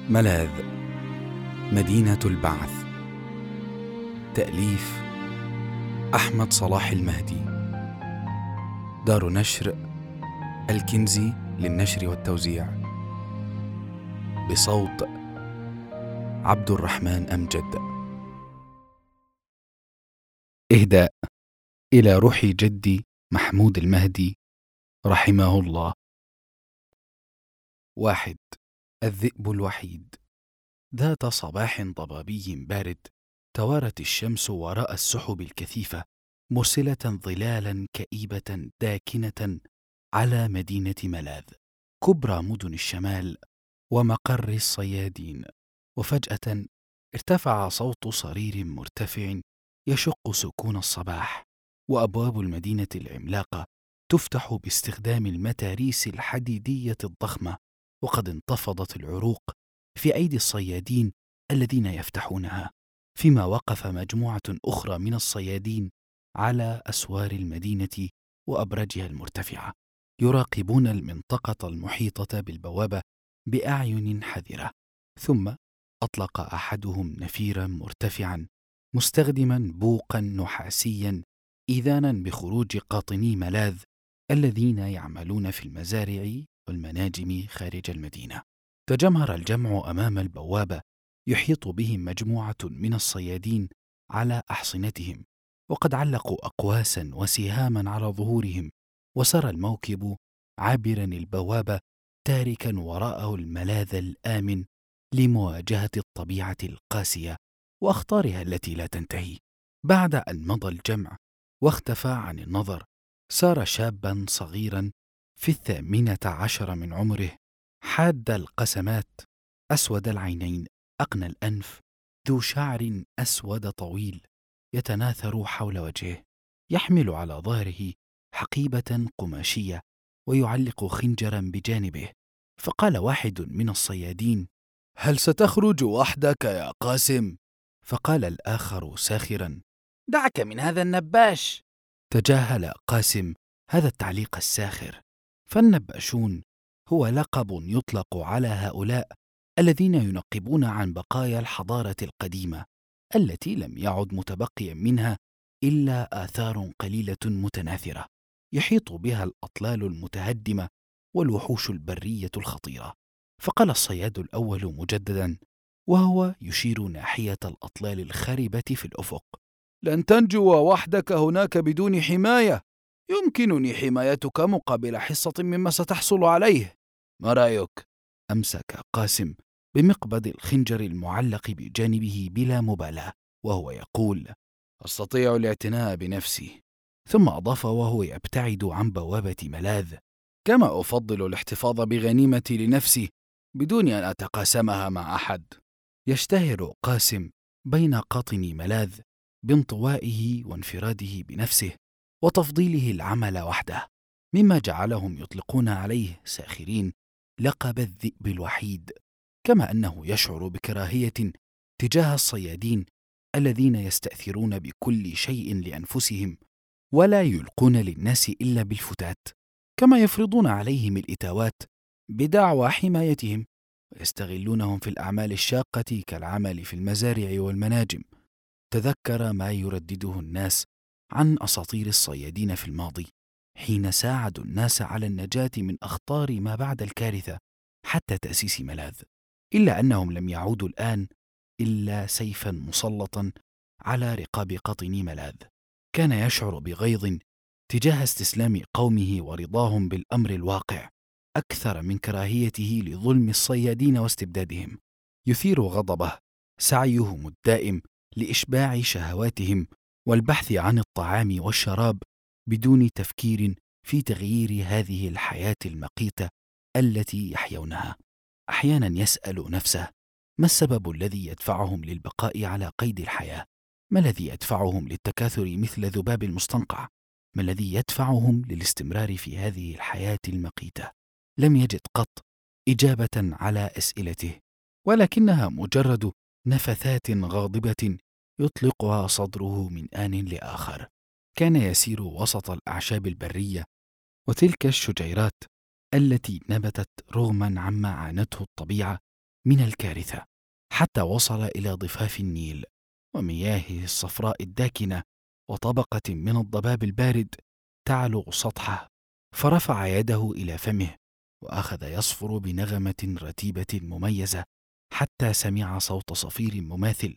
ملاذ، مدينة البعث. تأليف أحمد صلاح المهدي. دار نشر الكنزي للنشر والتوزيع. بصوت عبد الرحمن أمجد. إهداء إلى روح جدي محمود المهدي رحمه الله. 1. الذئب الوحيد. ذات صباح ضبابي بارد، توارت الشمس وراء السحب الكثيفة، مرسلة ظلالا كئيبة داكنة على مدينة ملاذ، كبرى مدن الشمال ومقر الصيادين. وفجأة ارتفع صوت صرير مرتفع يشق سكون الصباح، وأبواب المدينة العملاقة تفتح باستخدام المتاريس الحديدية الضخمة، وقد انتفضت العروق في أيدي الصيادين الذين يفتحونها، فيما وقف مجموعة أخرى من الصيادين على أسوار المدينة وأبراجها المرتفعة، يراقبون المنطقة المحيطة بالبوابة بأعين حذرة. ثم أطلق أحدهم نفيرا مرتفعا مستخدما بوقا نحاسيا إذانا بخروج قاطني ملاذ الذين يعملون في المزارع والمناجم خارج المدينة. تجمهر الجمع أمام البوابة، يحيط بهم مجموعة من الصيادين على أحصنتهم، وقد علقوا أقواسا وسهاما على ظهورهم، وسار الموكب عابرا البوابة تاركا وراءه الملاذ الآمن لمواجهة الطبيعة القاسية وأخطارها التي لا تنتهي. بعد أن مضى الجمع واختفى عن النظر، سار شابا صغيرا في 18 من عمره، حاد القسمات، أسود العينين، أقنى الأنف، ذو شعر أسود طويل يتناثر حول وجهه، يحمل على ظهره حقيبة قماشية ويعلق خنجرا بجانبه. فقال واحد من الصيادين: هل ستخرج وحدك يا قاسم؟ فقال الآخر ساخرا: دعك من هذا النباش. تجاهل قاسم هذا التعليق الساخر، فالنباشون هو لقب يطلق على هؤلاء الذين ينقبون عن بقايا الحضارة القديمة التي لم يعد متبقيا منها إلا آثار قليلة متناثرة يحيط بها الأطلال المتهدمة والوحوش البرية الخطيرة. فقال الصياد الأول مجددا وهو يشير ناحية الأطلال الخربة في الأفق: لن تنجو وحدك هناك بدون حماية، يمكنني حمايتك مقابل حصة مما ستحصل عليه، ما رأيك؟ أمسك قاسم بمقبض الخنجر المعلق بجانبه بلا مبالاة وهو يقول: أستطيع الاعتناء بنفسي. ثم أضاف وهو يبتعد عن بوابة ملاذ: كما أفضل الاحتفاظ بغنيمتي لنفسي بدون أن أتقاسمها مع أحد. يشتهر قاسم بين قاطني ملاذ بانطوائه وانفراده بنفسه وتفضيله العمل وحده، مما جعلهم يطلقون عليه ساخرين لقب الذئب الوحيد، كما أنه يشعر بكراهية تجاه الصيادين الذين يستأثرون بكل شيء لأنفسهم ولا يلقون للناس إلا بالفتات، كما يفرضون عليهم الإتاوات بدعوى حمايتهم ويستغلونهم في الأعمال الشاقة كالعمل في المزارع والمناجم. تذكر ما يردده الناس عن أساطير الصيادين في الماضي حين ساعدوا الناس على النجاة من أخطار ما بعد الكارثة حتى تأسيس ملاذ، إلا أنهم لم يعودوا الآن إلا سيفا مسلطا على رقاب قاطني ملاذ. كان يشعر بغيظ تجاه استسلام قومه ورضاهم بالأمر الواقع أكثر من كراهيته لظلم الصيادين واستبدادهم. يثير غضبه سعيهم الدائم لإشباع شهواتهم والبحث عن الطعام والشراب بدون تفكير في تغيير هذه الحياة المقيتة التي يحيونها. أحيانا يسأل نفسه: ما السبب الذي يدفعهم للبقاء على قيد الحياة؟ ما الذي يدفعهم للتكاثر مثل ذباب المستنقع؟ ما الذي يدفعهم للاستمرار في هذه الحياة المقيتة؟ لم يجد قط إجابة على أسئلته، ولكنها مجرد نفثات غاضبة يطلقها صدره من آن لآخر. كان يسير وسط الأعشاب البرية وتلك الشجيرات التي نبتت رغما عما عانته الطبيعة من الكارثة، حتى وصل إلى ضفاف النيل ومياهه الصفراء الداكنة، وطبقة من الضباب البارد تعلو سطحه، فرفع يده إلى فمه وأخذ يصفر بنغمة رتيبة مميزة، حتى سمع صوت صفير مماثل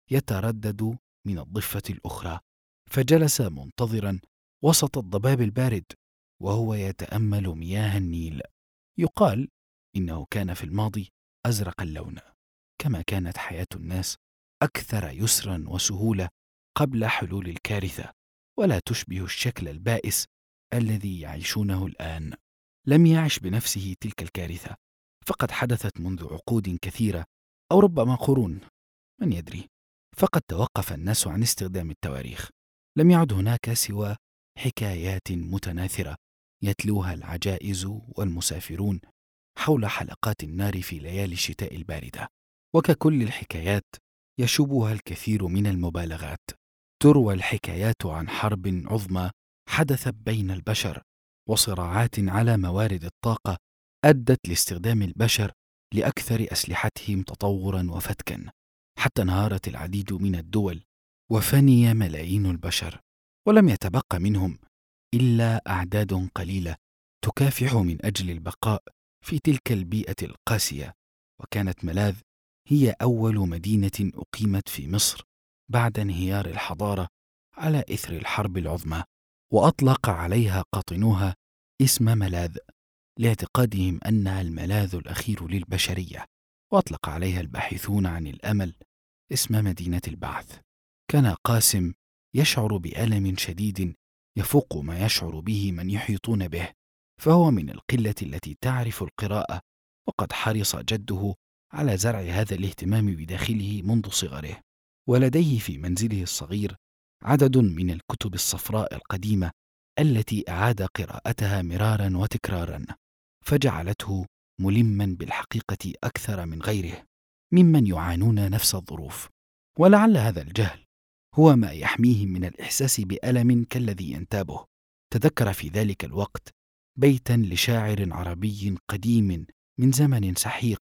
يتردد من الضفة الأخرى، فجلس منتظرا وسط الضباب البارد وهو يتأمل مياه النيل. يقال إنه كان في الماضي أزرق اللون، كما كانت حياة الناس أكثر يسرا وسهولة قبل حلول الكارثة، ولا تشبه الشكل البائس الذي يعيشونه الآن. لم يعش بنفسه تلك الكارثة، فقد حدثت منذ عقود كثيرة أو ربما قرون، من يدري. فقد توقف الناس عن استخدام التواريخ، لم يعد هناك سوى حكايات متناثرة يتلوها العجائز والمسافرون حول حلقات النار في ليالي الشتاء الباردة، وككل الحكايات يشوبها الكثير من المبالغات. تروى الحكايات عن حرب عظمى حدثت بين البشر، وصراعات على موارد الطاقة أدت لاستخدام البشر لأكثر أسلحتهم تطوراً وفتكاً، حتى انهارت العديد من الدول وفني ملايين البشر، ولم يتبق منهم إلا أعداد قليلة تكافح من أجل البقاء في تلك البيئة القاسية. وكانت ملاذ هي أول مدينة أقيمت في مصر بعد انهيار الحضارة على إثر الحرب العظمى، وأطلق عليها قاطنوها اسم ملاذ لاعتقادهم أنها الملاذ الأخير للبشرية، وأطلق عليها الباحثون عن الأمل اسم مدينة البعث. كان قاسم يشعر بألم شديد يفوق ما يشعر به من يحيطون به، فهو من القلة التي تعرف القراءة، وقد حرص جده على زرع هذا الاهتمام بداخله منذ صغره، ولديه في منزله الصغير عدد من الكتب الصفراء القديمة التي أعاد قراءتها مرارا وتكرارا، فجعلته ملما بالحقيقة أكثر من غيره ممن يعانون نفس الظروف. ولعل هذا الجهل هو ما يحميهم من الإحساس بألم كالذي ينتابه. تذكر في ذلك الوقت بيتا لشاعر عربي قديم من زمن سحيق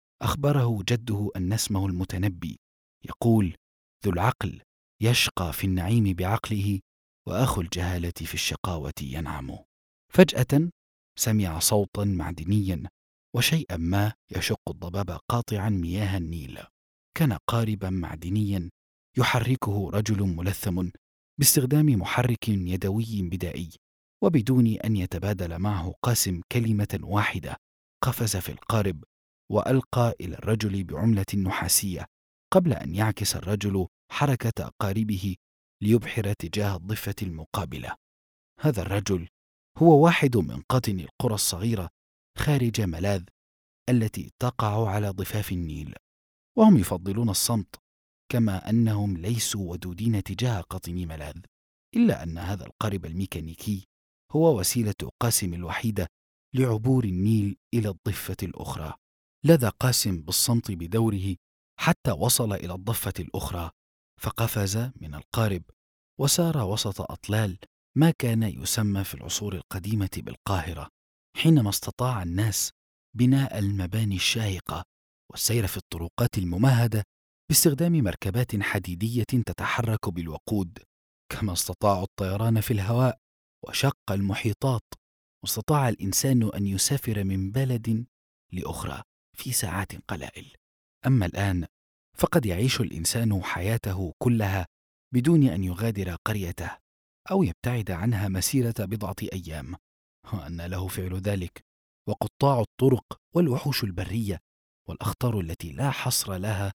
أخبره جده أن اسمه المتنبي، يقول: ذو العقل يشقى في النعيم بعقله، وأخو الجهالة في الشقاوة ينعم. فجأة سمع صوتا معدنيا وشيئا ما يشق الضباب قاطعا مياه النيل. كان قاربا معدنيا يحركه رجل ملثم باستخدام محرك يدوي بدائي، وبدون أن يتبادل معه قاسم كلمة واحدة قفز في القارب وألقى إلى الرجل بعملة نحاسية، قبل أن يعكس الرجل حركة قاربه ليبحر تجاه الضفة المقابلة. هذا الرجل هو واحد من قاطني القرى الصغيرة خارج ملاذ التي تقع على ضفاف النيل، وهم يفضلون الصمت، كما أنهم ليسوا ودودين تجاه قاطني ملاذ، إلا أن هذا القارب الميكانيكي هو وسيلة قاسم الوحيدة لعبور النيل إلى الضفة الأخرى. لذا قاسم بالصمت بدوره حتى وصل إلى الضفة الأخرى، فقفز من القارب وسار وسط أطلال ما كان يسمى في العصور القديمة بالقاهرة، حينما استطاع الناس بناء المباني الشاهقة والسير في الطرقات الممهدة باستخدام مركبات حديدية تتحرك بالوقود، كما استطاعوا الطيران في الهواء وشق المحيطات، واستطاع الإنسان أن يسافر من بلد لأخرى في ساعات قلائل. أما الآن فقد يعيش الإنسان حياته كلها بدون أن يغادر قريته أو يبتعد عنها مسيرة بضعة أيام، وأن له فعل ذلك، وقطاع الطرق والوحوش البرية والأخطار التي لا حصر لها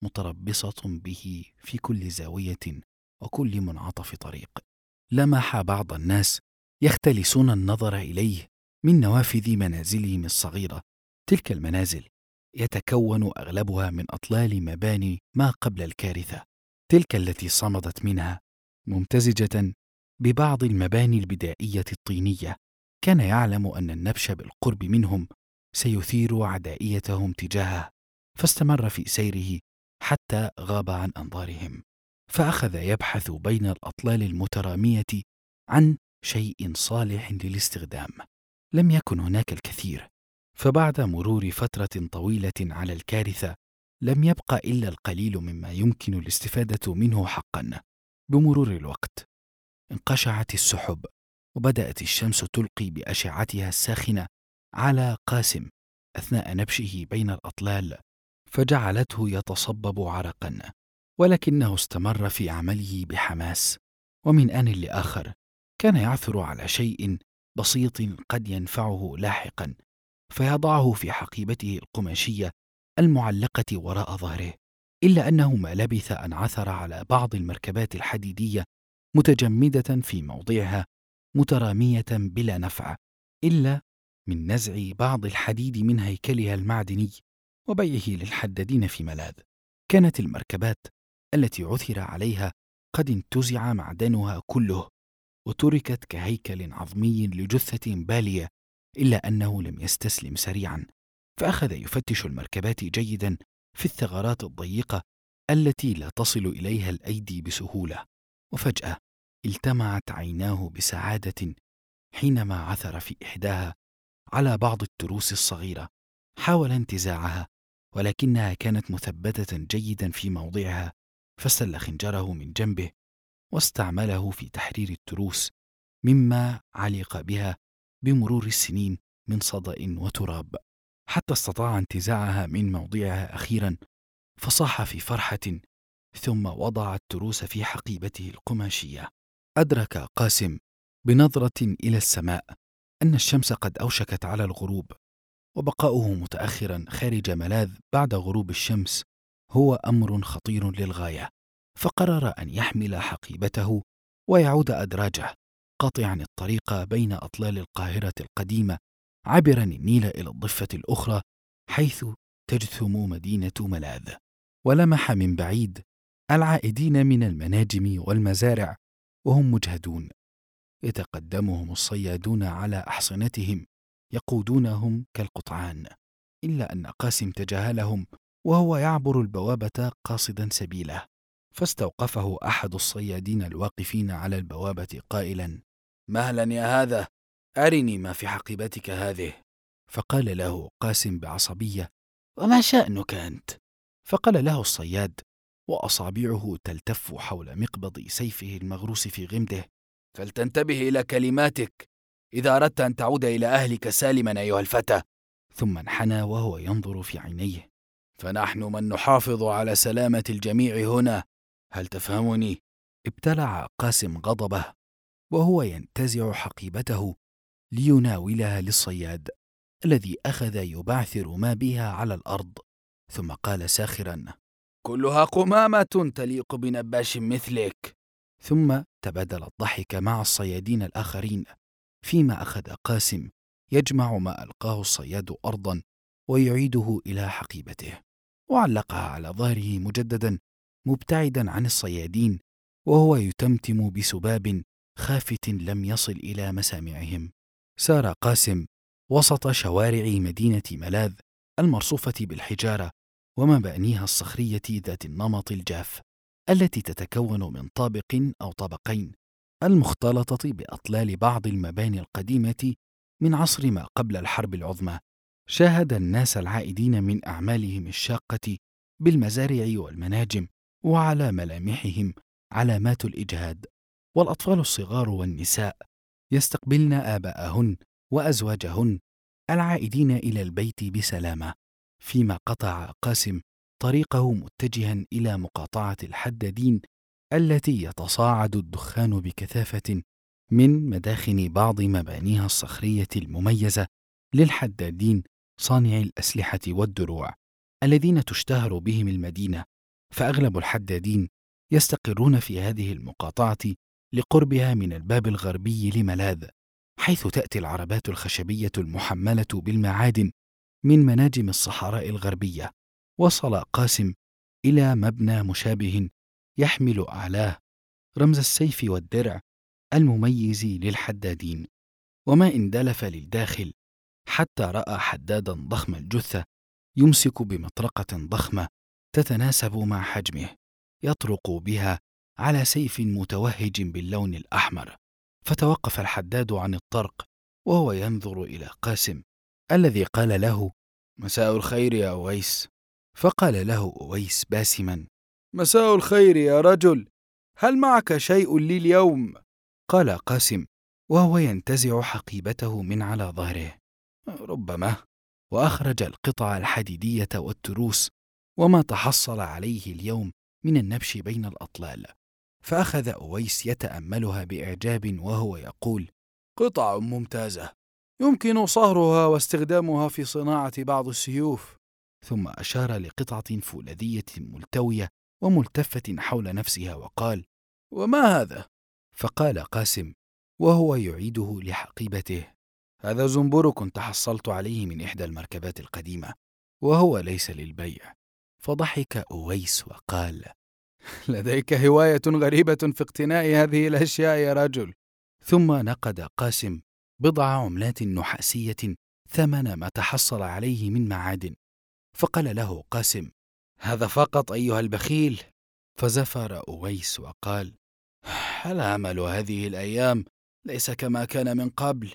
متربصة به في كل زاوية وكل منعطف طريق. لمح بعض الناس يختلسون النظر إليه من نوافذ منازلهم الصغيرة. تلك المنازل يتكون أغلبها من أطلال مباني ما قبل الكارثة، تلك التي صمدت منها ممتزجة ببعض المباني البدائية الطينية. كان يعلم أن النبش بالقرب منهم سيثير عدائيتهم تجاهه، فاستمر في سيره حتى غاب عن أنظارهم، فأخذ يبحث بين الأطلال المترامية عن شيء صالح للاستخدام. لم يكن هناك الكثير، فبعد مرور فترة طويلة على الكارثة لم يبق إلا القليل مما يمكن الاستفادة منه حقا. بمرور الوقت انقشعت السحب، وبدأت الشمس تلقي بأشعتها الساخنة على قاسم أثناء نبشه بين الأطلال، فجعلته يتصبب عرقا، ولكنه استمر في عمله بحماس. ومن آن لآخر كان يعثر على شيء بسيط قد ينفعه لاحقا، فيضعه في حقيبته القماشية المعلقة وراء ظهره، إلا أنه ما لبث أن عثر على بعض المركبات الحديدية متجمدة في موضعها مترامية بلا نفع إلا من نزع بعض الحديد من هيكلها المعدني وبيعه للحدادين في ملاذ. كانت المركبات التي عثر عليها قد انتزع معدنها كله وتركت كهيكل عظمي لجثة بالية، إلا أنه لم يستسلم سريعا، فأخذ يفتش المركبات جيدا في الثغرات الضيقة التي لا تصل إليها الأيدي بسهولة. وفجأة التمعت عيناه بسعادة حينما عثر في إحداها على بعض التروس الصغيرة. حاول انتزاعها، ولكنها كانت مثبتة جيدا في موضعها، فسل خنجره من جنبه واستعمله في تحرير التروس مما علق بها بمرور السنين من صدأ وتراب، حتى استطاع انتزاعها من موضعها أخيرا، فصاح في فرحة، ثم وضع التروس في حقيبته القماشية. أدرك قاسم بنظرة إلى السماء أن الشمس قد أوشكت على الغروب، وبقاؤه متأخرا خارج ملاذ بعد غروب الشمس هو أمر خطير للغاية، فقرر أن يحمل حقيبته ويعود أدراجه، قاطعا الطريق بين أطلال القاهرة القديمة، عابرا النيل إلى الضفة الأخرى حيث تجثم مدينة ملاذ. ولمح من بعيد العائدين من المناجم والمزارع وهم مجهدون، يتقدمهم الصيادون على أحصنتهم يقودونهم كالقطعان، إلا أن قاسم تجاهلهم وهو يعبر البوابة قاصدا سبيله، فاستوقفه أحد الصيادين الواقفين على البوابة قائلا: مهلا يا هذا، أرني ما في حقيبتك هذه. فقال له قاسم بعصبية: وما شأنك أنت؟ فقال له الصياد وأصابعه تلتف حول مقبض سيفه المغروس في غمده: فلتنتبه إلى كلماتك إذا أردت أن تعود إلى أهلك سالما أيها الفتى. ثم انحنى وهو ينظر في عينيه: فنحن من نحافظ على سلامة الجميع هنا، هل تفهمني؟ ابتلع قاسم غضبه وهو ينتزع حقيبته ليناولها للصياد الذي أخذ يبعثر ما بها على الأرض، ثم قال ساخرا: كلها قمامة تليق بنباش مثلك. ثم تبادل الضحك مع الصيادين الآخرين، فيما أخذ قاسم يجمع ما ألقاه الصياد أرضا ويعيده إلى حقيبته، وعلقها على ظهره مجددا مبتعدا عن الصيادين، وهو يتمتم بسباب خافت لم يصل إلى مسامعهم. سار قاسم وسط شوارع مدينة ملاذ المرصوفة بالحجارة ومبانيها الصخرية ذات النمط الجاف، التي تتكون من طابق أو طبقين المختلطة بأطلال بعض المباني القديمة من عصر ما قبل الحرب العظمى. شاهد الناس العائدين من أعمالهم الشاقة بالمزارع والمناجم وعلى ملامحهم علامات الإجهاد، والأطفال الصغار والنساء يستقبلن آباءهن وأزواجهن العائدين إلى البيت بسلامة، فيما قطع قاسم طريقه متجها إلى مقاطعة الحدادين التي يتصاعد الدخان بكثافة من مداخن بعض مبانيها الصخرية المميزة للحدادين صانعي الأسلحة والدروع الذين تشتهر بهم المدينة، فأغلب الحدادين يستقرون في هذه المقاطعة لقربها من الباب الغربي لملاذ، حيث تأتي العربات الخشبية المحملة بالمعادن من مناجم الصحراء الغربية. وصل قاسم إلى مبنى مشابه يحمل أعلاه رمز السيف والدرع المميز للحدادين، وما اندلف للداخل حتى رأى حدادا ضخم الجثة يمسك بمطرقة ضخمة تتناسب مع حجمه يطرق بها على سيف متوهج باللون الأحمر. فتوقف الحداد عن الطرق وهو ينظر إلى قاسم الذي قال له: مساء الخير يا أويس. فقال له أويس باسما: مساء الخير يا رجل، هل معك شيء لي اليوم؟ قال قاسم وهو ينتزع حقيبته من على ظهره: ربما. وأخرج القطع الحديدية والتروس وما تحصل عليه اليوم من النبش بين الأطلال، فأخذ أويس يتأملها بإعجاب وهو يقول: قطع ممتازة، يمكن صهرها واستخدامها في صناعة بعض السيوف. ثم أشار لقطعة فولاذية ملتوية وملتفة حول نفسها وقال: وما هذا؟ فقال قاسم وهو يعيده لحقيبته: هذا زنبرك تحصلت عليه من إحدى المركبات القديمة، وهو ليس للبيع. فضحك أويس وقال: لديك هواية غريبة في اقتناء هذه الأشياء يا رجل. ثم نقد قاسم بضع عملات نحاسية ثمن ما تحصل عليه من معادن، فقال له قاسم: هذا فقط أيها البخيل. فزفر أويس وقال: العمل هذه الأيام ليس كما كان من قبل.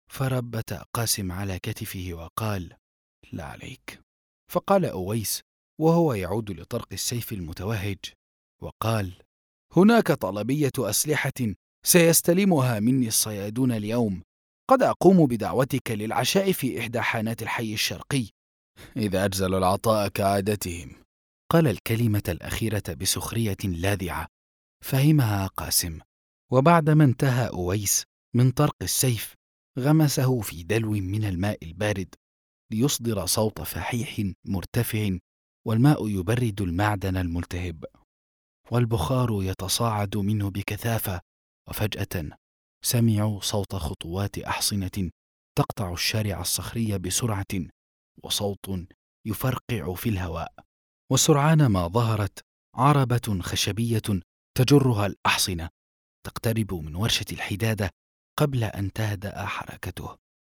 فربت قاسم على كتفه وقال: لا عليك. فقال أويس وهو يعود لطرق السيف المتوهج وقال: هناك طلبية أسلحة سيستلمها مني الصيادون اليوم، قد أقوم بدعوتك للعشاء في إحدى حانات الحي الشرقي إذا أجزلوا العطاء كعادتهم. قال الكلمة الأخيرة بسخرية لاذعة فهمها قاسم، وبعدما انتهى أويس من طرق السيف غمسه في دلو من الماء البارد ليصدر صوت فحيح مرتفع، والماء يبرد المعدن الملتهب والبخار يتصاعد منه بكثافة. وفجأة سمعوا صوت خطوات أحصنة تقطع الشارع الصخري بسرعة، وصوت يفرقع في الهواء، وسرعان ما ظهرت عربة خشبية تجرها الأحصنة تقترب من ورشة الحدادة قبل أن تهدأ حركته،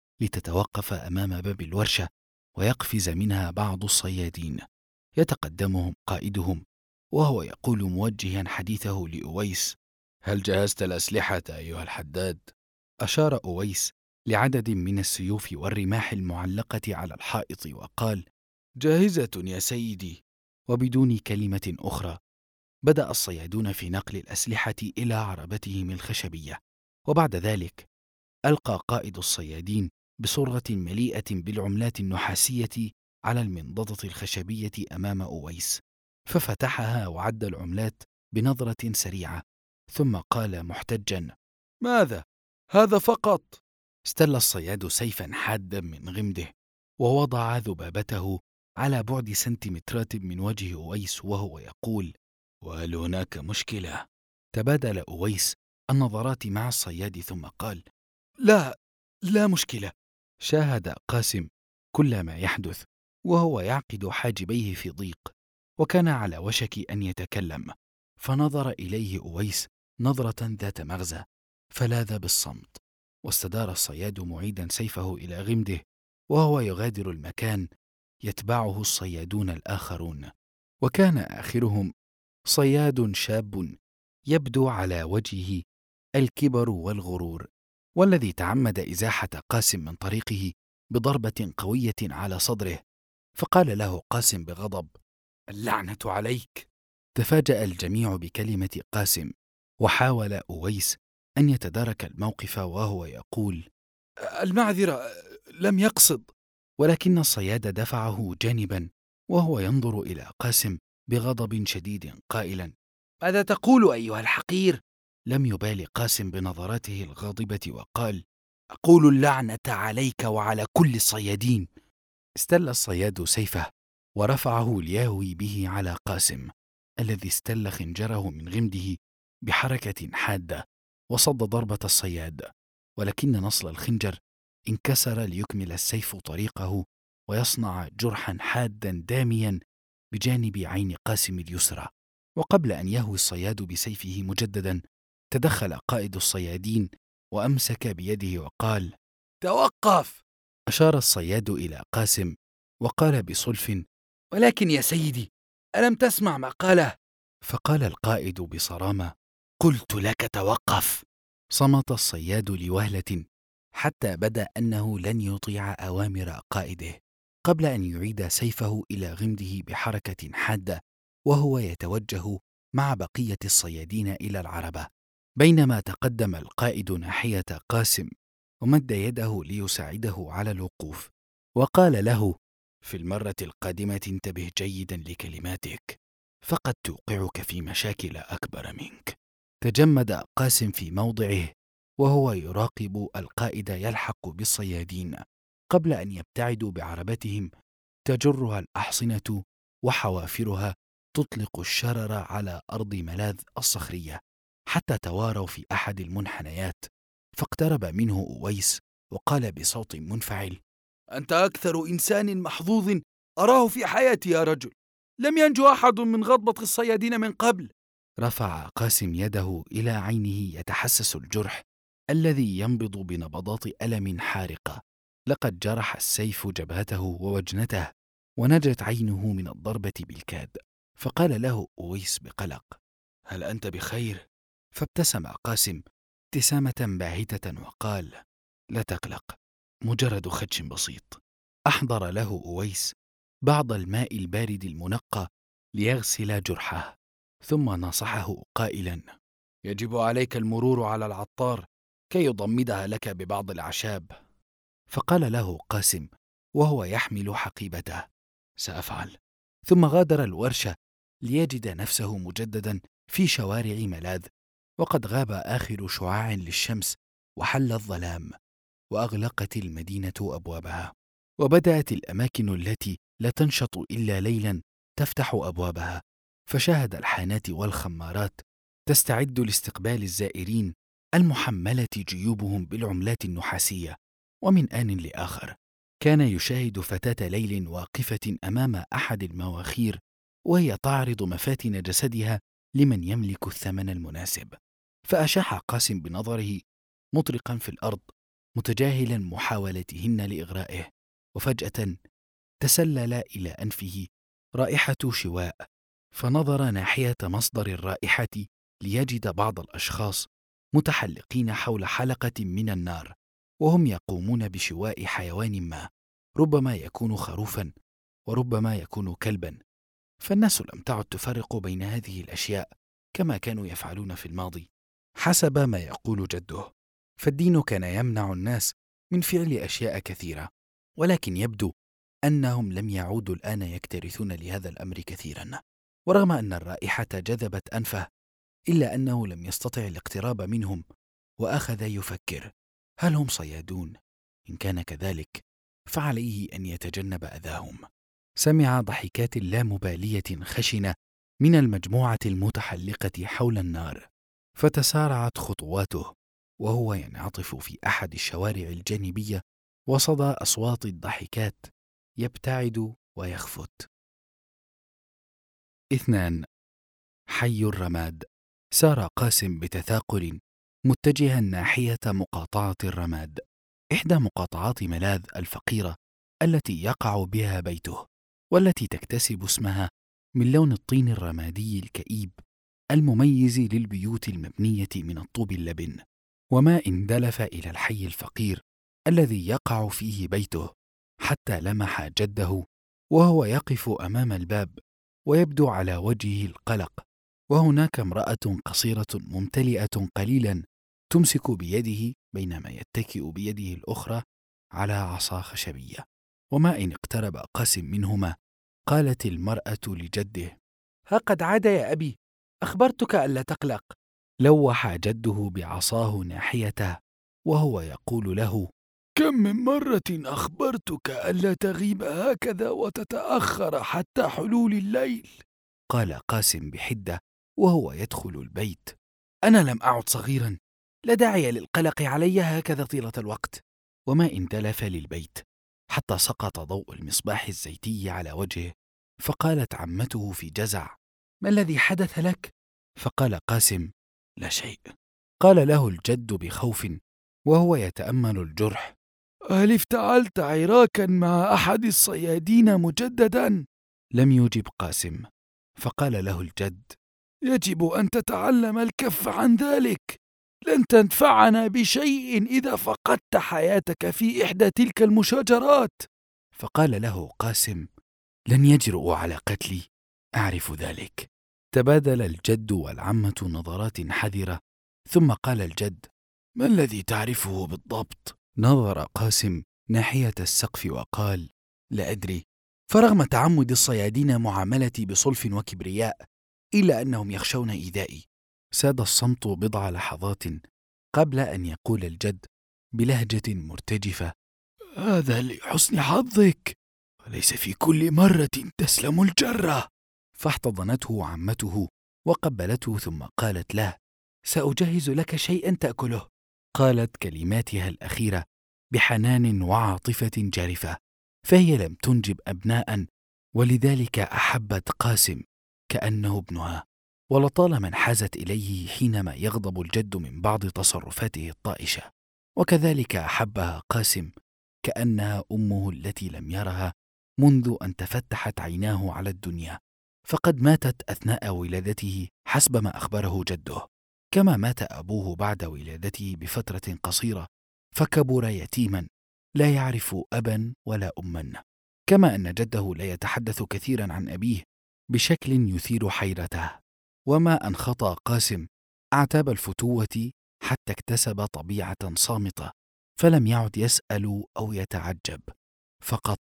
لتتوقف أمام باب الورشة ويقفز منها بعض الصيادين، يتقدمهم قائدهم وهو يقول موجها حديثه لأويس: هل جهزت الأسلحة أيها الحداد؟ أشار أويس لعدد من السيوف والرماح المعلقة على الحائط وقال: جاهزة يا سيدي. وبدون كلمة أخرى بدأ الصيادون في نقل الأسلحة إلى عربتهم الخشبية، وبعد ذلك ألقى قائد الصيادين بصرة مليئة بالعملات النحاسية على المنضدة الخشبية أمام أويس، ففتحها وعد العملات بنظرة سريعة، ثم قال محتجا: ماذا؟ هذا فقط. استل الصياد سيفا حادا من غمده ووضع ذبابته على بعد سنتيمترات من وجه أويس وهو يقول: وهل هناك مشكلة؟ تبادل أويس النظرات مع الصياد ثم قال: لا مشكلة. شاهد قاسم كل ما يحدث وهو يعقد حاجبيه في ضيق، وكان على وشك أن يتكلم، فنظر إليه أويس نظرة ذات مغزى فلاذ بالصمت، واستدار الصياد معيدا سيفه إلى غمده وهو يغادر المكان يتبعه الصيادون الآخرون، وكان آخرهم صياد شاب يبدو على وجهه الكبر والغرور، والذي تعمد إزاحة قاسم من طريقه بضربة قوية على صدره، فقال له قاسم بغضب: اللعنة عليك. تفاجأ الجميع بكلمة قاسم، وحاول أويس أن يتدارك الموقف وهو يقول: المعذرة، لم يقصد. ولكن الصياد دفعه جانبا وهو ينظر إلى قاسم بغضب شديد قائلا: ماذا تقول أيها الحقير؟ لم يبال قاسم بنظراته الغاضبة وقال: أقول اللعنة عليك وعلى كل الصيادين. استل الصياد سيفه ورفعه ليهوي به على قاسم، الذي استل خنجره من غمده بحركة حادة وصد ضربة الصياد، ولكن نصل الخنجر انكسر ليكمل السيف طريقه ويصنع جرحا حادا داميا بجانب عين قاسم اليسرى. وقبل أن يهوي الصياد بسيفه مجددا تدخل قائد الصيادين وأمسك بيده وقال: توقف! أشار الصياد إلى قاسم وقال بصلف: ولكن يا سيدي، ألم تسمع ما قاله؟ فقال القائد بصرامة: قلت لك توقف. صمت الصياد لوهلة، حتى بدا أنه لن يطيع أوامر قائده، قبل أن يعيد سيفه إلى غمده بحركة حادة وهو يتوجه مع بقية الصيادين إلى العربة. بينما تقدم القائد ناحية قاسم ومد يده ليساعده على الوقوف، وقال له: في المرة القادمة انتبه جيدا لكلماتك، فقد توقعك في مشاكل أكبر منك. تجمد قاسم في موضعه وهو يراقب القائد يلحق بالصيادين قبل أن يبتعدوا بعربتهم تجرها الأحصنة وحوافرها تطلق الشرر على أرض ملاذ الصخرية، حتى تواروا في أحد المنحنيات. فاقترب منه أويس وقال بصوت منفعل: أنت أكثر إنسان محظوظ أراه في حياتي يا رجل، لم ينجو أحد من غضبة الصيادين من قبل. رفع قاسم يده إلى عينه يتحسس الجرح الذي ينبض بنبضات ألم حارقة. لقد جرح السيف جبهته ووجنته، ونجت عينه من الضربة بالكاد. فقال له أويس بقلق: هل أنت بخير؟ فابتسم قاسم ابتسامة باهتة وقال: لا تقلق، مجرد خدش بسيط. أحضر له أويس بعض الماء البارد المنقى ليغسل جرحه، ثم نصحه قائلا: يجب عليك المرور على العطار كي يضمدها لك ببعض الأعشاب. فقال له قاسم وهو يحمل حقيبته: سأفعل. ثم غادر الورشة ليجد نفسه مجددا في شوارع ملاذ، وقد غاب آخر شعاع للشمس وحل الظلام، وأغلقت المدينة أبوابها، وبدأت الأماكن التي لا تنشط إلا ليلا تفتح أبوابها. فشاهد الحانات والخمارات تستعد لاستقبال الزائرين المحملة جيوبهم بالعملات النحاسية. ومن آن لآخر كان يشاهد فتاة ليل واقفة أمام أحد المواخير وهي تعرض مفاتن جسدها لمن يملك الثمن المناسب. فأشاح قاسم بنظره مطرقا في الأرض متجاهلا محاولتهن لإغرائه، وفجأة تسلل إلى أنفه رائحة شواء، فنظر ناحية مصدر الرائحة ليجد بعض الأشخاص متحلقين حول حلقة من النار، وهم يقومون بشواء حيوان ما، ربما يكون خروفا وربما يكون كلبا. فالناس لم تعد تفرق بين هذه الأشياء كما كانوا يفعلون في الماضي، حسب ما يقول جده. فالدين كان يمنع الناس من فعل أشياء كثيرة، ولكن يبدو أنهم لم يعودوا الآن يكترثون لهذا الأمر كثيرا. ورغم أن الرائحة جذبت أنفه، إلا أنه لم يستطع الاقتراب منهم، وأخذ يفكر: هل هم صيادون؟ إن كان كذلك فعليه أن يتجنب أذاهم. سمع ضحكات لا مبالية خشنة من المجموعة المتحلقة حول النار، فتسارعت خطواته وهو ينعطف في أحد الشوارع الجانبية وصدى أصوات الضحكات يبتعد ويخفت. 2. حي الرماد. سار قاسم بتثاقل متجها ناحية مقاطعة الرماد، إحدى مقاطعات ملاذ الفقيرة التي يقع بها بيته، والتي تكتسب اسمها من لون الطين الرمادي الكئيب المميز للبيوت المبنية من الطوب اللبن. وما إن دلف إلى الحي الفقير الذي يقع فيه بيته حتى لمح جده وهو يقف أمام الباب ويبدو على وجهه القلق، وهناك امرأة قصيرة ممتلئة قليلا تمسك بيده بينما يتكئ بيده الأخرى على عصا خشبية. وما إن اقترب قاسم منهما قالت المرأة لجده: ها قد عاد يا أبي، أخبرتك ألا تقلق. لوح جده بعصاه ناحيته وهو يقول له: كم من مرة أخبرتك ألا تغيب هكذا وتتأخر حتى حلول الليل. قال قاسم بحدة وهو يدخل البيت: أنا لم أعد صغيرا، لا داعي للقلق علي هكذا طيلة الوقت. وما إن دلف للبيت حتى سقط ضوء المصباح الزيتي على وجهه، فقالت عمته في جزع: ما الذي حدث لك؟ فقال قاسم: لا شيء. قال له الجد بخوف وهو يتأمل الجرح: هل افتعلت عراكا مع أحد الصيادين مجددا؟ لم يجب قاسم، فقال له الجد: يجب أن تتعلم الكف عن ذلك. لن تنفعنا بشيء إذا فقدت حياتك في إحدى تلك المشاجرات. فقال له قاسم: لن يجرؤوا على قتلي، أعرف ذلك. تبادل الجد والعمة نظرات حذرة، ثم قال الجد: ما الذي تعرفه بالضبط؟ نظر قاسم ناحية السقف وقال: لا أدري، فرغم تعمد الصيادين معاملتي بصلف وكبرياء إلا أنهم يخشون إيذائي. ساد الصمت بضع لحظات قبل أن يقول الجد بلهجة مرتجفة: هذا لحسن حظك، وليس في كل مرة تسلم الجرة. فاحتضنته عمته وقبلته، ثم قالت له: سأجهز لك شيئا تأكله. قالت كلماتها الأخيرة بحنان وعاطفة جارفة، فهي لم تنجب أبناء، ولذلك أحبت قاسم كأنه ابنها، ولطالما انحازت إليه حينما يغضب الجد من بعض تصرفاته الطائشة، وكذلك أحبها قاسم كأنها أمه التي لم يرها منذ أن تفتحت عيناه على الدنيا، فقد ماتت أثناء ولادته حسب ما أخبره جده، كما مات أبوه بعد ولادته بفترة قصيرة، فكبر يتيما لا يعرف أبا ولا أما، كما أن جده لا يتحدث كثيرا عن أبيه بشكل يثير حيرته. وما أن خطأ قاسم أعتاب الفتوة حتى اكتسب طبيعة صامتة، فلم يعد يسأل أو يتعجب، فقط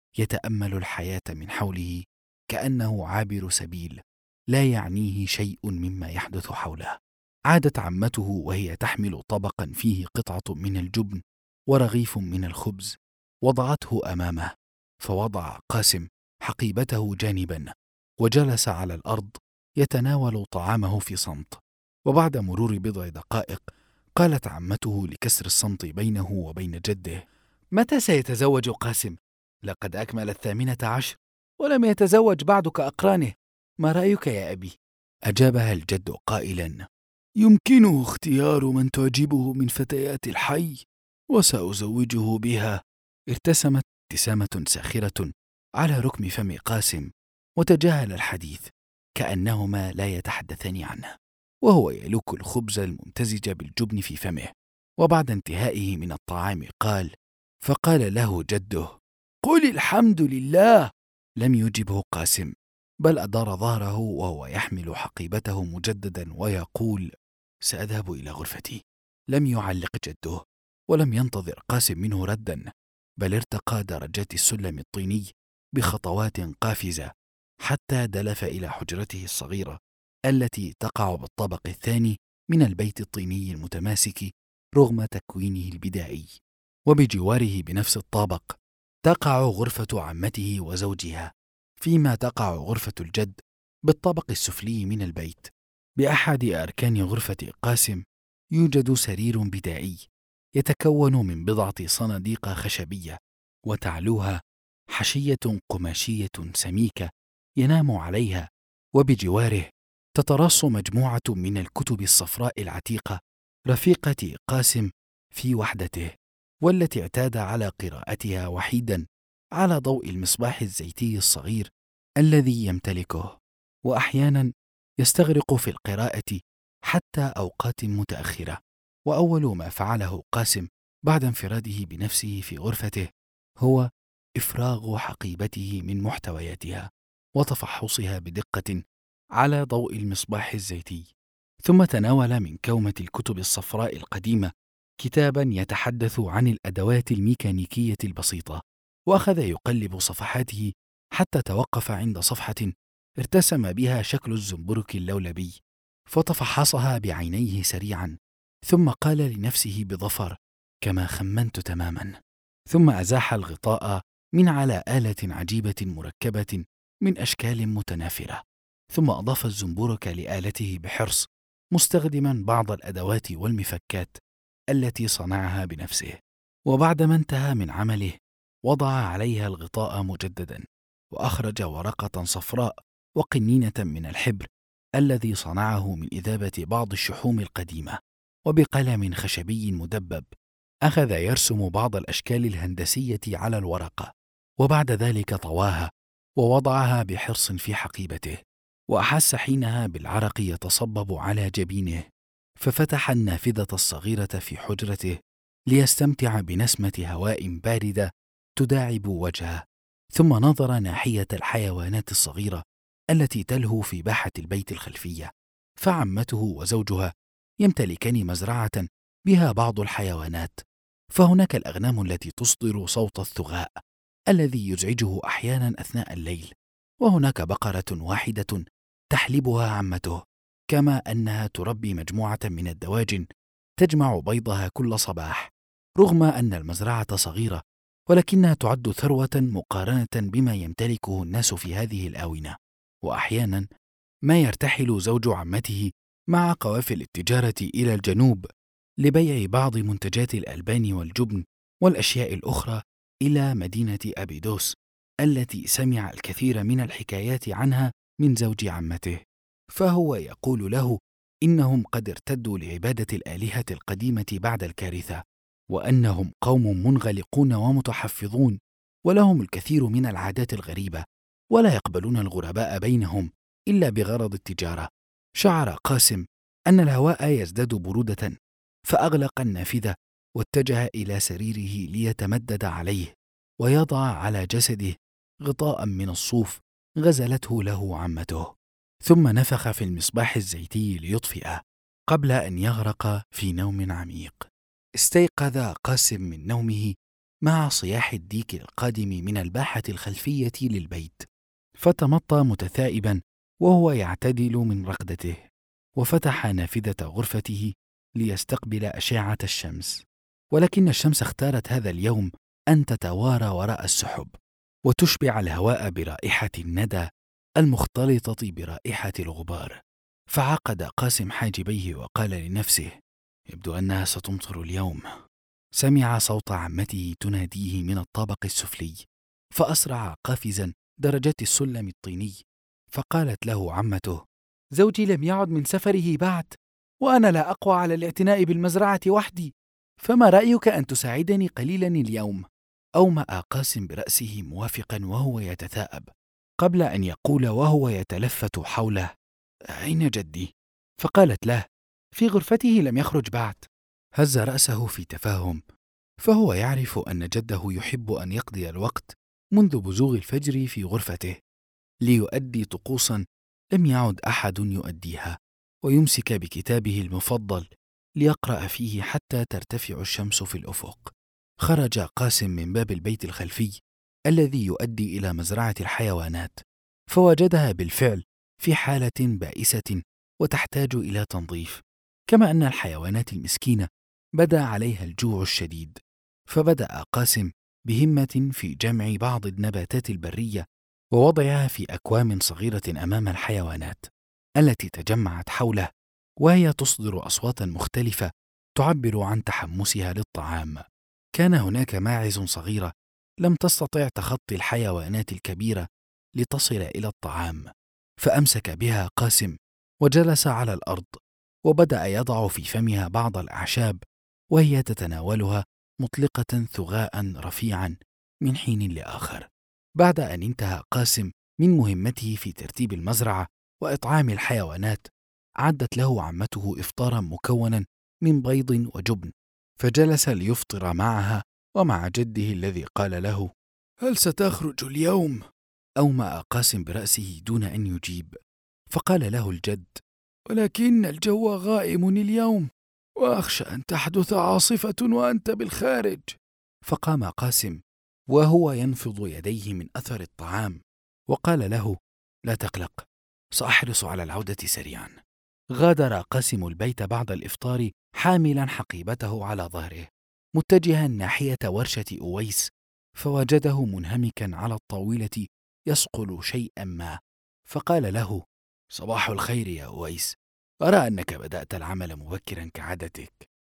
يتأمل الحياة من حوله كأنه عابر سبيل لا يعنيه شيء مما يحدث حوله. عادت عمته وهي تحمل طبقا فيه قطعة من الجبن ورغيف من الخبز، وضعته أمامه، فوضع قاسم حقيبته جانبا وجلس على الأرض يتناول طعامه في صمت. وبعد مرور بضع دقائق قالت عمته لكسر الصمت بينه وبين جده: متى سيتزوج قاسم؟ لقد أكمل 18 ولم يتزوج بعد كأقرانه، ما رأيك يا أبي؟ أجابها الجد قائلا: يمكنه اختيار من تعجبه من فتيات الحي، وسأزوجه بها. ارتسمت ابتسامة ساخرة على ركم فم قاسم، وتجاهل الحديث كأنهما لا يتحدثان عنه، وهو يلوك الخبز الممتزج بالجبن في فمه. وبعد انتهائه من الطعام فقال له جده: قل الحمد لله. لم يجبه قاسم، بل أدار ظهره وهو يحمل حقيبته مجددا ويقول: سأذهب إلى غرفتي. لم يعلق جده، ولم ينتظر قاسم منه ردا، بل ارتقى درجات السلم الطيني بخطوات قافزة حتى دلف إلى حجرته الصغيرة التي تقع بالطبق الثاني من البيت الطيني المتماسك رغم تكوينه البدائي. وبجواره بنفس الطابق تقع غرفة عمته وزوجها، فيما تقع غرفة الجد بالطبق السفلي من البيت. بأحد أركان غرفة قاسم يوجد سرير بدائي يتكون من بضعة صناديق خشبية، وتعلوها حشية قماشية سميكة ينام عليها، وبجواره تترص مجموعة من الكتب الصفراء العتيقة رفيقة قاسم في وحدته، والتي اعتاد على قراءتها وحيدا على ضوء المصباح الزيتي الصغير الذي يمتلكه، وأحيانا يستغرق في القراءة حتى أوقات متأخرة. وأول ما فعله قاسم بعد انفراده بنفسه في غرفته هو إفراغ حقيبته من محتوياتها وتفحصها بدقة على ضوء المصباح الزيتي، ثم تناول من كومة الكتب الصفراء القديمة كتابا يتحدث عن الأدوات الميكانيكية البسيطة، وأخذ يقلب صفحاته حتى توقف عند صفحة ارتسم بها شكل الزنبرك اللولبي، فتفحصها بعينيه سريعا، ثم قال لنفسه بظفر: كما خمنت تماما. ثم أزاح الغطاء من على آلة عجيبة مركبة من أشكال متنافرة، ثم أضاف الزنبرك لآلته بحرص، مستخدما بعض الأدوات والمفكات التي صنعها بنفسه. وبعدما انتهى من عمله وضع عليها الغطاء مجددا، وأخرج ورقة صفراء وقنينة من الحبر الذي صنعه من إذابة بعض الشحوم القديمة، وبقلم خشبي مدبب أخذ يرسم بعض الأشكال الهندسية على الورقة، وبعد ذلك طواها ووضعها بحرص في حقيبته، وأحس حينها بالعرق يتصبب على جبينه، ففتح النافذة الصغيرة في حجرته ليستمتع بنسمة هواء باردة تداعب وجهه، ثم نظر ناحية الحيوانات الصغيرة التي تلهو في باحة البيت الخلفية. فعمته وزوجها يمتلكان مزرعة بها بعض الحيوانات، فهناك الأغنام التي تصدر صوت الثغاء الذي يزعجه أحيانا أثناء الليل، وهناك بقرة واحدة تحلبها عمته، كما أنها تربي مجموعة من الدواجن تجمع بيضها كل صباح. رغم أن المزرعة صغيرة، ولكنها تعد ثروة مقارنة بما يمتلكه الناس في هذه الآونة. وأحيانا ما يرتحل زوج عمته مع قوافل التجارة إلى الجنوب لبيع بعض منتجات الألبان والجبن والأشياء الأخرى إلى مدينة أبيدوس التي سمع الكثير من الحكايات عنها من زوج عمته، فهو يقول له إنهم قد ارتدوا لعبادة الآلهة القديمة بعد الكارثة، وأنهم قوم منغلقون ومتحفظون، ولهم الكثير من العادات الغريبة، ولا يقبلون الغرباء بينهم إلا بغرض التجارة. شعر قاسم أن الهواء يزداد برودة، فأغلق النافذة واتجه إلى سريره ليتمدد عليه ويضع على جسده غطاء من الصوف غزلته له عمته، ثم نفخ في المصباح الزيتي ليطفئه قبل أن يغرق في نوم عميق. استيقظ قاسم من نومه مع صياح الديك القادم من الباحة الخلفية للبيت، فتمطى متثائبا وهو يعتدل من رقدته، وفتح نافذة غرفته ليستقبل أشعة الشمس. ولكن الشمس اختارت هذا اليوم أن تتوارى وراء السحب وتشبع الهواء برائحة الندى المختلطة برائحة الغبار. فعقد قاسم حاجبيه وقال لنفسه: يبدو أنها ستمطر اليوم. سمع صوت عمته تناديه من الطابق السفلي، فأسرع قافزا درجات السلم الطيني، فقالت له عمته: زوجي لم يعد من سفره بعد، وأنا لا أقوى على الاعتناء بالمزرعة وحدي، فما رأيك أن تساعدني قليلا اليوم؟ أومأ قاسم برأسه موافقا وهو يتثاءب، قبل أن يقول وهو يتلفت حوله: أين جدي؟ فقالت له: في غرفته، لم يخرج بعد. هز رأسه في تفاهم، فهو يعرف أن جده يحب أن يقضي الوقت منذ بزوغ الفجر في غرفته ليؤدي طقوسا لم يعد أحد يؤديها، ويمسك بكتابه المفضل ليقرأ فيه حتى ترتفع الشمس في الأفق. خرج قاسم من باب البيت الخلفي الذي يؤدي إلى مزرعة الحيوانات، فوجدها بالفعل في حالة بائسة وتحتاج إلى تنظيف، كما أن الحيوانات المسكينة بدا عليها الجوع الشديد. فبدأ قاسم بهمة في جمع بعض النباتات البرية ووضعها في أكوام صغيرة أمام الحيوانات التي تجمعت حوله، وهي تصدر أصواتا مختلفة تعبر عن تحمسها للطعام. كان هناك ماعز صغيرة لم تستطع تخطي الحيوانات الكبيرة لتصل إلى الطعام، فأمسك بها قاسم وجلس على الأرض، وبدأ يضع في فمها بعض الأعشاب وهي تتناولها مطلقة ثغاء رفيعا من حين لآخر. بعد أن انتهى قاسم من مهمته في ترتيب المزرعة وإطعام الحيوانات، عدت له عمته إفطارا مكونا من بيض وجبن، فجلس ليفطر معها ومع جده الذي قال له: هل ستخرج اليوم؟ أومأ قاسم برأسه دون أن يجيب، فقال له الجد: ولكن الجو غائم اليوم، وأخشى أن تحدث عاصفة وأنت بالخارج. فقام قاسم وهو ينفض يديه من أثر الطعام، وقال له: لا تقلق، سأحرص على العودة سريعا. غادر قاسم البيت بعد الإفطار حاملا حقيبته على ظهره، متجها ناحية ورشة أويس، فوجده منهمكا على الطاولة يصقل شيئا ما، فقال له: صباح الخير يا أويس، أرى أنك بدأت العمل مبكرا كعادتك.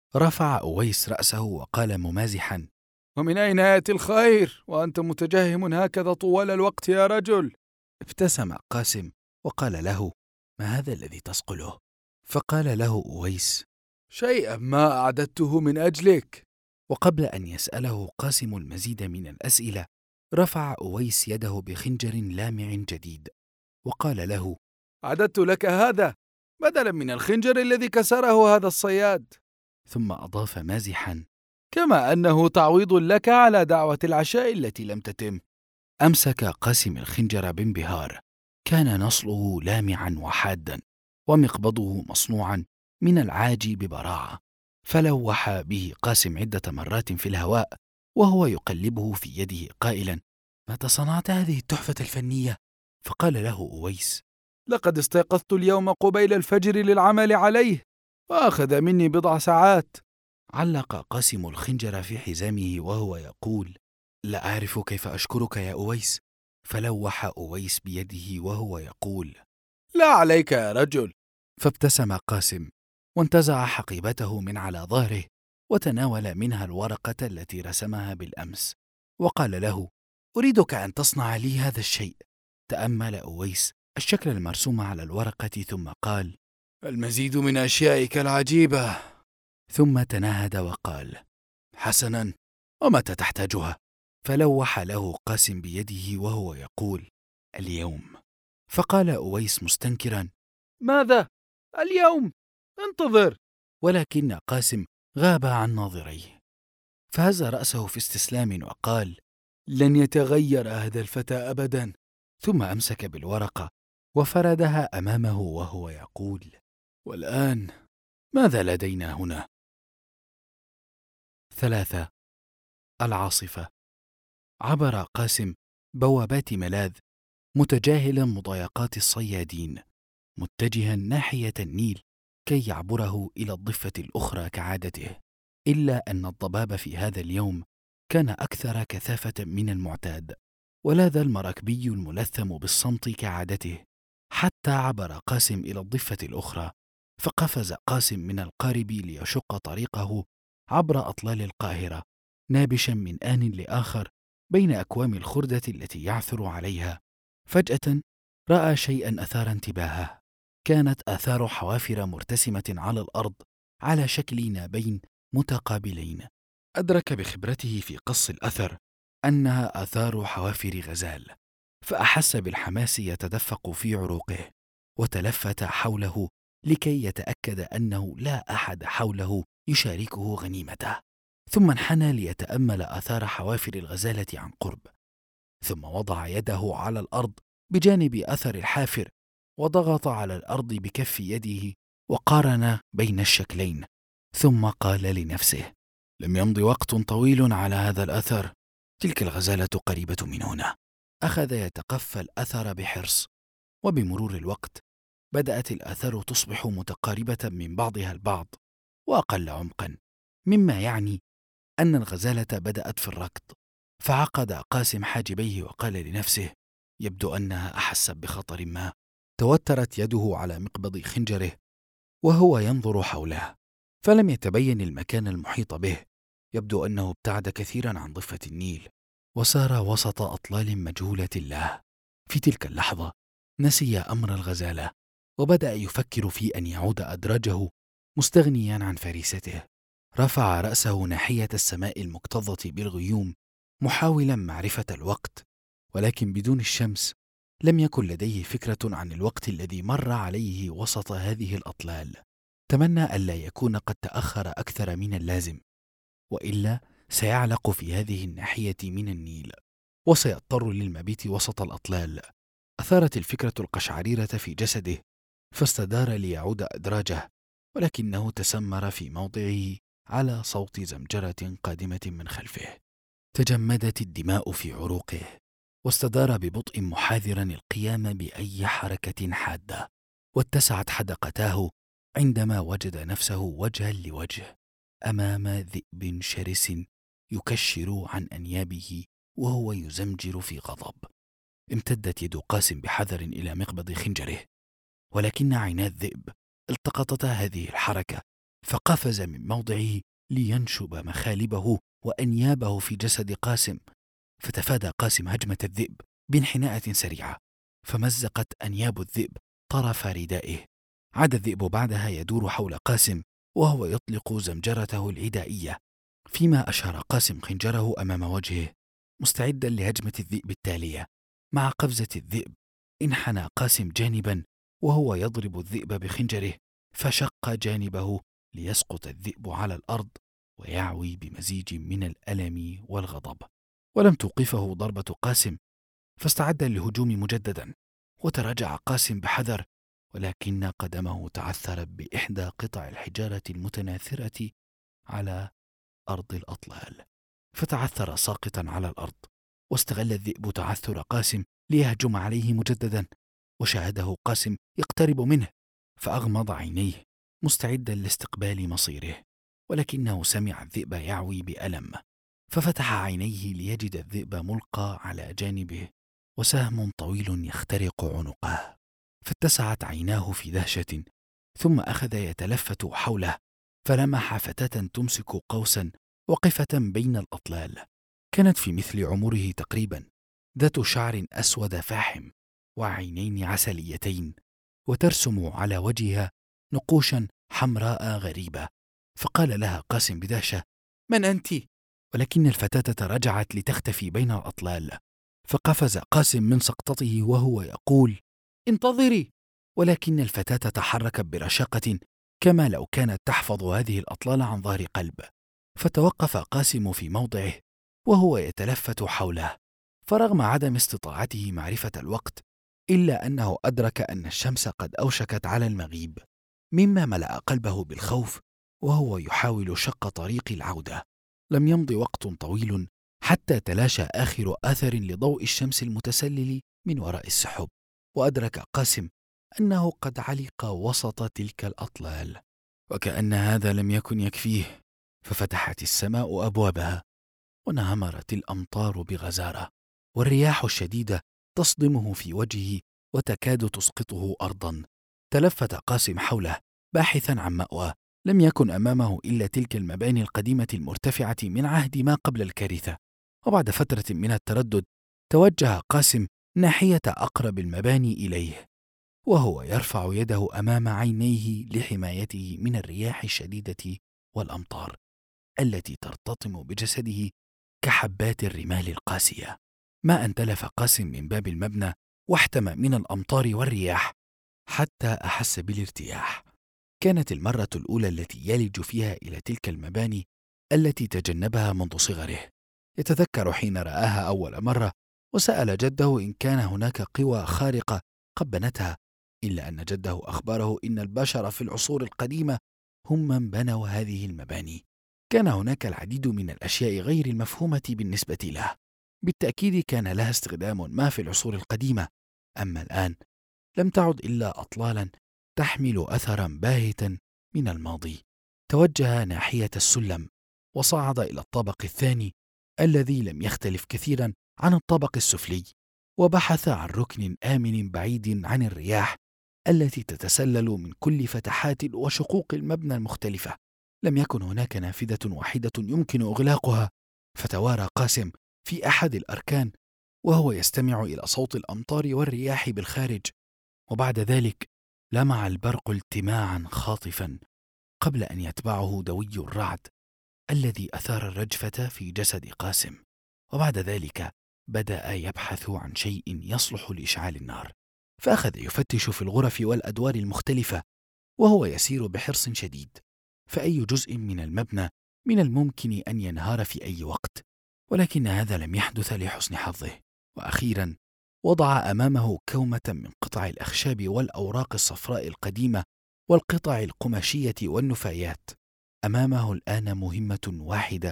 رفع أويس رأسه وقال ممازحا: ومن أين يأتي الخير وأنت متجهم هكذا طوال الوقت يا رجل؟ ابتسم قاسم وقال له: ما هذا الذي تصقله؟ فقال له أويس: شيئا ما أعددته من أجلك. وقبل أن يسأله قاسم المزيد من الأسئلة، رفع أويس يده بخنجر لامع جديد وقال له: أعددت لك هذا بدلا من الخنجر الذي كسره هذا الصياد. ثم أضاف مازحا: كما أنه تعويض لك على دعوة العشاء التي لم تتم. أمسك قاسم الخنجر بانبهار. كان نصله لامعا وحادا، ومقبضه مصنوعا من العاج ببراعة. فلوح به قاسم عدة مرات في الهواء وهو يقلبه في يده قائلا: متى صنعت هذه التحفة الفنية؟ فقال له أويس: لقد استيقظت اليوم قبيل الفجر للعمل عليه، وأخذ مني بضع ساعات. علق قاسم الخنجر في حزامه وهو يقول: لا أعرف كيف أشكرك يا أويس. فلوح أويس بيده وهو يقول: لا عليك يا رجل. فابتسم قاسم وانتزع حقيبته من على ظهره وتناول منها الورقة التي رسمها بالأمس، وقال له: أريدك أن تصنع لي هذا الشيء. تأمل أويس الشكل المرسوم على الورقة ثم قال: المزيد من أشيائك العجيبة. ثم تنهد وقال: حسنا، ومتى تحتاجها؟ فلوح له قاسم بيده وهو يقول: اليوم. فقال أويس مستنكرا: ماذا؟ اليوم؟ انتظر. ولكن قاسم غاب عن ناظريه، فهز رأسه في استسلام وقال: لن يتغير هذا الفتى أبدا. ثم أمسك بالورقة وفردها أمامه وهو يقول: والآن ماذا لدينا هنا؟ 3. العاصفة. عبر قاسم بوابات ملاذ متجاهلا مضايقات الصيادين، متجها ناحية النيل كي يعبره إلى الضفة الأخرى كعادته. إلا أن الضباب في هذا اليوم كان أكثر كثافة من المعتاد، ولاذ المراكبي الملثم بالصمت كعادته حتى عبر قاسم إلى الضفة الأخرى. فقفز قاسم من القارب ليشق طريقه عبر أطلال القاهرة، نابشا من آن لآخر بين أكوام الخردة التي يعثر عليها. فجأة رأى شيئا أثار انتباهه. كانت آثار حوافر مرتسمة على الأرض على شكل نابين متقابلين. أدرك بخبرته في قص الأثر أنها آثار حوافر غزال، فأحس بالحماس يتدفق في عروقه، وتلفت حوله لكي يتأكد أنه لا أحد حوله يشاركه غنيمته. ثم انحنى ليتأمل آثار حوافر الغزالة عن قرب، ثم وضع يده على الأرض بجانب أثر الحافر، وضغط على الأرض بكف يده وقارن بين الشكلين، ثم قال لنفسه: لم يمض وقت طويل على هذا الأثر، تلك الغزالة قريبة من هنا. أخذ يتقفى الأثر بحرص، وبمرور الوقت بدأت الآثار تصبح متقاربة من بعضها البعض وأقل عمقا، مما يعني أن الغزالة بدأت في الركض. فعقد قاسم حاجبيه وقال لنفسه: يبدو أنها أحست بخطر ما. توترت يده على مقبض خنجره وهو ينظر حوله، فلم يتبين المكان المحيط به. يبدو أنه ابتعد كثيرا عن ضفة النيل وسار وسط أطلال مجهولة له. في تلك اللحظة نسي أمر الغزالة، وبدأ يفكر في أن يعود أدراجه مستغنيا عن فريسته. رفع رأسه ناحية السماء المكتظة بالغيوم محاولا معرفة الوقت، ولكن بدون الشمس لم يكن لديه فكرة عن الوقت الذي مر عليه وسط هذه الأطلال. تمنى ألا يكون قد تأخر أكثر من اللازم، وإلا سيعلق في هذه الناحية من النيل وسيضطر للمبيت وسط الأطلال. أثارت الفكرة القشعريرة في جسده، فاستدار ليعود أدراجه، ولكنه تسمر في موضعه على صوت زمجرة قادمة من خلفه. تجمدت الدماء في عروقه، واستدار ببطء محاذرا القيام بأي حركة حادة، واتسعت حدقتاه عندما وجد نفسه وجها لوجه أمام ذئب شرس يكشر عن أنيابه وهو يزمجر في غضب. امتدت يد قاسم بحذر إلى مقبض خنجره، ولكن عينا الذئب التقطتا هذه الحركة، فقفز من موضعه لينشب مخالبه وأنيابه في جسد قاسم. فتفادى قاسم هجمة الذئب بانحناءة سريعة، فمزقت أنياب الذئب طرف ردائه. عاد الذئب بعدها يدور حول قاسم وهو يطلق زمجرته العدائية، فيما أشار قاسم خنجره أمام وجهه مستعدا لهجمة الذئب التالية. مع قفزة الذئب انحنى قاسم جانبا وهو يضرب الذئب بخنجره، فشق جانبه ليسقط الذئب على الأرض ويعوي بمزيج من الألم والغضب. ولم توقفه ضربة قاسم، فاستعد للهجوم مجددا، وتراجع قاسم بحذر، ولكن قدمه تعثرت بإحدى قطع الحجارة المتناثرة على أرض الأطلال، فتعثر ساقطا على الأرض. واستغل الذئب تعثر قاسم ليهجم عليه مجددا، وشاهده قاسم يقترب منه، فأغمض عينيه مستعدا لاستقبال مصيره، ولكنه سمع الذئب يعوي بألم، ففتح عينيه ليجد الذئب ملقى على جانبه وسهم طويل يخترق عنقه، فاتسعت عيناه في دهشة، ثم أخذ يتلفت حوله، فلمح فتاة تمسك قوسا وقفة بين الأطلال، كانت في مثل عمره تقريبا، ذات شعر أسود فاحم وعينين عسليتين، وترسم على وجهها نقوشا حمراء غريبة. فقال لها قاسم بدهشة: من أنت؟ ولكن الفتاة رجعت لتختفي بين الأطلال، فقفز قاسم من سقطته وهو يقول: انتظري! ولكن الفتاة تحركت برشاقة كما لو كانت تحفظ هذه الأطلال عن ظهر قلب، فتوقف قاسم في موضعه وهو يتلفت حوله، فرغم عدم استطاعته معرفة الوقت إلا أنه أدرك أن الشمس قد أوشكت على المغيب، مما ملأ قلبه بالخوف وهو يحاول شق طريق العودة. لم يمض وقت طويل حتى تلاشى آخر آثر لضوء الشمس المتسلل من وراء السحب، وأدرك قاسم أنه قد علق وسط تلك الأطلال. وكأن هذا لم يكن يكفيه، ففتحت السماء أبوابها وانهمرت الأمطار بغزارة، والرياح الشديدة تصدمه في وجهه وتكاد تسقطه أرضا. تلفت قاسم حوله باحثا عن مأوى، لم يكن أمامه إلا تلك المباني القديمة المرتفعة من عهد ما قبل الكارثة. وبعد فترة من التردد توجه قاسم ناحية أقرب المباني إليه، وهو يرفع يده أمام عينيه لحمايته من الرياح الشديدة والأمطار التي ترتطم بجسده كحبات الرمال القاسية. ما أن تلف قاسم من باب المبنى واحتمى من الأمطار والرياح حتى أحس بالارتياح. كانت المرة الأولى التي يلج فيها إلى تلك المباني التي تجنبها منذ صغره. يتذكر حين رآها أول مرة وسأل جده إن كان هناك قوى خارقة قبنتها، إلا أن جده أخبره إن البشر في العصور القديمة هم من بنوا هذه المباني. كان هناك العديد من الأشياء غير المفهومة بالنسبة له، بالتأكيد كان لها استخدام ما في العصور القديمة، أما الآن لم تعد إلا أطلالا تحمل أثرا باهتا من الماضي. توجه ناحية السلم وصعد إلى الطابق الثاني الذي لم يختلف كثيرا عن الطابق السفلي، وبحث عن ركن آمن بعيد عن الرياح التي تتسلل من كل فتحات وشقوق المبنى المختلفة. لم يكن هناك نافذة واحدة يمكن إغلاقها، فتوارى قاسم في أحد الأركان وهو يستمع إلى صوت الأمطار والرياح بالخارج، وبعد ذلك لمع البرق التماعا خاطفا قبل أن يتبعه دوي الرعد الذي أثار الرجفة في جسد قاسم. وبعد ذلك بدأ يبحث عن شيء يصلح لإشعال النار، فأخذ يفتش في الغرف والأدوار المختلفة وهو يسير بحرص شديد، فأي جزء من المبنى من الممكن أن ينهار في أي وقت، ولكن هذا لم يحدث لحسن حظه. وأخيرا وضع أمامه كومة من قطع الأخشاب والأوراق الصفراء القديمة والقطع القماشية والنفايات. أمامه الآن مهمة واحدة،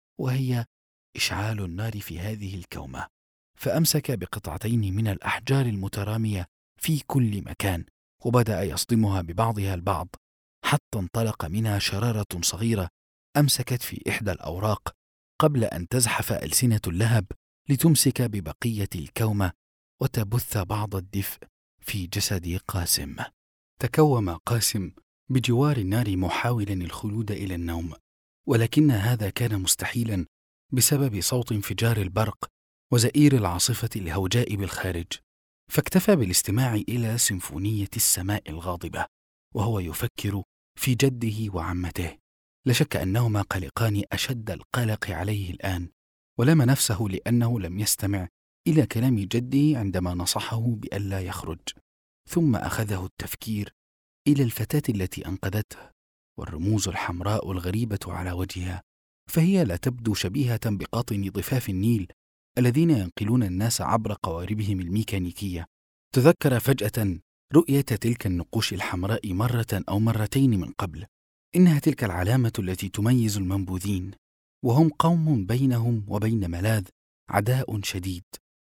وهي إشعال النار في هذه الكومة. فأمسك بقطعتين من الأحجار المترامية في كل مكان، وبدأ يصدمها ببعضها البعض حتى انطلق منها شرارة صغيرة أمسكت في إحدى الأوراق قبل أن تزحف ألسنة اللهب لتمسك ببقية الكومة وتبث بعض الدفء في جسد قاسم. تكوم قاسم بجوار النار محاولا الخلود إلى النوم، ولكن هذا كان مستحيلا بسبب صوت انفجار البرق وزئير العاصفة الهوجاء بالخارج، فاكتفى بالاستماع إلى سيمفونية السماء الغاضبة وهو يفكر في جده وعمته. لا شك أنهما قلقان أشد القلق عليه الآن، ولام نفسه لأنه لم يستمع إلى كلام جده عندما نصحه بألا يخرج. ثم أخذه التفكير إلى الفتاة التي أنقذته، والرموز الحمراء الغريبة على وجهها، فهي لا تبدو شبيهة بقاطن ضفاف النيل الذين ينقلون الناس عبر قواربهم الميكانيكية. تذكر فجأة رؤية تلك النقوش الحمراء مرة أو مرتين من قبل. إنها تلك العلامة التي تميز المنبوذين، وهم قوم بينهم وبين ملاذ عداء شديد،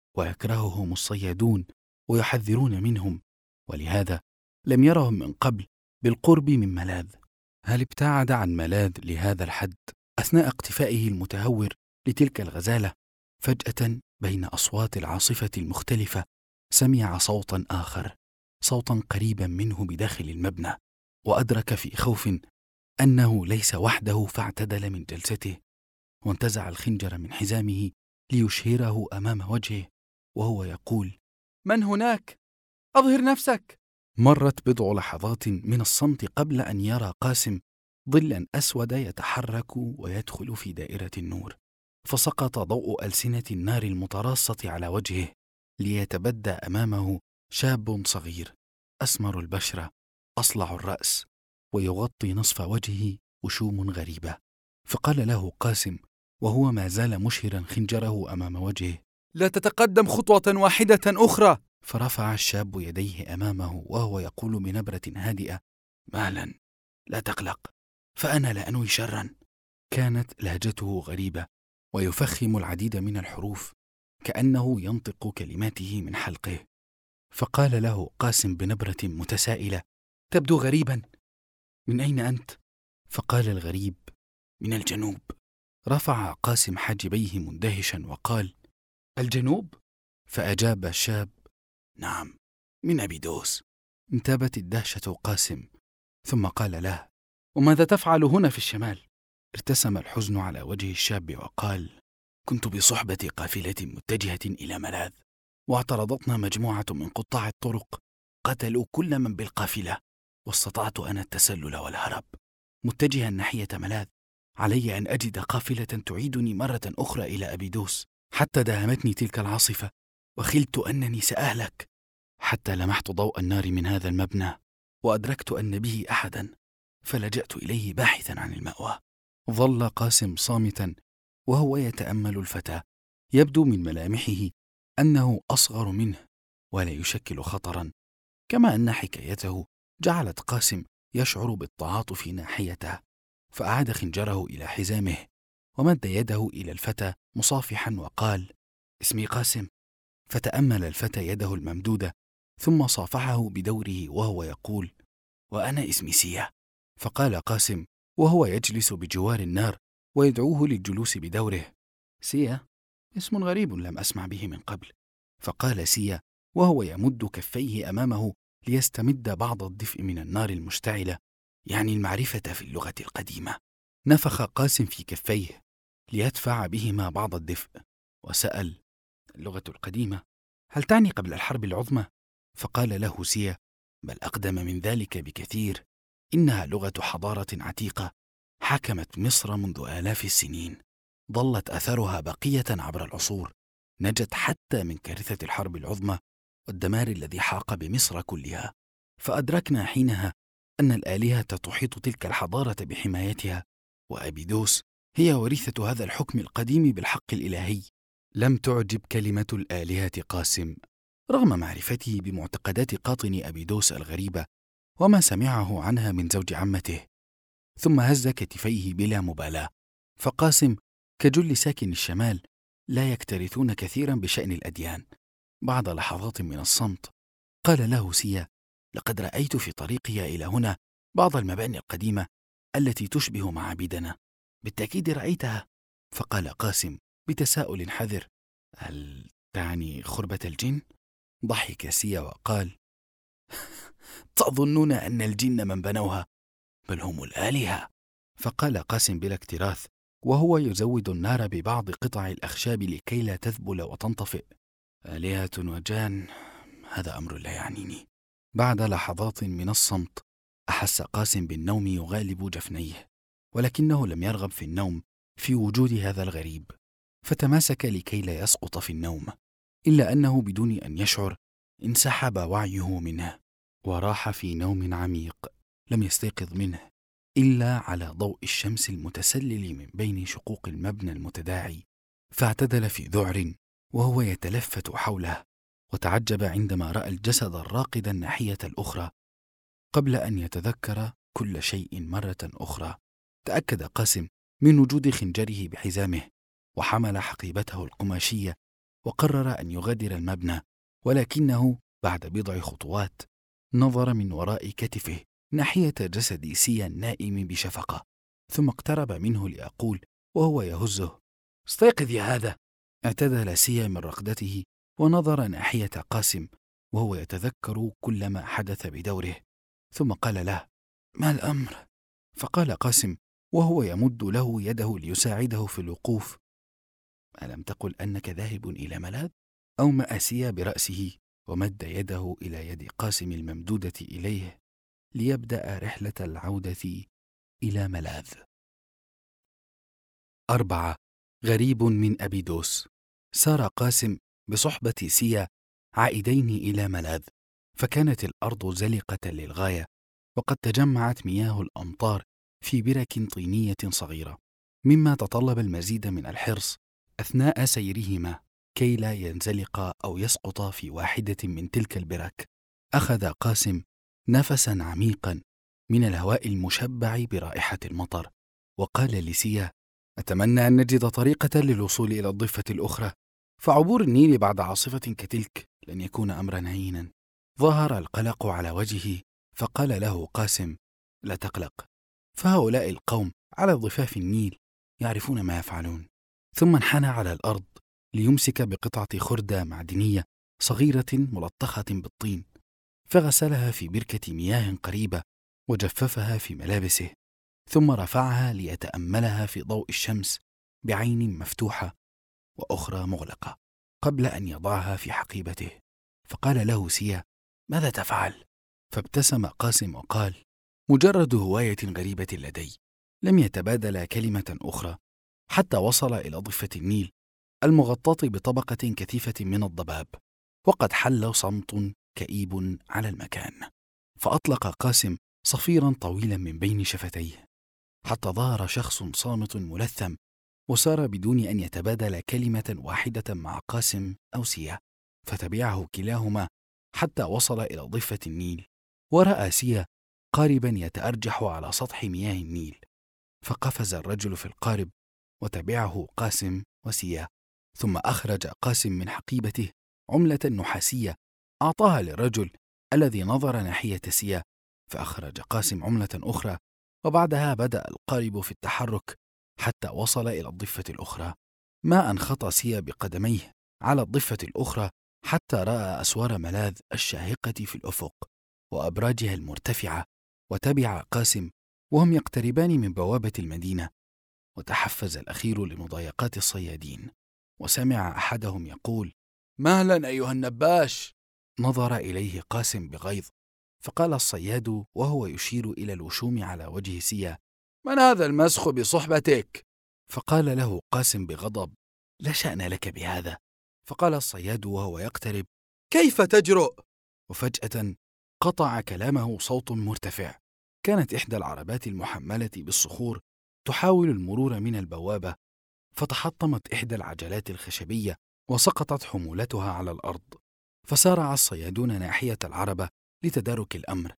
ويكرههم الصيادون ويحذرون منهم، ولهذا لم يرهم من قبل بالقرب من ملاذ. هل ابتعد عن ملاذ لهذا الحد أثناء اقتفائه المتهور لتلك الغزالة؟ فجأة بين أصوات العاصفة المختلفة سمع صوتا آخر، صوتا قريبا منه بداخل المبنى، وأدرك في خوف أنه ليس وحده، فاعتدل من جلسته وانتزع الخنجر من حزامه ليشهره أمام وجهه وهو يقول: من هناك؟ أظهر نفسك. مرت بضع لحظات من الصمت قبل أن يرى قاسم ظلا أسود يتحرك ويدخل في دائرة النور، فسقط ضوء ألسنة النار المتراصة على وجهه ليتبدى أمامه شاب صغير أسمر البشرة أصلع الرأس ويغطي نصف وجهه وشوم غريبة. فقال له قاسم وهو ما زال مشهرا خنجره أمام وجهه: لا تتقدم خطوة واحدة أخرى. فرفع الشاب يديه أمامه وهو يقول بنبرة هادئة: مالا، لا تقلق، فأنا لا أنوي شرا. كانت لهجته غريبة ويفخم العديد من الحروف كأنه ينطق كلماته من حلقه. فقال له قاسم بنبرة متسائلة: تبدو غريبا، من أين أنت؟ فقال الغريب: من الجنوب. رفع قاسم حاجبيه مندهشا وقال: الجنوب؟ فأجاب الشاب: نعم، من أبيدوس. انتابت الدهشة قاسم، ثم قال له: وماذا تفعل هنا في الشمال؟ ارتسم الحزن على وجه الشاب وقال: كنت بصحبة قافلة متجهة إلى ملاذ، واعترضتنا مجموعة من قطاع الطرق قتلوا كل من بالقافلة، واستطعت أنا التسلل والهرب متجها ناحية ملاذ. علي أن أجد قافلة تعيدني مرة أخرى إلى أبيدوس، حتى داهمتني تلك العاصفة وخلت أنني سأهلك، حتى لمحت ضوء النار من هذا المبنى وأدركت أن به أحدا، فلجأت إليه باحثا عن المأوى. ظل قاسم صامتا وهو يتأمل الفتى، يبدو من ملامحه أنه أصغر منه ولا يشكل خطرا، كما أن حكايته جعلت قاسم يشعر بالتعاطف ناحيته. فأعاد خنجره إلى حزامه ومد يده إلى الفتى مصافحا وقال: اسمي قاسم. فتأمل الفتى يده الممدودة ثم صافحه بدوره وهو يقول: وأنا اسمي سيا. فقال قاسم وهو يجلس بجوار النار ويدعوه للجلوس بدوره: سيا، اسم غريب لم أسمع به من قبل. فقال سيا وهو يمد كفيه أمامه ليستمد بعض الدفء من النار المشتعلة: يعني المعرفة في اللغة القديمة. نفخ قاسم في كفيه ليدفع بهما بعض الدفء وسأل: اللغة القديمة، هل تعني قبل الحرب العظمى؟ فقال له سيا: بل أقدم من ذلك بكثير، إنها لغة حضارة عتيقة حكمت مصر منذ آلاف السنين، ظلت أثرها بقية عبر العصور، نجت حتى من كارثة الحرب العظمى والدمار الذي حاق بمصر كلها. فأدركنا حينها أن الآلهة تحيط تلك الحضارة بحمايتها، وأبيدوس هي وريثة هذا الحكم القديم بالحق الإلهي. لم تعجب كلمة الآلهة قاسم رغم معرفته بمعتقدات قاطن أبيدوس الغريبة وما سمعه عنها من زوج عمته، ثم هز كتفيه بلا مبالاة. فقاسم كجل ساكن الشمال لا يكترثون كثيرا بشأن الأديان. بعد لحظات من الصمت قال له سيا: لقد رأيت في طريقي إلى هنا بعض المباني القديمة التي تشبه معابدنا، بالتأكيد رأيتها. فقال قاسم بتساؤل حذر: هل تعني خربة الجن؟ ضحك سيا وقال: تظنون أن الجن من بنوها؟ بل هم الآلهة. فقال قاسم بلا اكتراث وهو يزود النار ببعض قطع الأخشاب لكي لا تذبل وتنطفئ: آلهة وجان، هذا أمر لا يعنيني. بعد لحظات من الصمت أحس قاسم بالنوم يغالب جفنيه، ولكنه لم يرغب في النوم في وجود هذا الغريب، فتماسك لكي لا يسقط في النوم، إلا أنه بدون أن يشعر انسحب وعيه منه وراح في نوم عميق لم يستيقظ منه إلا على ضوء الشمس المتسلل من بين شقوق المبنى المتداعي، فاعتدل في ذعر وهو يتلفت حوله، وتعجب عندما رأى الجسد الراقد الناحية الأخرى. قبل أن يتذكر كل شيء مرة أخرى، تأكد قاسم من وجود خنجره بحزامه، وحمل حقيبته القماشية وقرر أن يغادر المبنى، ولكنه بعد بضع خطوات نظر من وراء كتفه ناحية جسد سيا النائم بشفقة، ثم اقترب منه ليقول وهو يهزه: استيقظ يا هذا. اعتدل سيا من رقدته ونظر ناحية قاسم وهو يتذكر كل ما حدث بدوره، ثم قال له: ما الأمر؟ فقال قاسم وهو يمد له يده ليساعده في الوقوف: ألم تقل أنك ذاهب إلى ملاذ؟ أومأ سيا برأسه ومد يده إلى يد قاسم الممدودة إليه ليبدأ رحلة العودة إلى ملاذ. 4. غريب من أبيدوس. سار قاسم بصحبة سيا عائدين إلى ملاذ، فكانت الأرض زلقة للغاية، وقد تجمعت مياه الأمطار في برك طينية صغيرة، مما تطلب المزيد من الحرص أثناء سيرهما كي لا ينزلق أو يسقط في واحدة من تلك البرك. أخذ قاسم نفسا عميقا من الهواء المشبع برائحة المطر، وقال لسيا: أتمنى أن نجد طريقة للوصول إلى الضفة الأخرى، فعبور النيل بعد عاصفة كتلك لن يكون أمرا هينا. ظهر القلق على وجهه، فقال له قاسم: لا تقلق، فهؤلاء القوم على ضفاف النيل يعرفون ما يفعلون. ثم انحنى على الأرض ليمسك بقطعة خردة معدنية صغيرة ملطخة بالطين، فغسلها في بركة مياه قريبة وجففها في ملابسه، ثم رفعها ليتأملها في ضوء الشمس بعين مفتوحة وأخرى مغلقة قبل أن يضعها في حقيبته. فقال له سيا: ماذا تفعل؟ فابتسم قاسم وقال: مجرد هواية غريبة لدي. لم يتبادل كلمة أخرى حتى وصل إلى ضفة النيل المغطاة بطبقة كثيفة من الضباب، وقد حل صمت كئيب على المكان. فأطلق قاسم صفيرا طويلا من بين شفتيه حتى ظهر شخص صامت ملثم، وسار بدون أن يتبادل كلمة واحدة مع قاسم أو سيا، فتبعه كلاهما حتى وصل إلى ضفة النيل، ورأى سيا قاربا يتأرجح على سطح مياه النيل، فقفز الرجل في القارب وتبعه قاسم وسيا. ثم أخرج قاسم من حقيبته عملة نحاسية أعطاها للرجل الذي نظر ناحية سيا، فأخرج قاسم عملة أخرى، وبعدها بدأ القارب في التحرك حتى وصل إلى الضفة الأخرى. ما أن خطى سيا بقدميه على الضفة الأخرى حتى رأى أسوار ملاذ الشاهقة في الأفق وأبراجها المرتفعة، وتبع قاسم وهم يقتربان من بوابة المدينة، وتحفز الأخير لمضايقات الصيادين، وسمع أحدهم يقول: مهلا أيها النباش. نظر إليه قاسم بغيظ، فقال الصياد وهو يشير إلى الوشوم على وجه سيا: من هذا المسخ بصحبتك؟ فقال له قاسم بغضب: لا شأن لك بهذا. فقال الصياد وهو يقترب: كيف تجرؤ؟ وفجأة قطع كلامه صوت مرتفع. كانت إحدى العربات المحملة بالصخور تحاول المرور من البوابة، فتحطمت إحدى العجلات الخشبية وسقطت حمولتها على الأرض، فسارع الصيادون ناحية العربة لتدارك الأمر.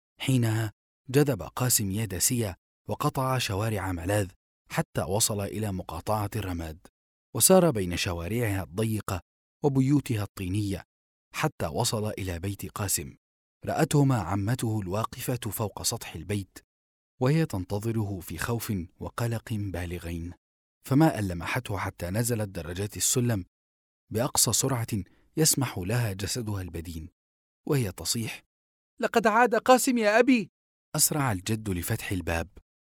حينها جذب قاسم يد سيا وقطع شوارع ملاذ حتى وصل إلى مقاطعة الرماد، وسار بين شوارعها الضيقة وبيوتها الطينية حتى وصل إلى بيت قاسم. رأتهما عمته الواقفة فوق سطح البيت وهي تنتظره في خوف وقلق بالغين، فما أن لمحته حتى نزلت درجات السلم بأقصى سرعة يسمح لها جسدها البدين، وهي تصيح: لقد عاد قاسم يا أبي. أسرع الجد لفتح الباب،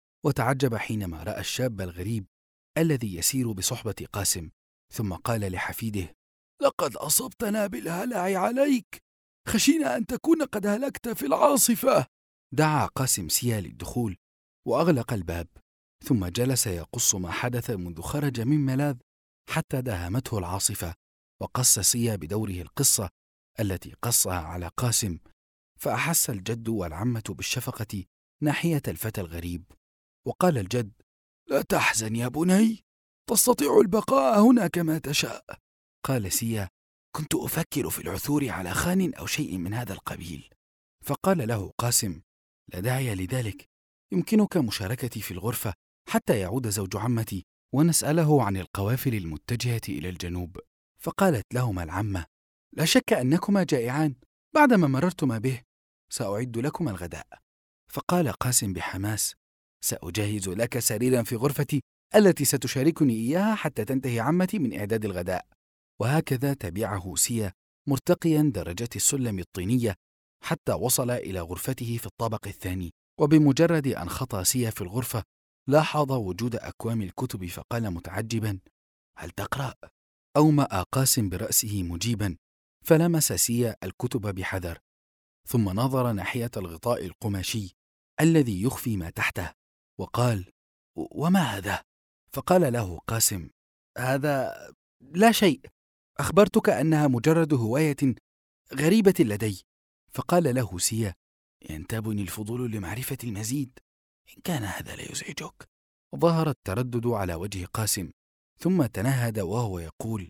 وتعجب حينما رأى الشاب الغريب الذي يسير بصحبة قاسم، ثم قال لحفيده: لقد أصبتنا بالهلع عليك، خشينا أن تكون قد هلكت في العاصفة. دعا قاسم سيا للدخول وأغلق الباب، ثم جلس يقص ما حدث منذ خرج من ملاذ حتى داهمته العاصفة، وقص سيا بدوره القصة التي قصها على قاسم فأحس الجد والعمة بالشفقة ناحية الفتى الغريب، وقال الجد: لا تحزن يا بني، تستطيع البقاء هنا كما تشاء. قال سيا: كنت أفكر في العثور على خان أو شيء من هذا القبيل. فقال له قاسم: لا داعي لذلك، يمكنك مشاركتي في الغرفة حتى يعود زوج عمتي ونسأله عن القوافل المتجهة إلى الجنوب. فقالت لهما العمة: لا شك أنكما جائعان، بعدما مررتما به سأعد لكما الغداء. فقال قاسم بحماس: سأجهز لك سريرا في غرفتي التي ستشاركني إياها حتى تنتهي عمتي من إعداد الغداء. وهكذا تبعه سيا مرتقيا درجات السلم الطينية حتى وصل إلى غرفته في الطابق الثاني. وبمجرد أن خطى سيا في الغرفة لاحظ وجود أكوام الكتب، فقال متعجبا: هل تقرأ؟ أومأ قاسم برأسه مجيبا، فلمس سيا الكتب بحذر، ثم نظر ناحية الغطاء القماشي الذي يخفي ما تحته وقال: وما هذا؟ فقال له قاسم: هذا لا شيء، أخبرتك أنها مجرد هواية غريبة لدي. فقال له سيا: ينتابني الفضول لمعرفة المزيد، إن كان هذا لا يزعجك. ظهر التردد على وجه قاسم، ثم تنهد وهو يقول: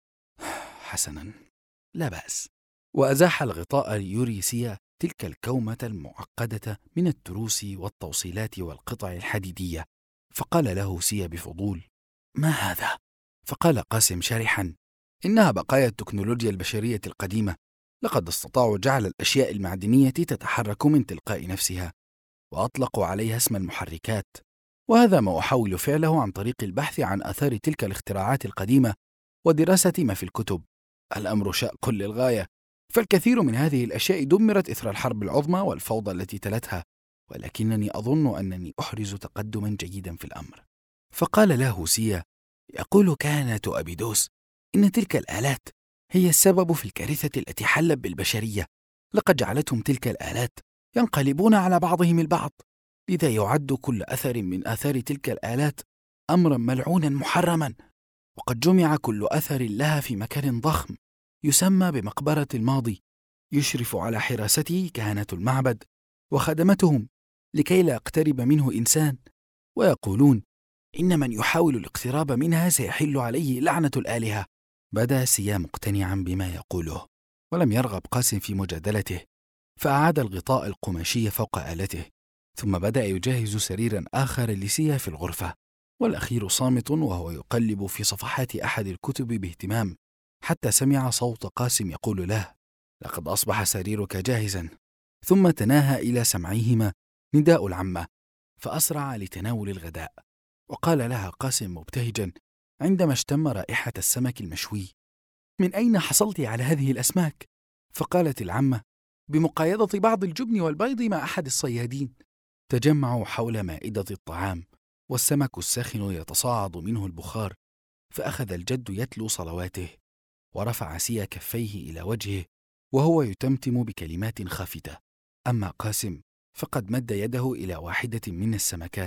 حسنا، لا بأس. وأزاح الغطاء ليري سيا تلك الكومة المعقدة من التروس والتوصيلات والقطع الحديدية. فقال له سيا بفضول: ما هذا؟ فقال قاسم شارحا: إنها بقايا التكنولوجيا البشرية القديمة، لقد استطاعوا جعل الأشياء المعدنية تتحرك من تلقاء نفسها، وأطلقوا عليها اسم المحركات، وهذا ما أحاول فعله عن طريق البحث عن آثار تلك الاختراعات القديمة ودراسة ما في الكتب. الأمر شاق للغاية، فالكثير من هذه الأشياء دمرت إثر الحرب العظمى والفوضى التي تلتها، ولكنني أظن أنني أحرز تقدما جيدا في الأمر. فقال له سيا: يقول كهنة أبيدوس إن تلك الآلات هي السبب في الكارثة التي حلت بالبشرية، لقد جعلتهم تلك الآلات ينقلبون على بعضهم البعض، لذا يعد كل أثر من آثار تلك الآلات أمرا ملعونا محرما، وقد جمع كل أثر لها في مكان ضخم يسمى بمقبرة الماضي، يشرف على حراسته كهنة المعبد وخدمتهم لكي لا يقترب منه إنسان، ويقولون إن من يحاول الاقتراب منها سيحل عليه لعنة الآلهة. بدا سيا مقتنعا بما يقوله، ولم يرغب قاسم في مجادلته، فأعاد الغطاء القماشي فوق آلته، ثم بدأ يجهز سريرا آخر لسيا في الغرفة، والأخير صامت وهو يقلب في صفحات أحد الكتب باهتمام، حتى سمع صوت قاسم يقول له: لقد أصبح سريرك جاهزا. ثم تناهى إلى سمعيهما نداء العمة، فأسرع لتناول الغداء، وقال لها قاسم مبتهجا عندما اشتم رائحة السمك المشوي: من أين حصلت على هذه الأسماك؟ فقالت العمة: بمقايضة بعض الجبن والبيض مع أحد الصيادين. تجمعوا حول مائدة الطعام، والسمك الساخن يتصاعد منه البخار، فأخذ الجد يتلو صلواته، ورفع سيا كفيه إلى وجهه وهو يتمتم بكلمات خافتة. أما قاسم فقد مد يده إلى واحدة من السمكات،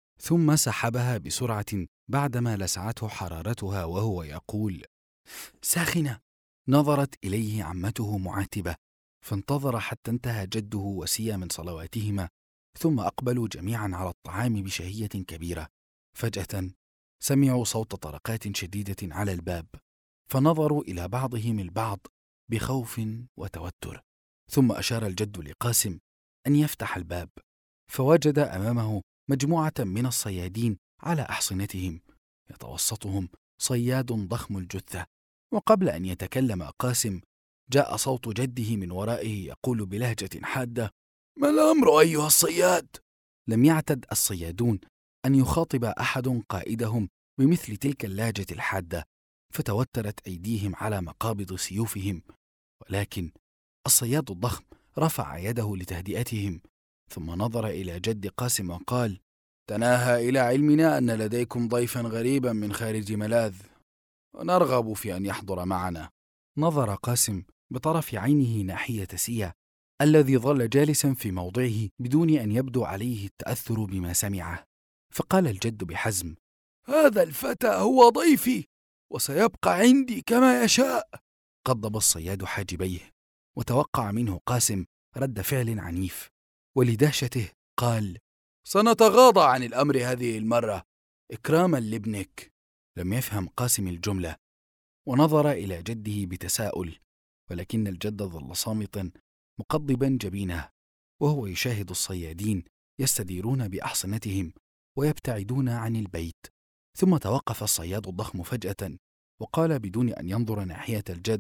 ثم سحبها بسرعة بعدما لسعته حرارتها وهو يقول: ساخنة. نظرت إليه عمته معاتبة، فانتظر حتى انتهى جده وسيا من صلواتهما، ثم أقبلوا جميعا على الطعام بشهية كبيرة. فجأة سمعوا صوت طرقات شديدة على الباب، فنظروا إلى بعضهم البعض بخوف وتوتر، ثم أشار الجد لقاسم أن يفتح الباب، فوجد أمامه مجموعة من الصيادين على أحصنتهم، يتوسطهم صياد ضخم الجثة. وقبل أن يتكلم قاسم جاء صوت جده من ورائه يقول بلهجة حادة: ما الأمر أيها الصياد؟ لم يعتد الصيادون أن يخاطب أحد قائدهم بمثل تلك اللهجة الحادة، فتوترت أيديهم على مقابض سيوفهم، ولكن الصياد الضخم رفع يده لتهدئتهم، ثم نظر إلى جد قاسم وقال: تناهى إلى علمنا أن لديكم ضيفا غريبا من خارج ملاذ، ونرغب في أن يحضر معنا. نظر قاسم بطرف عينه ناحية سيا الذي ظل جالسا في موضعه بدون أن يبدو عليه التأثر بما سمعه، فقال الجد بحزم: هذا الفتى هو ضيفي، وسيبقى عندي كما يشاء. قضب الصياد حاجبيه، وتوقع منه قاسم رد فعل عنيف، ولدهشته قال: سنتغاضى عن الأمر هذه المرة إكراما لابنك. لم يفهم قاسم الجملة، ونظر إلى جده بتساؤل، ولكن الجد ظل صامتا مقضبا جبينه وهو يشاهد الصيادين يستديرون بأحصنتهم ويبتعدون عن البيت. ثم توقف الصياد الضخم فجأة وقال بدون أن ينظر ناحية الجد: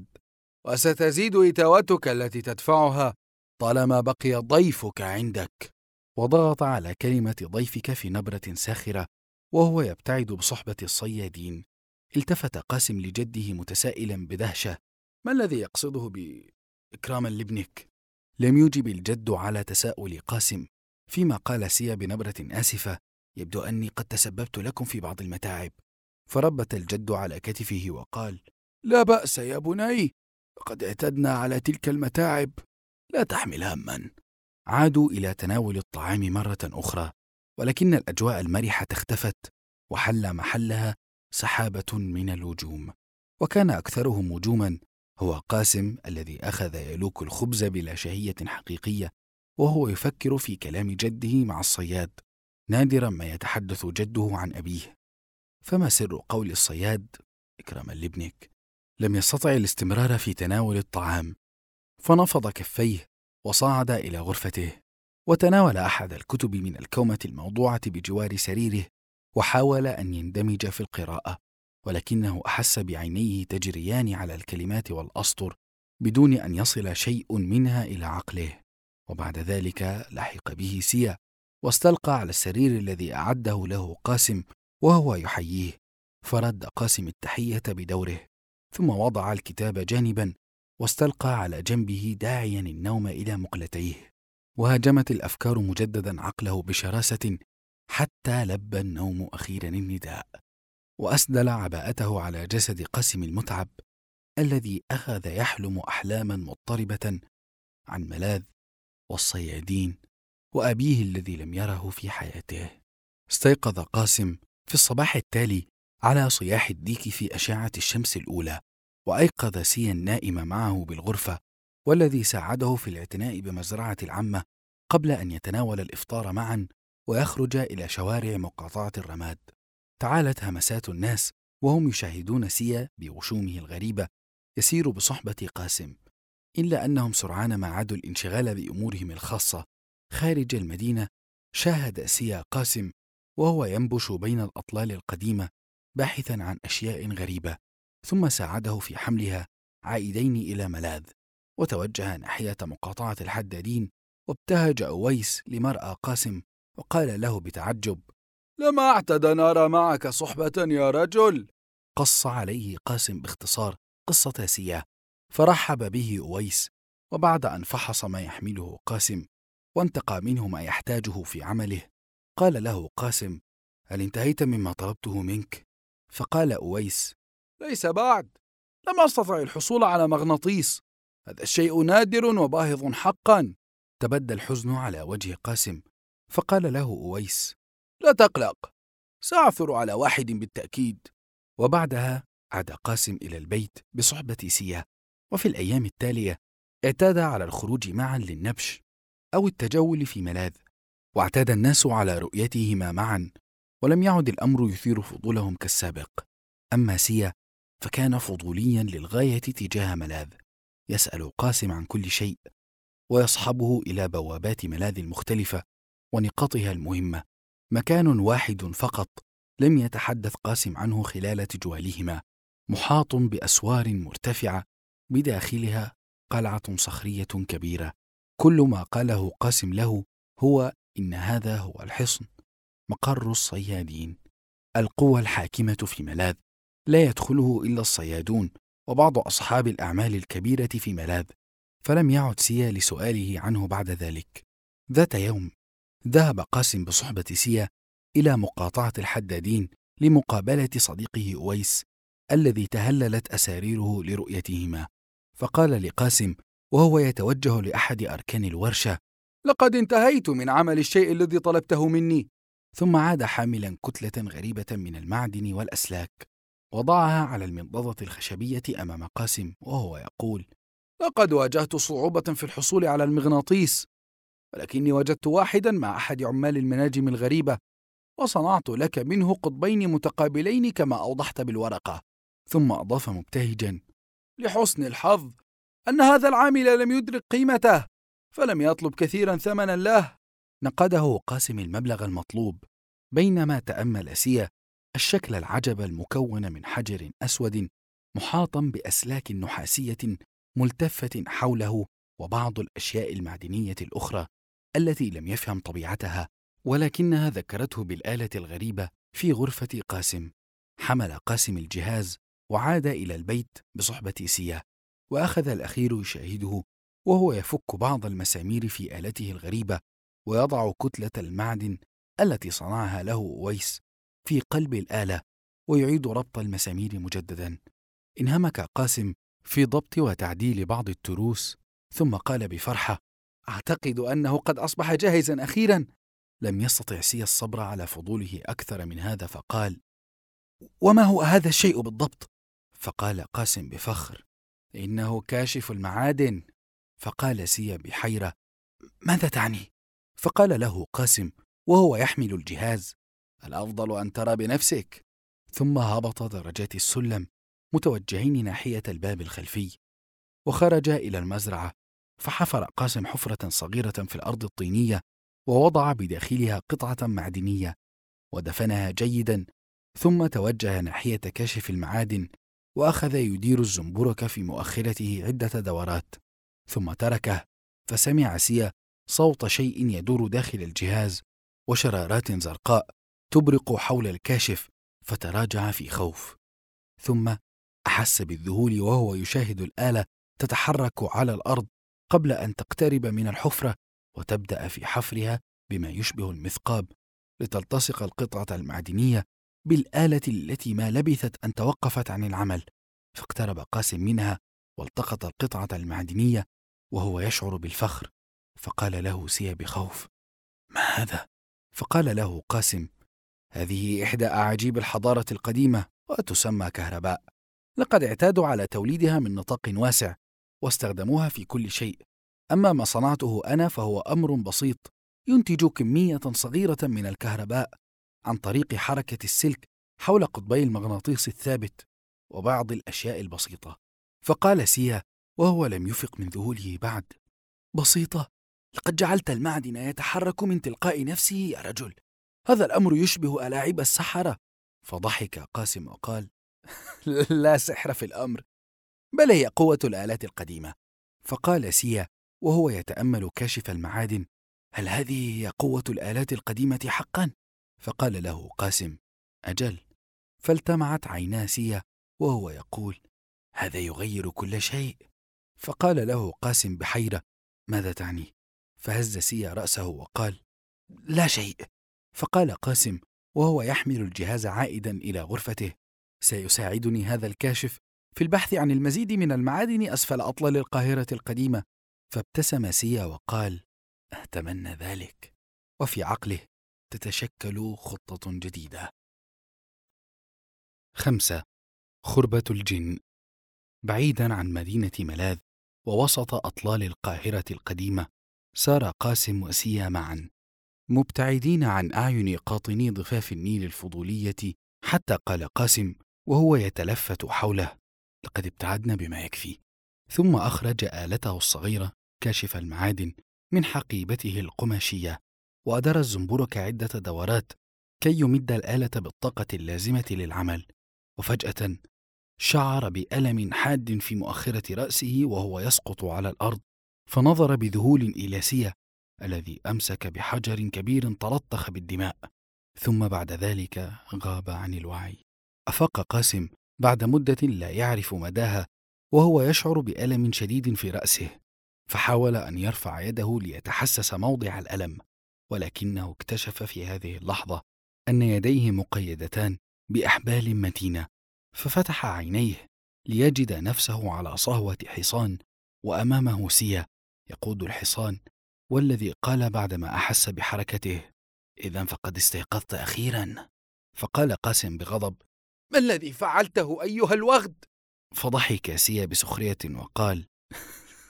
وستزيد إتاوتك التي تدفعها طالما بقي ضيفك عندك. وضغط على كلمة ضيفك في نبرة ساخرة وهو يبتعد بصحبة الصيادين. التفت قاسم لجده متسائلا بدهشة: ما الذي يقصده بإكراما لابنك؟ لم يجب الجد على تساؤل قاسم، فيما قال سيا بنبرة آسفة: يبدو أني قد تسببت لكم في بعض المتاعب. فربت الجد على كتفه وقال: لا بأس يا بني، فقد اعتدنا على تلك المتاعب، لا تحمل هما. عادوا إلى تناول الطعام مرة أخرى، ولكن الأجواء المرحة اختفت وحل محلها سحابة من الهجوم. وكان أكثرهم هجوما هو قاسم الذي أخذ يلوك الخبز بلا شهية حقيقية وهو يفكر في كلام جده مع الصياد، نادرا ما يتحدث جده عن أبيه. فما سر قول الصياد إكراما لابنك؟ لم يستطع الاستمرار في تناول الطعام، فنفض كفيه وصعد إلى غرفته وتناول أحد الكتب من الكومة الموضوعة بجوار سريره وحاول أن يندمج في القراءة، ولكنه أحس بعينيه تجريان على الكلمات والأسطر بدون أن يصل شيء منها إلى عقله. وبعد ذلك لحق به سيا واستلقى على السرير الذي أعده له قاسم وهو يحييه، فرد قاسم التحية بدوره، ثم وضع الكتاب جانبا واستلقى على جنبه داعيا النوم إلى مقلتيه. وهاجمت الأفكار مجددا عقله بشراسة حتى لبى النوم أخيرا النداء، وأسدل عباءته على جسد قاسم المتعب الذي أخذ يحلم أحلاما مضطربة عن ملاذ والصيادين وأبيه الذي لم يره في حياته. استيقظ قاسم في الصباح التالي على صياح الديك في أشعة الشمس الأولى، وأيقظ سيا النائم معه بالغرفة والذي ساعده في الاعتناء بمزرعة العمة قبل أن يتناول الإفطار معا ويخرج إلى شوارع مقاطعة الرماد. تعالت همسات الناس وهم يشاهدون سيا بوشومه الغريبة يسير بصحبة قاسم، إلا أنهم سرعان ما عادوا الانشغال بأمورهم الخاصة. خارج المدينة شاهد سيا قاسم وهو ينبش بين الأطلال القديمة باحثا عن أشياء غريبة، ثم ساعده في حملها عائدين إلى ملاذ، وتوجه ناحية مقاطعة الحدادين. وابتهج أويس لمرأى قاسم وقال له بتعجب: لم أعتد أن أرى معك صحبة يا رجل. قص عليه قاسم باختصار قصة سيا، فرحب به أويس، وبعد أن فحص ما يحمله قاسم وانتقى منه ما يحتاجه في عمله، قال له قاسم: هل انتهيت مما طلبته منك؟ فقال أويس: ليس بعد، لم أستطع الحصول على مغناطيس، هذا الشيء نادر وباهظ حقا. تبدى الحزن على وجه قاسم، فقال له أويس: لا تقلق، سأعثر على واحد بالتأكيد. وبعدها عاد قاسم إلى البيت بصحبة سيا، وفي الأيام التالية اعتاد على الخروج معا للنبش أو التجول في ملاذ، واعتاد الناس على رؤيتهما معا، ولم يعد الأمر يثير فضولهم كالسابق. أما سيا فكان فضوليا للغاية تجاه ملاذ، يسأل قاسم عن كل شيء ويصحبه إلى بوابات ملاذ المختلفة ونقاطها المهمة، مكان واحد فقط لم يتحدث قاسم عنه خلال تجوالهما، محاط بأسوار مرتفعة بداخلها قلعة صخرية كبيرة. كل ما قاله قاسم له هو إن هذا هو الحصن، مقر الصيادين، القوة الحاكمة في ملاذ، لا يدخله إلا الصيادون وبعض أصحاب الأعمال الكبيرة في ملاذ. فلم يعد سيا لسؤاله عنه بعد ذلك. ذات يوم ذهب قاسم بصحبة سيا إلى مقاطعة الحدادين لمقابلة صديقه أويس الذي تهللت أساريره لرؤيتهما، فقال لقاسم وهو يتوجه لأحد أركان الورشة: لقد انتهيت من عمل الشيء الذي طلبته مني. ثم عاد حاملا كتلة غريبة من المعدن والأسلاك، وضعها على المنضدة الخشبية أمام قاسم وهو يقول: لقد واجهت صعوبة في الحصول على المغناطيس، ولكني وجدت واحدا مع أحد عمال المناجم الغريبة، وصنعت لك منه قطبين متقابلين كما أوضحت بالورقة. ثم أضاف مبتهجا: لحسن الحظ أن هذا العامل لم يدرك قيمته، فلم يطلب كثيرا ثمنا له. نقده قاسم المبلغ المطلوب، بينما تأمل سيا الشكل العجب المكون من حجر أسود محاطا بأسلاك نحاسية ملتفة حوله، وبعض الأشياء المعدنية الأخرى التي لم يفهم طبيعتها، ولكنها ذكرته بالآلة الغريبة في غرفة قاسم. حمل قاسم الجهاز وعاد إلى البيت بصحبة سيا، وأخذ الأخير يشاهده وهو يفك بعض المسامير في آلته الغريبة، ويضع كتلة المعدن التي صنعها له أويس في قلب الآلة، ويعيد ربط المسامير مجددا. انهمك قاسم في ضبط وتعديل بعض التروس، ثم قال بفرحة: أعتقد أنه قد أصبح جاهزا أخيرا. لم يستطع سيا الصبر على فضوله أكثر من هذا، فقال: وما هو هذا الشيء بالضبط؟ فقال قاسم بفخر: إنه كاشف المعادن. فقال سيا بحيرة: ماذا تعني؟ فقال له قاسم وهو يحمل الجهاز: الأفضل أن ترى بنفسك. ثم هبط درجات السلم متوجهين ناحية الباب الخلفي، وخرجا إلى المزرعة، فحفر قاسم حفرة صغيرة في الأرض الطينية، ووضع بداخلها قطعة معدنية ودفنها جيدا، ثم توجه ناحية كاشف المعادن، وأخذ يدير الزنبرك في مؤخرته عدة دورات، ثم تركه، فسمع سيا صوت شيء يدور داخل الجهاز وشرارات زرقاء تبرق حول الكاشف، فتراجع في خوف. ثم أحس بالذهول وهو يشاهد الآلة تتحرك على الأرض قبل أن تقترب من الحفرة وتبدأ في حفرها بما يشبه المثقاب، لتلتصق القطعة المعدنية بالآلة التي ما لبثت أن توقفت عن العمل. فاقترب قاسم منها والتقط القطعة المعدنية وهو يشعر بالفخر، فقال له سيا بخوف: ما هذا؟ فقال له قاسم: هذه إحدى أعاجيب الحضارة القديمة، وتسمى كهرباء. لقد اعتادوا على توليدها من نطاق واسع، واستخدموها في كل شيء. أما ما صنعته أنا فهو أمر بسيط، ينتج كمية صغيرة من الكهرباء عن طريق حركة السلك حول قطبي المغناطيس الثابت وبعض الأشياء البسيطة. فقال سيا وهو لم يفق من ذهوله بعد: بسيطة؟ لقد جعلت المعدن يتحرك من تلقاء نفسه يا رجل، هذا الأمر يشبه ألاعيب السحرة. فضحك قاسم وقال: لا سحر في الأمر، بل هي قوة الآلات القديمة. فقال سيا وهو يتأمل كاشف المعادن: هل هذه هي قوة الآلات القديمة حقا؟ فقال له قاسم: أجل. فالتمعت عينا سيا وهو يقول: هذا يغير كل شيء. فقال له قاسم بحيرة: ماذا تعني؟ فهز سيا رأسه وقال: لا شيء. فقال قاسم وهو يحمل الجهاز عائدا إلى غرفته: سيساعدني هذا الكاشف في البحث عن المزيد من المعادن أسفل أطلال القاهرة القديمة. فابتسم سيا وقال: أتمنى ذلك. وفي عقله: تتشكل خطة جديدة. 5. خربة الجن. بعيدا عن مدينة ملاذ ووسط أطلال القاهرة القديمة، سار قاسم وسيا معا، مبتعدين عن أعين قاطني ضفاف النيل الفضولية، حتى قال قاسم وهو يتلفت حوله: لقد ابتعدنا بما يكفي. ثم أخرج آلته الصغيرة كاشف المعادن من حقيبته القماشية، وأدار الزنبرك عدة دورات كي يمد الآلة بالطاقة اللازمة للعمل. وفجأة شعر بألم حاد في مؤخرة رأسه وهو يسقط على الأرض، فنظر بذهول إلى سيا الذي أمسك بحجر كبير تلطخ بالدماء، ثم بعد ذلك غاب عن الوعي. أفاق قاسم بعد مدة لا يعرف مداها وهو يشعر بألم شديد في رأسه، فحاول أن يرفع يده ليتحسس موضع الألم، ولكنه اكتشف في هذه اللحظة أن يديه مقيدتان بأحبال متينة، ففتح عينيه ليجد نفسه على صهوة حصان، وأمامه سيا يقود الحصان، والذي قال بعدما أحس بحركته: إذن فقد استيقظت أخيرا. فقال قاسم بغضب: ما الذي فعلته أيها الوغد؟ فضحك سيا بسخرية وقال: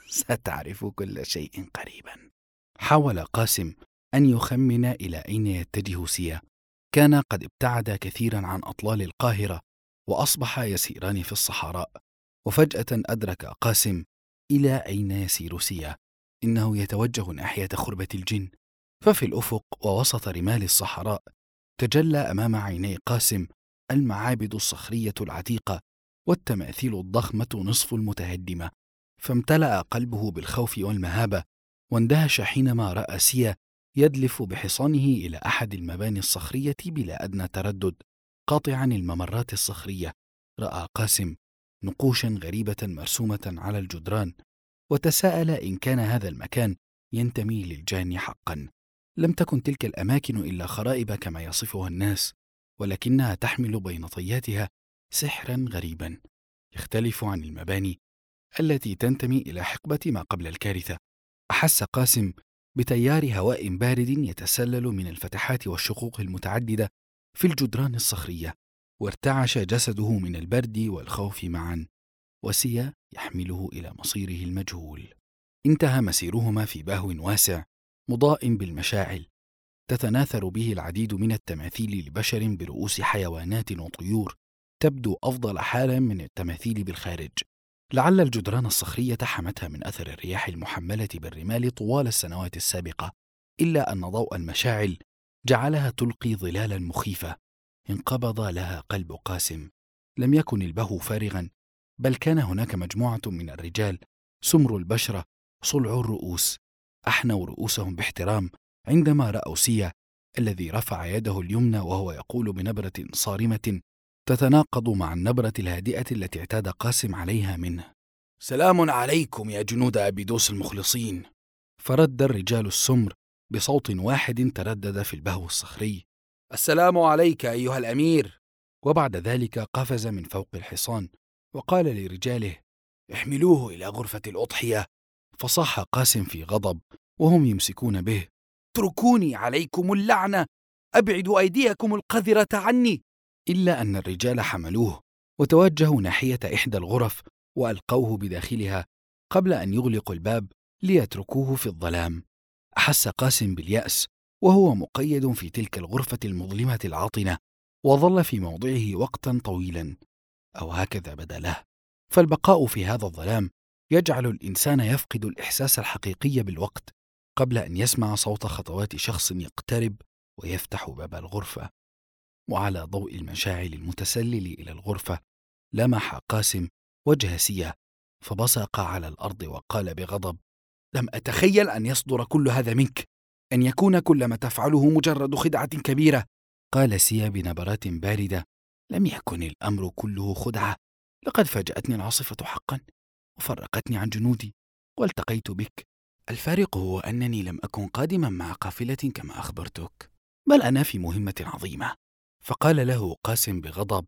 ستعرف كل شيء قريبا. حاول قاسم أن يخمن إلى أين يتجه سيا. كان قد ابتعد كثيرا عن أطلال القاهرة وأصبح يسيران في الصحراء. وفجأة أدرك قاسم إلى أين يسير سيا. إنه يتوجه ناحية خربة الجن. ففي الأفق ووسط رمال الصحراء تجلى أمام عيني قاسم المعابد الصخرية العتيقة والتماثيل الضخمة نصف المتهدمة. فامتلأ قلبه بالخوف والمهابة، واندهش حينما رأى سيا يدلف بحصانه إلى أحد المباني الصخرية بلا أدنى تردد، قاطعا الممرات الصخرية. رأى قاسم نقوشا غريبة مرسومة على الجدران، وتساءل إن كان هذا المكان ينتمي للجان حقا. لم تكن تلك الأماكن إلا خرائب كما يصفها الناس، ولكنها تحمل بين طياتها سحرا غريبا يختلف عن المباني التي تنتمي إلى حقبة ما قبل الكارثة. أحس قاسم بتيار هواء بارد يتسلل من الفتحات والشقوق المتعددة في الجدران الصخرية، وارتعش جسده من البرد والخوف معا، وسيا يحمله إلى مصيره المجهول. انتهى مسيرهما في باهو واسع مضاء بالمشاعل، تتناثر به العديد من التماثيل لبشر برؤوس حيوانات وطيور تبدو أفضل حالا من التماثيل بالخارج. لعل الجدران الصخرية حمتها من أثر الرياح المحملة بالرمال طوال السنوات السابقة، إلا أن ضوء المشاعل جعلها تلقي ظلالا مخيفة. انقبض لها قلب قاسم. لم يكن البهو فارغا، بل كان هناك مجموعة من الرجال سمر البشرة صلع الرؤوس، أحنوا رؤوسهم باحترام عندما رأوا سيا الذي رفع يده اليمنى وهو يقول بنبرة صارمة تتناقض مع النبرة الهادئة التي اعتاد قاسم عليها منه: سلام عليكم يا جنود أبيدوس المخلصين. فرد الرجال السمر بصوت واحد تردد في البهو الصخري: السلام عليك أيها الأمير. وبعد ذلك قفز من فوق الحصان وقال لرجاله: احملوه إلى غرفة الأضحية. فصاح قاسم في غضب وهم يمسكون به: اتركوني، عليكم اللعنة، أبعدوا أيديكم القذرة عني. إلا أن الرجال حملوه وتوجهوا ناحية إحدى الغرف وألقوه بداخلها قبل أن يغلقوا الباب ليتركوه في الظلام. أحس قاسم باليأس وهو مقيد في تلك الغرفة المظلمة العاطنة، وظل في موضعه وقتا طويلا، أو هكذا بدا له. فالبقاء في هذا الظلام يجعل الإنسان يفقد الإحساس الحقيقي بالوقت قبل أن يسمع صوت خطوات شخص يقترب ويفتح باب الغرفة. وعلى ضوء المشاعل المتسلل إلى الغرفة لمح قاسم وجه سيا، فبصق على الأرض وقال بغضب: لم أتخيل أن يصدر كل هذا منك، أن يكون كل ما تفعله مجرد خدعة كبيرة. قال سيا بنبرات باردة: لم يكن الأمر كله خدعة، لقد فاجأتني العاصفة حقا وفرقتني عن جنودي والتقيت بك. الفارق هو أنني لم أكن قادما مع قافلة كما أخبرتك، بل أنا في مهمة عظيمة. فقال له قاسم بغضب: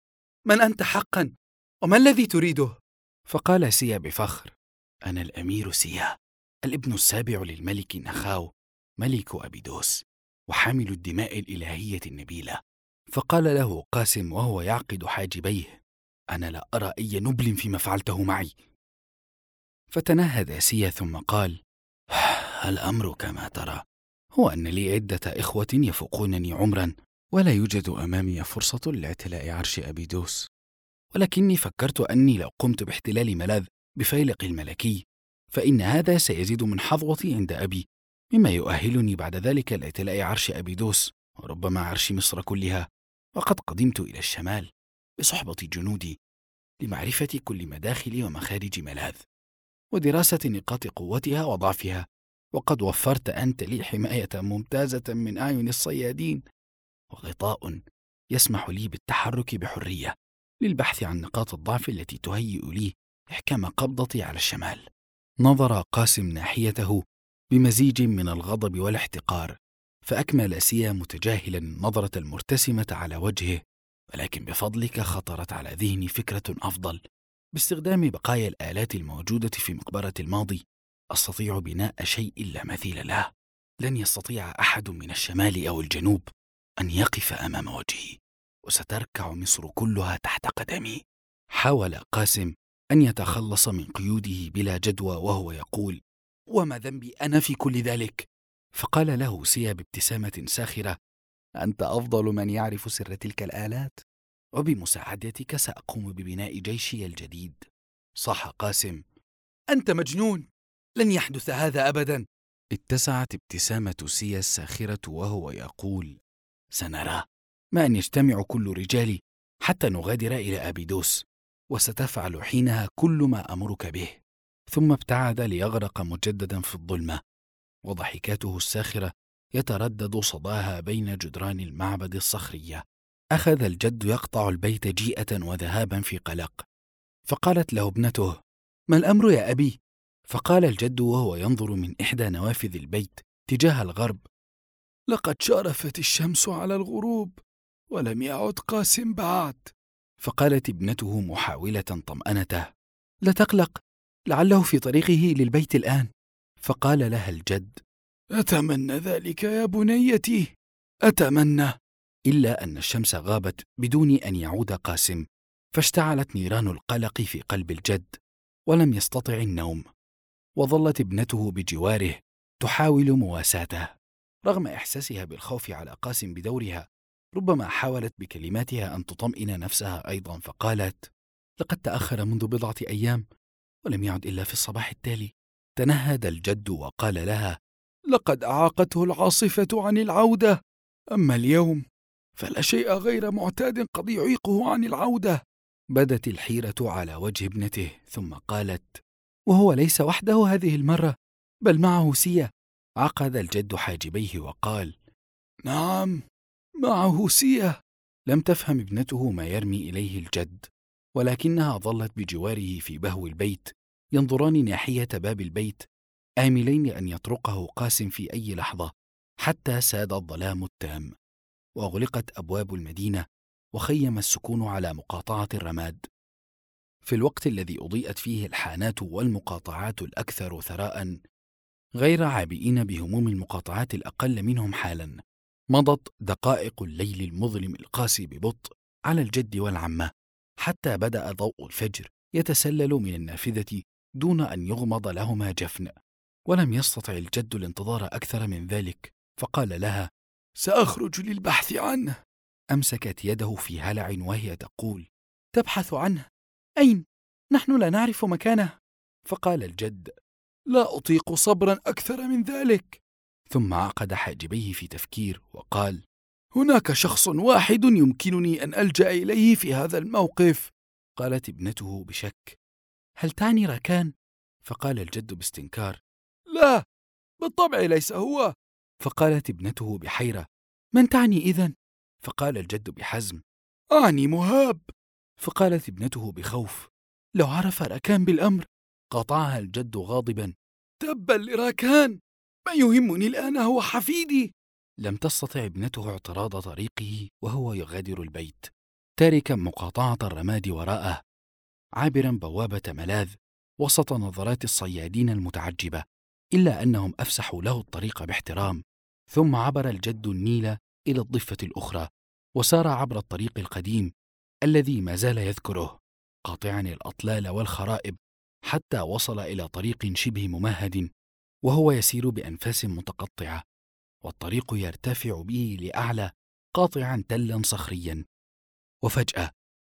من أنت حقا؟ وما الذي تريده؟ فقال سيا بفخر: أنا الأمير سيا، الابن السابع للملك نخاو ملك أبيدوس، وحامل الدماء الإلهية النبيلة. فقال له قاسم وهو يعقد حاجبيه: أنا لا أرى أي نبل فيما فعلته معي. فتنهد سيا ثم قال: الأمر كما ترى، هو أن لي عدة إخوة يفوقونني عمرا، ولا يوجد أمامي فرصة لاعتلاء عرش أبيدوس، ولكني فكرت أني لو قمت باحتلال ملاذ بفيلق الملكي فإن هذا سيزيد من حظوتي عند أبي، مما يؤهلني بعد ذلك لاعتلاء عرش أبيدوس وربما عرش مصر كلها. وقد قدمت إلى الشمال بصحبة جنودي لمعرفة كل مداخل ومخارج ملاذ ودراسة نقاط قوتها وضعفها، وقد وفرت أنت لي حماية ممتازة من أعين الصيادين وغطاء يسمح لي بالتحرك بحرية للبحث عن نقاط الضعف التي تهيئ لي إحكام قبضتي على الشمال. نظر قاسم ناحيته بمزيج من الغضب والاحتقار، فأكمل سيا متجاهلا النظرة المرتسمة على وجهه: ولكن بفضلك خطرت على ذهني فكرة أفضل. باستخدام بقايا الآلات الموجودة في مقبرة الماضي أستطيع بناء شيء لا مثيل له. لن يستطيع أحد من الشمال أو الجنوب أن يقف أمام وجهي، وستركع مصر كلها تحت قدمي. حاول قاسم أن يتخلص من قيوده بلا جدوى وهو يقول: وما ذنبي أنا في كل ذلك؟ فقال له سيا بابتسامة ساخرة: أنت أفضل من يعرف سر تلك الآلات، وبمساعدتك سأقوم ببناء جيشي الجديد. صاح قاسم: أنت مجنون، لن يحدث هذا أبدا. اتسعت ابتسامة سيا الساخرة وهو يقول: سنرى، ما أن يجتمع كل رجالي حتى نغادر إلى أبيدوس، وستفعل حينها كل ما أمرك به. ثم ابتعد ليغرق مجددا في الظلمة، وضحكاته الساخرة يتردد صداها بين جدران المعبد الصخرية. أخذ الجد يقطع البيت جيئة وذهابا في قلق، فقالت له ابنته: ما الأمر يا أبي؟ فقال الجد وهو ينظر من إحدى نوافذ البيت تجاه الغرب: لقد شرفت الشمس على الغروب ولم يعد قاسم بعد. فقالت ابنته محاولة طمأنته: لا تقلق، لعله في طريقه للبيت الآن. فقال لها الجد: أتمنى ذلك يا بنيتي، أتمنى. إلا أن الشمس غابت بدون أن يعود قاسم، فاشتعلت نيران القلق في قلب الجد ولم يستطع النوم، وظلت ابنته بجواره تحاول مواساته رغم إحساسها بالخوف على قاسم بدورها. ربما حاولت بكلماتها أن تطمئن نفسها أيضا، فقالت: لقد تأخر منذ بضعة أيام ولم يعد إلا في الصباح التالي. تنهد الجد وقال لها: لقد أعاقته العاصفة عن العودة، أما اليوم فلا شيء غير معتاد قد يعيقه عن العودة. بدت الحيرة على وجه ابنته، ثم قالت: وهو ليس وحده هذه المرة، بل معه سيا. عقد الجد حاجبيه وقال: نعم، معه سيا. لم تفهم ابنته ما يرمي إليه الجد، ولكنها ظلت بجواره في بهو البيت، ينظران ناحية باب البيت، آملين أن يطرقه قاسم في أي لحظة، حتى ساد الظلام التام، وأغلقت أبواب المدينة، وخيم السكون على مقاطعة الرماد. في الوقت الذي أضيئت فيه الحانات والمقاطعات الأكثر ثراء، غير عابئين بهموم المقاطعات الأقل منهم حالا، مضت دقائق الليل المظلم القاسي ببطء على الجد والعمة، حتى بدأ ضوء الفجر يتسلل من النافذة دون أن يغمض لهما جفن. ولم يستطع الجد الانتظار أكثر من ذلك، فقال لها: سأخرج للبحث عنه. أمسكت يده في هلع وهي تقول: تبحث عنه؟ أين؟ نحن لا نعرف مكانه. فقال الجد: لا أطيق صبرا أكثر من ذلك. ثم عقد حاجبيه في تفكير وقال: هناك شخص واحد يمكنني أن ألجأ إليه في هذا الموقف. قالت ابنته بشك: هل تعني راكان؟ فقال الجد باستنكار: لا، بالطبع ليس هو. فقالت ابنته بحيرة: من تعني إذن؟ فقال الجد بحزم: أعني مهاب. فقالت ابنته بخوف: لو عرف راكان بالأمر. قاطعها الجد غاضبا: تبا لراكان، ما يهمني الآن هو حفيدي. لم تستطع ابنته اعتراض طريقه وهو يغادر البيت، تاركا مقاطعة الرماد وراءه، عابرا بوابة ملاذ وسط نظرات الصيادين المتعجبة، إلا أنهم أفسحوا له الطريق باحترام. ثم عبر الجد النيل إلى الضفة الأخرى، وسار عبر الطريق القديم الذي ما زال يذكره، قاطعا الأطلال والخرائب، حتى وصل إلى طريق شبه ممهد، وهو يسير بأنفاس متقطعة، والطريق يرتفع به لأعلى، قاطعا تلا صخريا. وفجأة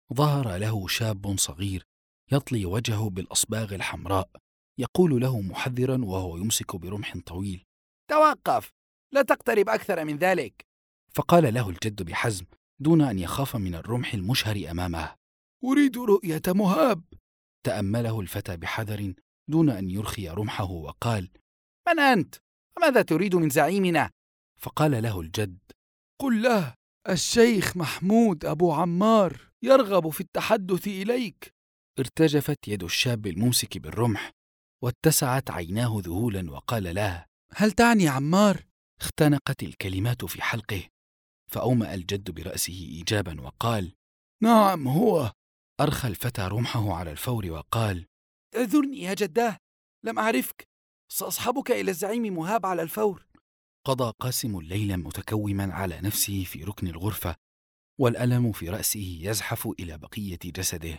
ظهر له شاب صغير يطلي وجهه بالأصباغ الحمراء، يقول له محذرا وهو يمسك برمح طويل: توقف، لا تقترب أكثر من ذلك. فقال له الجد بحزم دون أن يخاف من الرمح المشهر أمامه: أريد رؤية مهاب. تأمله الفتى بحذر دون أن يرخي رمحه وقال: من أنت؟ وماذا تريد من زعيمنا؟ فقال له الجد: قل له الشيخ محمود أبو عمار يرغب في التحدث إليك. ارتجفت يد الشاب الممسك بالرمح، واتسعت عيناه ذهولا، وقال له: هل تعني عمار؟ اختنقت الكلمات في حلقه، فأومأ الجد برأسه إيجابا وقال: نعم هو. أرخى الفتى رمحه على الفور وقال: اعذرني يا جداه، لم أعرفك، سأصحبك إلى الزعيم مهاب على الفور. قضى قاسم الليل متكوما على نفسه في ركن الغرفة، والألم في رأسه يزحف إلى بقية جسده.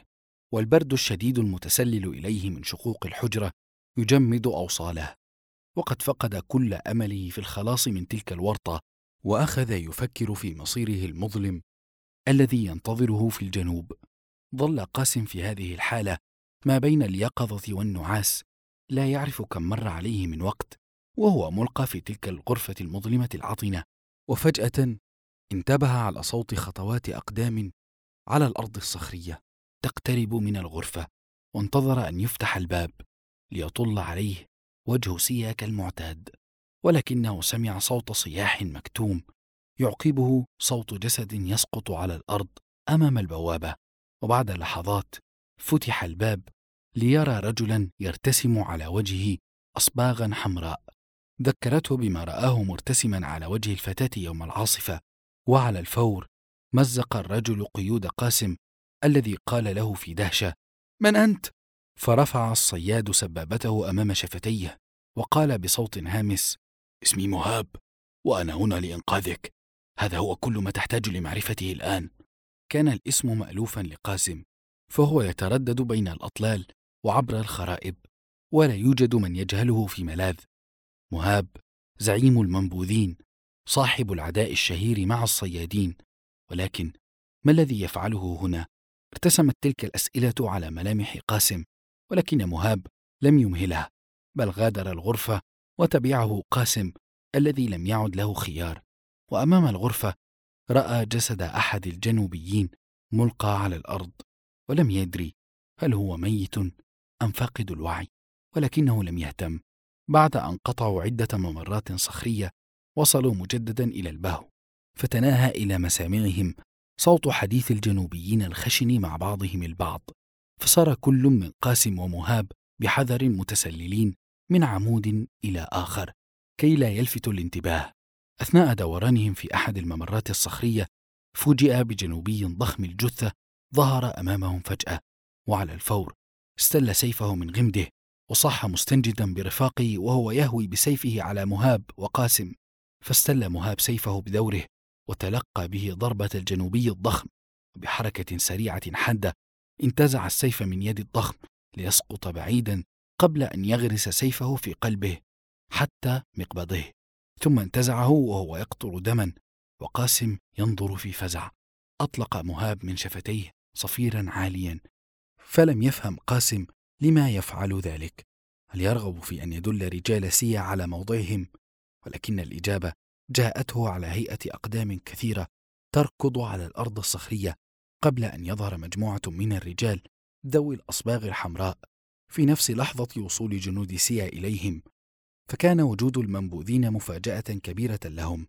والبرد الشديد المتسلل إليه من شقوق الحجرة يجمد أوصاله، وقد فقد كل أمله في الخلاص من تلك الورطة، وأخذ يفكر في مصيره المظلم الذي ينتظره في الجنوب. ظل قاسم في هذه الحالة ما بين اليقظة والنعاس، لا يعرف كم مر عليه من وقت وهو ملقى في تلك الغرفة المظلمة العطنة. وفجأة انتبه على صوت خطوات أقدام على الأرض الصخرية تقترب من الغرفة، وانتظر أن يفتح الباب ليطل عليه وجه سيا كالمعتاد، ولكنه سمع صوت صياح مكتوم يعقبه صوت جسد يسقط على الأرض أمام البوابة. وبعد لحظات فتح الباب ليرى رجلا يرتسم على وجهه أصباغا حمراء ذكرته بما رآه مرتسما على وجه الفتاة يوم العاصفة. وعلى الفور مزق الرجل قيود قاسم الذي قال له في دهشة: من أنت؟ فرفع الصياد سبابته أمام شفتيه وقال بصوت هامس: اسمي مهاب، وأنا هنا لإنقاذك. هذا هو كل ما تحتاج لمعرفته الآن. كان الاسم مألوفا لقاسم، فهو يتردد بين الأطلال وعبر الخرائب، ولا يوجد من يجهله في ملاذ. مهاب زعيم المنبوذين، صاحب العداء الشهير مع الصيادين. ولكن ما الذي يفعله هنا؟ ارتسمت تلك الأسئلة على ملامح قاسم، ولكن مهاب لم يمهله، بل غادر الغرفة وتبعه قاسم الذي لم يعد له خيار. وأمام الغرفة رأى جسد أحد الجنوبيين ملقى على الأرض، ولم يدري هل هو ميت أم فاقد الوعي، ولكنه لم يهتم. بعد أن قطعوا عدة ممرات صخرية وصلوا مجددا إلى البهو، فتناهى إلى مسامعهم صوت حديث الجنوبيين الخشن مع بعضهم البعض، فصار كل من قاسم ومهاب بحذر متسللين من عمود إلى آخر كي لا يلفتوا الانتباه. أثناء دورانهم في أحد الممرات الصخرية فوجئ بجنوبي ضخم الجثة ظهر أمامهم فجأة، وعلى الفور استل سيفه من غمده وصاح مستنجدا برفاقه وهو يهوي بسيفه على مهاب وقاسم. فاستل مهاب سيفه بدوره وتلقى به ضربة الجنوبي الضخم، وبحركة سريعة حادة انتزع السيف من يد الضخم ليسقط بعيدا قبل أن يغرس سيفه في قلبه حتى مقبضه، ثم انتزعه وهو يقطر دما، وقاسم ينظر في فزع. أطلق مهاب من شفتيه صفيرا عاليا، فلم يفهم قاسم لما يفعل ذلك. هل يرغب في أن يدل رجال سيا على موضعهم؟ ولكن الإجابة جاءته على هيئة أقدام كثيرة تركض على الأرض الصخرية قبل أن يظهر مجموعة من الرجال ذوي الأصباغ الحمراء في نفس لحظة وصول جنود سيا إليهم. فكان وجود المنبوذين مفاجأة كبيرة لهم،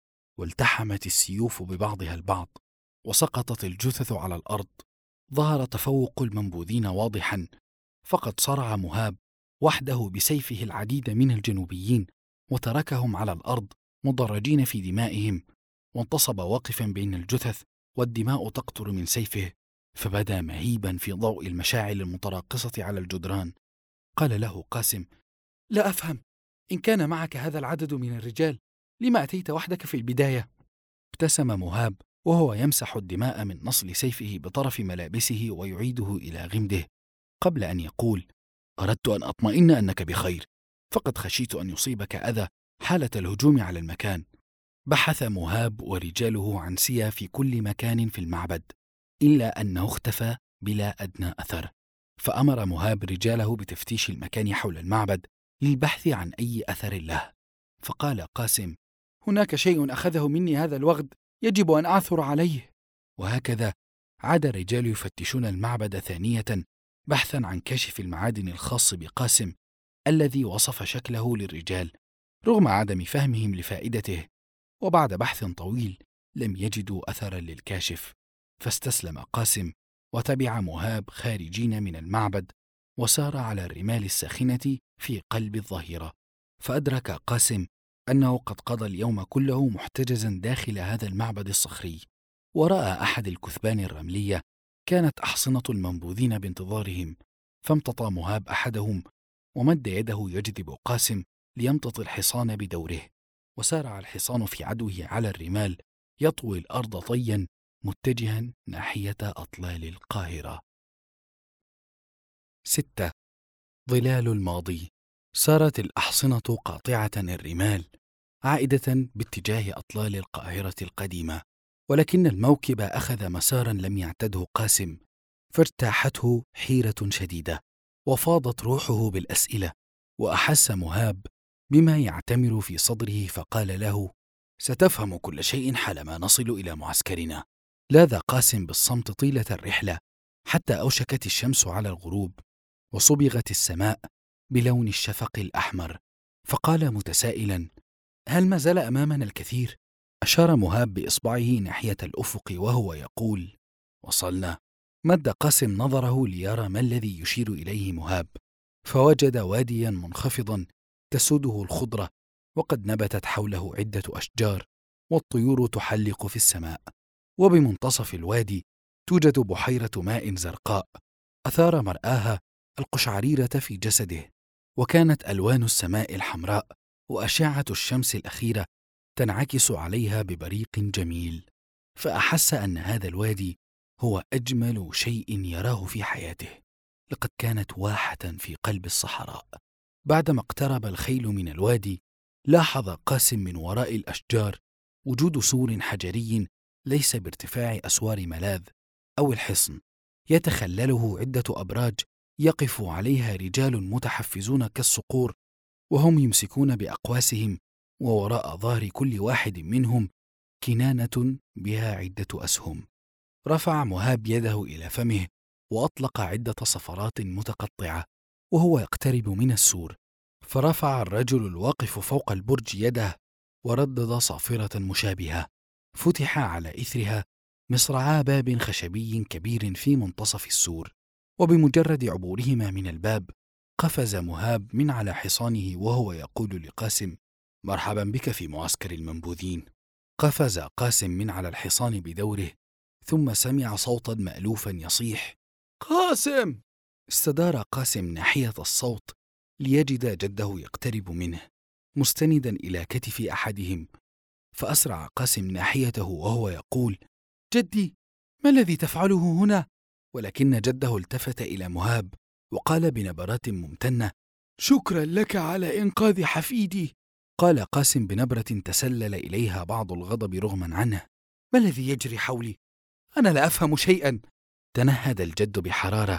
والتحمت السيوف ببعضها البعض وسقطت الجثث على الأرض. ظهر تفوق المنبوذين واضحا، فقد صرع مهاب وحده بسيفه العديد من الجنوبيين وتركهم على الأرض مضرجين في دمائهم، وانتصب واقفا بين الجثث والدماء تقطر من سيفه، فبدا مهيبا في ضوء المشاعل المتراقصة على الجدران. قال له قاسم: لا أفهم، إن كان معك هذا العدد من الرجال لما أتيت وحدك في البداية؟ ابتسم مهاب وهو يمسح الدماء من نصل سيفه بطرف ملابسه ويعيده إلى غمده، قبل أن يقول: أردت أن أطمئن أنك بخير، فقد خشيت أن يصيبك أذى حالة الهجوم على المكان. بحث مهاب ورجاله عن سيا في كل مكان في المعبد، إلا أنه اختفى بلا أدنى أثر. فأمر مهاب رجاله بتفتيش المكان حول المعبد للبحث عن أي أثر له. فقال قاسم: هناك شيء أخذه مني هذا الوغد، يجب أن أعثر عليه. وهكذا عاد الرجال يفتشون المعبد ثانية بحثا عن كشف المعادن الخاص بقاسم الذي وصف شكله للرجال رغم عدم فهمهم لفائدته. وبعد بحث طويل لم يجدوا أثرا للكاشف، فاستسلم قاسم وتبع مهاب خارجين من المعبد، وسار على الرمال الساخنة في قلب الظهيرة. فأدرك قاسم أنه قد قضى اليوم كله محتجزا داخل هذا المعبد الصخري، ورأى أحد الكثبان الرملية كانت أحصنة المنبوذين بانتظارهم، فامتطى مهاب أحدهم ومد يده يجذب قاسم ليمتط الحصان بدوره، وسارع الحصان في عدوه على الرمال يطوي الأرض طيا متجها ناحية أطلال القاهرة. 6. ظلال الماضي. سارت الأحصنة قاطعة الرمال عائدة باتجاه أطلال القاهرة القديمة، ولكن الموكب أخذ مسارا لم يعتده قاسم، فاجتاحته حيرة شديدة وفاضت روحه بالأسئلة. وأحس مهاب بما يعتمر في صدره فقال له: ستفهم كل شيء حالما نصل إلى معسكرنا. لاذ قاسم بالصمت طيلة الرحلة حتى أوشكت الشمس على الغروب وصبغت السماء بلون الشفق الأحمر، فقال متسائلا: هل ما زال أمامنا الكثير؟ أشار مهاب بإصبعه ناحية الأفق وهو يقول: وصلنا. مد قاسم نظره ليرى ما الذي يشير إليه مهاب، فوجد واديا منخفضا تسوده الخضرة، وقد نبتت حوله عدة أشجار والطيور تحلق في السماء، وبمنتصف الوادي توجد بحيرة ماء زرقاء أثار مرآها القشعريرة في جسده، وكانت ألوان السماء الحمراء وأشعة الشمس الأخيرة تنعكس عليها ببريق جميل، فأحس أن هذا الوادي هو أجمل شيء يراه في حياته. لقد كانت واحة في قلب الصحراء. بعدما اقترب الخيل من الوادي، لاحظ قاسم من وراء الأشجار وجود سور حجري ليس بارتفاع أسوار ملاذ أو الحصن، يتخلله عدة أبراج يقف عليها رجال متحفزون كالصقور، وهم يمسكون بأقواسهم، ووراء ظهر كل واحد منهم كنانة بها عدة أسهم. رفع مهاب يده إلى فمه وأطلق عدة صفرات متقطعة وهو يقترب من السور، فرفع الرجل الواقف فوق البرج يده وردد صافرة مشابهة، فتح على إثرها مصرعا باب خشبي كبير في منتصف السور، وبمجرد عبورهما من الباب قفز مهاب من على حصانه وهو يقول لقاسم: مرحبا بك في معسكر المنبوذين. قفز قاسم من على الحصان بدوره، ثم سمع صوتا مألوفا يصيح: قاسم! استدار قاسم ناحية الصوت ليجد جده يقترب منه مستندا إلى كتف أحدهم، فأسرع قاسم ناحيته وهو يقول: جدي، ما الذي تفعله هنا؟ ولكن جده التفت إلى مهاب وقال بنبرات ممتنة: شكرا لك على إنقاذ حفيدي. قال قاسم بنبرة تسلل إليها بعض الغضب رغما عنه: ما الذي يجري حولي؟ أنا لا أفهم شيئا. تنهد الجد بحرارة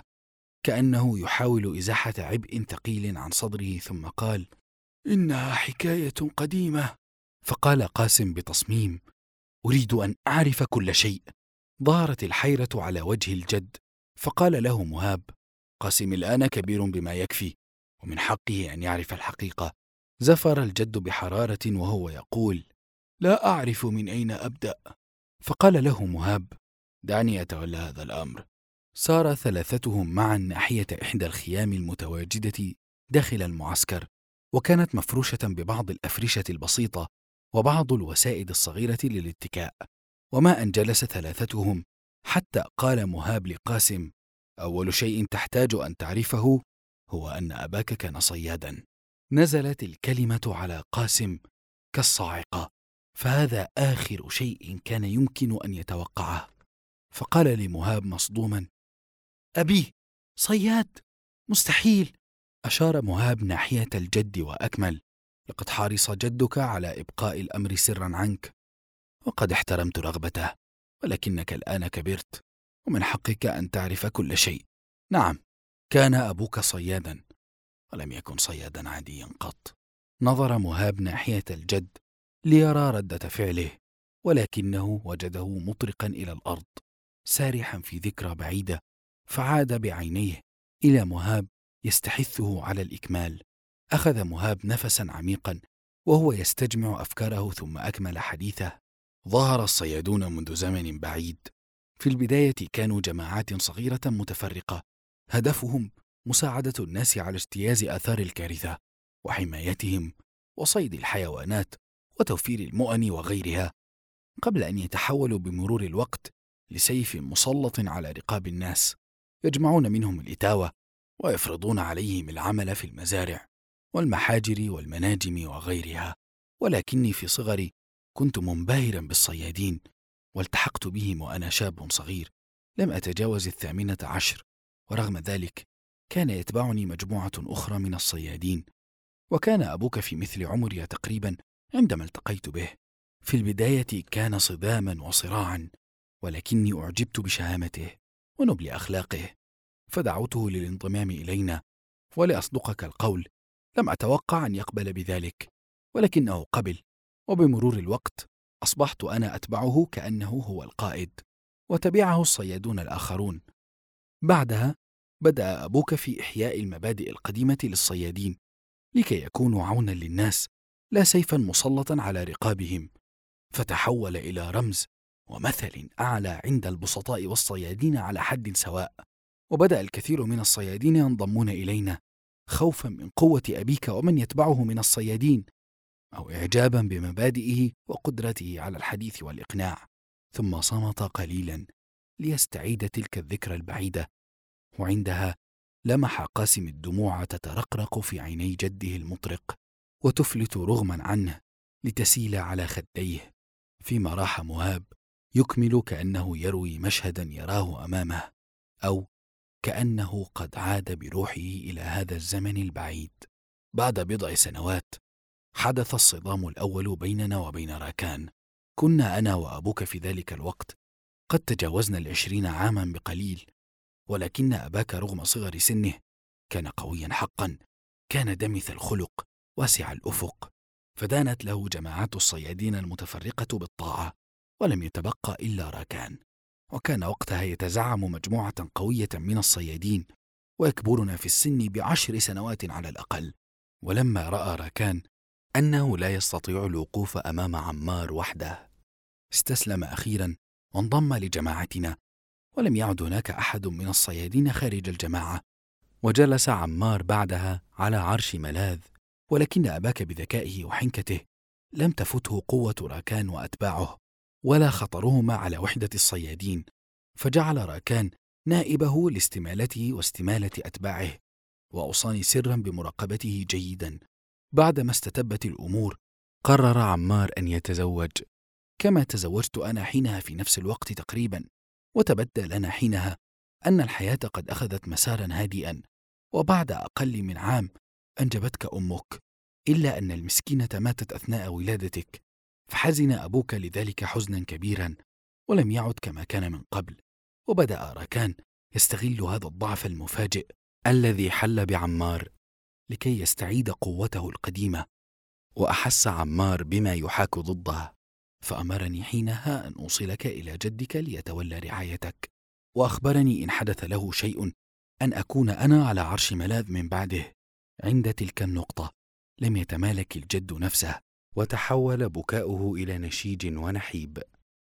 كأنه يحاول إزاحة عبء ثقيل عن صدره، ثم قال: إنها حكاية قديمة. فقال قاسم بتصميم: أريد أن أعرف كل شيء. ظهرت الحيرة على وجه الجد، فقال له مهاب: قاسم الآن كبير بما يكفي، ومن حقه أن يعرف الحقيقة. زفر الجد بحرارة وهو يقول: لا أعرف من أين أبدأ. فقال له مهاب: دعني أتولى هذا الأمر. سار ثلاثتهم معا ناحية إحدى الخيام المتواجدة داخل المعسكر، وكانت مفروشة ببعض الأفرشة البسيطة وبعض الوسائد الصغيرة للاتكاء. وما أن جلس ثلاثتهم حتى قال مهاب لقاسم: أول شيء تحتاج أن تعرفه هو أن أباك كان صيادا. نزلت الكلمة على قاسم كالصاعقة، فهذا آخر شيء كان يمكن أن يتوقعه. فقال لمهاب مصدوما: أبي صياد؟ مستحيل. أشار مهاب ناحية الجد وأكمل: لقد حرص جدك على إبقاء الأمر سرا عنك، وقد احترمت رغبته، ولكنك الآن كبرت ومن حقك أن تعرف كل شيء. نعم، كان أبوك صيادا، ولم يكن صيادا عاديا قط. نظر مهاب ناحية الجد ليرى ردة فعله، ولكنه وجده مطرقا إلى الأرض سارحا في ذكرى بعيدة، فعاد بعينيه إلى مهاب يستحثه على الإكمال. أخذ مهاب نفسا عميقا وهو يستجمع أفكاره، ثم أكمل حديثه: ظهر الصيادون منذ زمن بعيد. في البداية كانوا جماعات صغيرة متفرقة، هدفهم مساعدة الناس على اجتياز آثار الكارثة وحمايتهم وصيد الحيوانات وتوفير المؤن وغيرها، قبل أن يتحولوا بمرور الوقت لسيف مسلط على رقاب الناس، يجمعون منهم الإتاوة ويفرضون عليهم العمل في المزارع والمحاجر والمناجم وغيرها. ولكني في صغري كنت منبهرا بالصيادين، والتحقت بهم وأنا شاب صغير لم أتجاوز 18، ورغم ذلك كان يتبعني مجموعة أخرى من الصيادين، وكان أبوك في مثل عمري تقريبا عندما التقيت به. في البداية كان صداما وصراعا، ولكني أعجبت بشهامته ونبل أخلاقه، فدعوته للانضمام إلينا. ولأصدقك القول، لم أتوقع أن يقبل بذلك، ولكنه قبل، وبمرور الوقت أصبحت أنا أتبعه كأنه هو القائد، وتبعه الصيادون الآخرون. بعدها بدأ أبوك في إحياء المبادئ القديمة للصيادين لكي يكونوا عونا للناس لا سيفا مسلطا على رقابهم، فتحول إلى رمز ومثل أعلى عند البسطاء والصيادين على حد سواء. وبدأ الكثير من الصيادين ينضمون إلينا خوفا من قوة أبيك ومن يتبعه من الصيادين، أو إعجابا بمبادئه وقدرته على الحديث والإقناع. ثم صمت قليلا ليستعيد تلك الذكرى البعيدة، وعندها لمح قاسم الدموع تترقرق في عيني جده المطرق وتفلت رغما عنه لتسيل على خديه، فيما راح مهاب يكمل كأنه يروي مشهدا يراه أمامه، أو كأنه قد عاد بروحه إلى هذا الزمن البعيد. بعد بضع سنوات حدث الصدام الأول بيننا وبين راكان. كنا أنا وأبوك في ذلك الوقت قد تجاوزنا 20 عاما بقليل، ولكن أباك رغم صغر سنه كان قويا حقا، كان دمث الخلق واسع الأفق، فدانت له جماعات الصيادين المتفرقة بالطاعة، ولم يتبقى إلا راكان. وكان وقتها يتزعم مجموعة قوية من الصيادين، ويكبرنا في السن ب10 سنوات على الأقل. ولما رأى راكان أنه لا يستطيع الوقوف أمام عمار وحده، استسلم أخيرا وانضم لجماعتنا، ولم يعد هناك أحد من الصيادين خارج الجماعة. وجلس عمار بعدها على عرش ملاذ، ولكن أباك بذكائه وحنكته لم تفته قوة راكان وأتباعه ولا خطرهما على وحدة الصيادين، فجعل راكان نائبه لاستمالته واستمالة أتباعه، وأوصاني سرا بمراقبته جيدا. بعدما استتبت الأمور قرر عمار أن يتزوج، كما تزوجت أنا حينها في نفس الوقت تقريبا، وتبدى لنا حينها أن الحياة قد أخذت مسارا هادئا. وبعد أقل من عام أنجبتك أمك، إلا أن المسكينة ماتت أثناء ولادتك، فحزن أبوك لذلك حزنا كبيرا، ولم يعد كما كان من قبل. وبدأ راكان يستغل هذا الضعف المفاجئ الذي حل بعمار لكي يستعيد قوته القديمة، وأحس عمار بما يحاك ضده، فأمرني حينها أن أوصلك إلى جدك ليتولى رعايتك، وأخبرني إن حدث له شيء أن أكون أنا على عرش ملاذ من بعده. عند تلك النقطة لم يتمالك الجد نفسه، وتحول بكاؤه إلى نشيج ونحيب،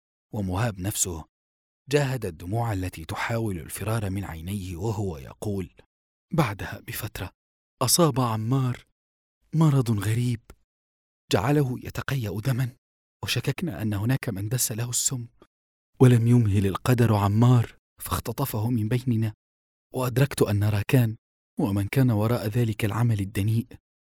ومهاب نفسه جاهد الدموع التي تحاول الفرار من عينيه وهو يقول: بعدها بفترة أصاب عمار مرض غريب جعله يتقيأ دما، وشككنا أن هناك من دس له السم، ولم يمهل القدر عمار فاختطفه من بيننا. وأدركت أن راكان ومن كان وراء ذلك العمل الدنيء،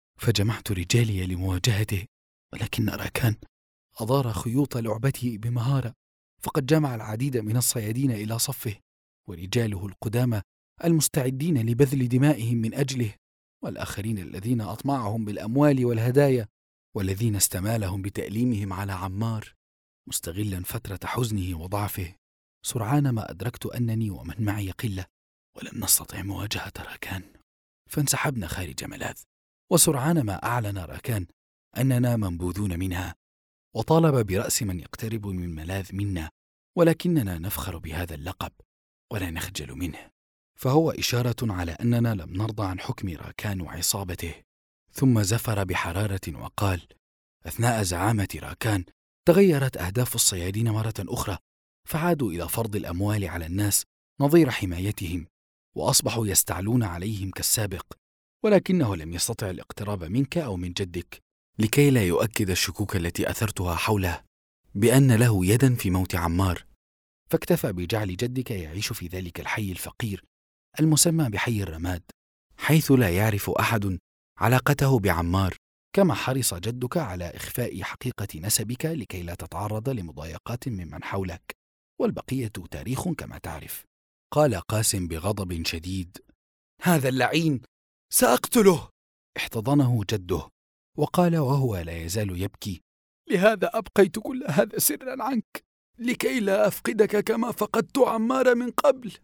فجمعت رجالي لمواجهته، ولكن راكان أدار خيوط لعبته بمهارة، فقد جمع العديد من الصيادين إلى صفه، ورجاله القدامى المستعدين لبذل دمائهم من أجله، والآخرين الذين أطمعهم بالأموال والهدايا، والذين استمالهم بتأليمهم على عمار، مستغلا فترة حزنه وضعفه. سرعان ما أدركت أنني ومن معي قلة، ولم نستطع مواجهة راكان، فانسحبنا خارج ملاذ. وسرعان ما أعلن راكان أننا منبوذون منها، وطالب برأس من يقترب من ملاذ منا، ولكننا نفخر بهذا اللقب ولا نخجل منه، فهو إشارة على أننا لم نرضى عن حكم راكان وعصابته. ثم زفر بحرارة وقال: أثناء زعامة راكان تغيرت أهداف الصيادين مرة أخرى، فعادوا إلى فرض الأموال على الناس نظير حمايتهم، وأصبحوا يستعلون عليهم كالسابق، ولكنه لم يستطع الاقتراب منك أو من جدك لكي لا يؤكد الشكوك التي أثرتها حوله بأن له يدا في موت عمار، فاكتفى بجعل جدك يعيش في ذلك الحي الفقير المسمى بحي الرماد، حيث لا يعرف أحد علاقته بعمار، كما حرص جدك على إخفاء حقيقة نسبك لكي لا تتعرض لمضايقات ممن حولك، والبقية تاريخ كما تعرف. قال قاسم بغضب شديد: هذا اللعين سأقتله. احتضنه جده وقال وهو لا يزال يبكي: لهذا أبقيت كل هذا سرا عنك، لكي لا أفقدك كما فقدت عمار من قبل.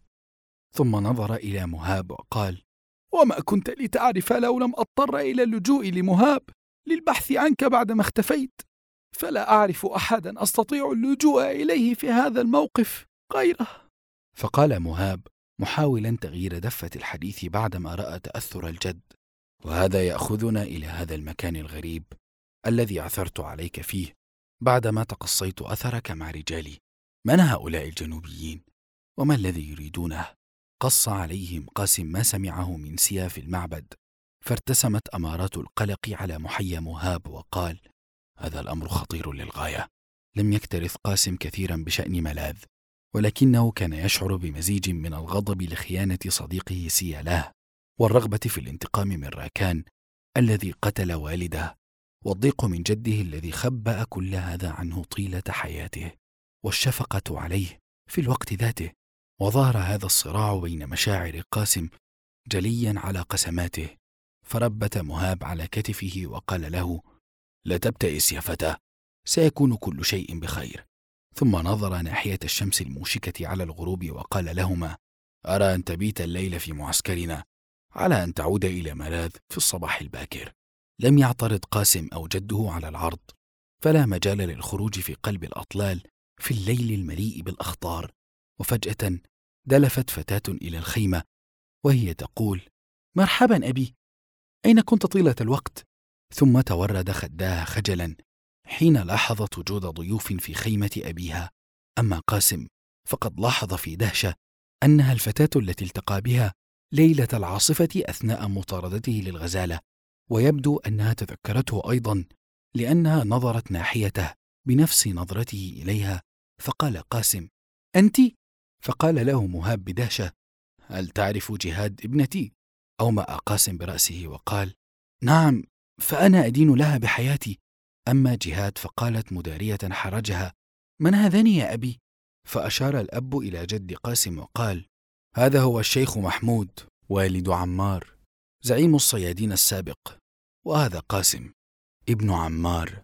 ثم نظر إلى مهاب وقال: وما كنت لتعرف لو لم أضطر إلى اللجوء لمهاب للبحث عنك بعدما اختفيت، فلا أعرف أحدا أستطيع اللجوء إليه في هذا الموقف غيره. فقال مهاب محاولا تغيير دفة الحديث بعدما رأى تأثر الجد: وهذا يأخذنا إلى هذا المكان الغريب الذي عثرت عليك فيه بعدما تقصيت أثرك مع رجالي. من هؤلاء الجنوبيين؟ وما الذي يريدونه؟ قص عليهم قاسم ما سمعه من سيا في المعبد، فارتسمت أمارات القلق على محيا مهاب وقال: هذا الأمر خطير للغاية. لم يكترث قاسم كثيرا بشأن ملاذ، ولكنه كان يشعر بمزيج من الغضب لخيانة صديقه سيا له، والرغبة في الانتقام من راكان الذي قتل والده، والضيق من جده الذي خبأ كل هذا عنه طيلة حياته، والشفقة عليه في الوقت ذاته. وظهر هذا الصراع بين مشاعر قاسم جليا على قسماته، فربت مهاب على كتفه وقال له: لا تبتئس يا فتى، سيكون كل شيء بخير. ثم نظر ناحية الشمس الموشكة على الغروب وقال لهما: أرى أن تبيت الليل في معسكرنا على أن تعود إلى ملاذ في الصباح الباكر. لم يعترض قاسم أو جده على العرض، فلا مجال للخروج في قلب الأطلال في الليل المليء بالأخطار. وفجأة دلفت فتاة إلى الخيمة وهي تقول: مرحبا أبي، أين كنت طيلة الوقت؟ ثم تورد خداها خجلا حين لاحظت وجود ضيوف في خيمة أبيها. أما قاسم فقد لاحظ في دهشة أنها الفتاة التي التقى بها ليلة العاصفة أثناء مطاردته للغزالة، ويبدو أنها تذكرته أيضا لأنها نظرت ناحيته بنفس نظرته إليها. فقال قاسم: أنت؟ فقال له مهاب بدهشة: هل تعرف جهاد ابنتي؟ أومأ قاسم برأسه وقال: نعم، فأنا أدين لها بحياتي. أما جهاد فقالت مدارية حرجها: من هذان يا أبي؟ فأشار الأب إلى جد قاسم وقال: هذا هو الشيخ محمود والد عمار زعيم الصيادين السابق، وهذا قاسم ابن عمار.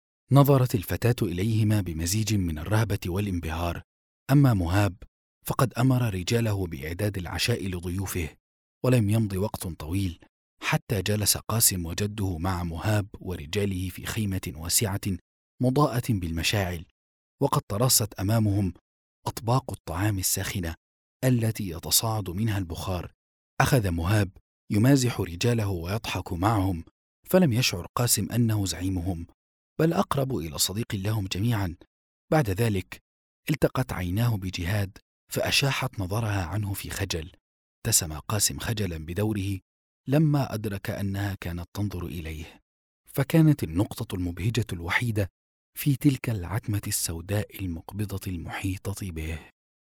نظرت الفتاة إليهما بمزيج من الرهبة والانبهار. أما مهاب فقد أمر رجاله بإعداد العشاء لضيوفه، ولم يمض وقت طويل حتى جلس قاسم وجده مع مهاب ورجاله في خيمة واسعة مضاءة بالمشاعل، وقد ترصت أمامهم أطباق الطعام الساخنة التي يتصاعد منها البخار. أخذ مهاب يمازح رجاله ويضحك معهم، فلم يشعر قاسم أنه زعيمهم، بل أقرب إلى صديق لهم جميعا. بعد ذلك التقت عيناه بجهاد فأشاحت نظرها عنه في خجل. ابتسم قاسم خجلا بدوره لما أدرك أنها كانت تنظر إليه، فكانت النقطة المبهجة الوحيدة في تلك العتمة السوداء المقبضة المحيطة به.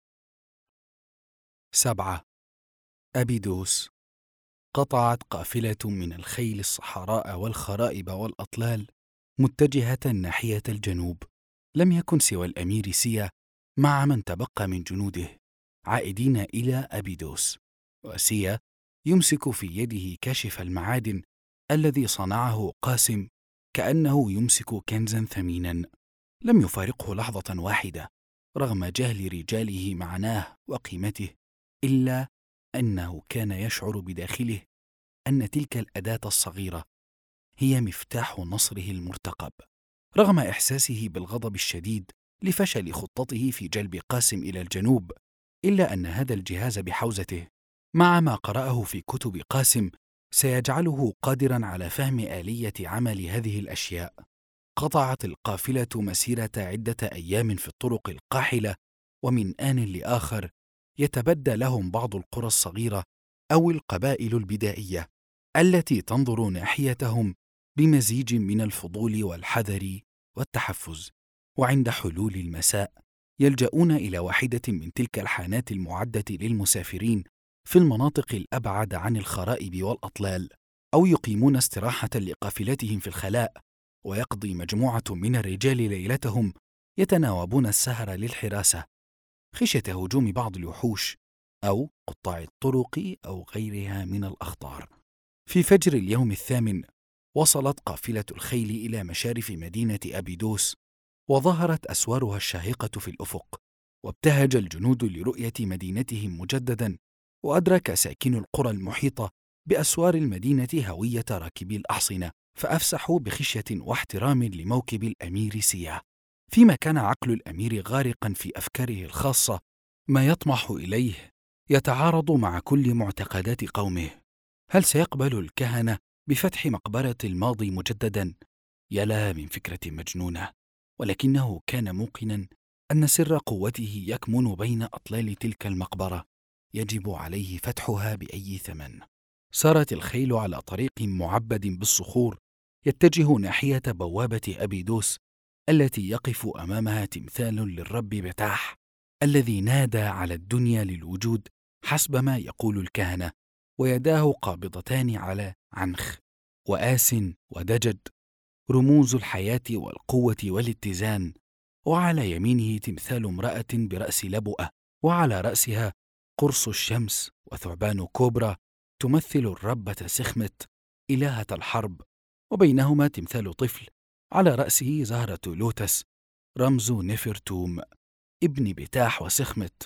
7. أبيدوس. قطعت قافلة من الخيل الصحراء والخرائب والأطلال متجهة ناحية الجنوب. لم يكن سوى الأمير سيا مع من تبقى من جنوده عائدين إلى أبيدوس، وسيا يمسك في يده كاشف المعادن الذي صنعه قاسم كأنه يمسك كنزا ثمينا. لم يفارقه لحظة واحدة رغم جهل رجاله معناه وقيمته، إلا أنه كان يشعر بداخله أن تلك الأداة الصغيرة هي مفتاح نصره المرتقب. رغم إحساسه بالغضب الشديد لفشل خطته في جلب قاسم إلى الجنوب، إلا أن هذا الجهاز بحوزته مع ما قرأه في كتب قاسم سيجعله قادرا على فهم آلية عمل هذه الأشياء. قطعت القافلة مسيرة عدة أيام في الطرق القاحلة، ومن آن لآخر يتبدى لهم بعض القرى الصغيرة أو القبائل البدائية التي تنظر ناحيتهم بمزيج من الفضول والحذر والتحفز. وعند حلول المساء يلجؤون إلى واحدة من تلك الحانات المعدة للمسافرين في المناطق الأبعد عن الخرائب والأطلال، أو يقيمون استراحة لقافلتهم في الخلاء، ويقضي مجموعة من الرجال ليلتهم يتناوبون السهر للحراسة خشية هجوم بعض الوحوش أو قطاع الطرق أو غيرها من الأخطار. في فجر اليوم الثامن وصلت قافلة الخيل إلى مشارف مدينة أبيدوس، وظهرت أسوارها الشاهقة في الأفق، وابتهج الجنود لرؤية مدينتهم مجددا، وأدرك ساكن القرى المحيطة بأسوار المدينة هوية راكبي الأحصنة، فأفسحوا بخشية واحترام لموكب الأمير سيا، فيما كان عقل الأمير غارقا في أفكاره الخاصة، ما يطمح إليه يتعارض مع كل معتقدات قومه. هل سيقبل الكهنة بفتح مقبرة الماضي مجددا؟ يلا من فكرة مجنونة، ولكنه كان موقنا أن سر قوته يكمن بين أطلال تلك المقبرة، يجب عليه فتحها بأي ثمن. سارت الخيل على طريق معبد بالصخور يتجه ناحية بوابة أبيدوس التي يقف أمامها تمثال للرب بتاح الذي نادى على الدنيا للوجود حسب ما يقول الكهنة، ويداه قابضتان على عنخ وآس ودجد، رموز الحياة والقوة والاتزان. وعلى يمينه تمثال امرأة برأس لبؤة، وعلى رأسها قرص الشمس وثعبان كوبرا تمثل الربة سخمت إلهة الحرب، وبينهما تمثال طفل على رأسه زهرة لوتس رمز نفرتوم ابن بتاح وسخمت.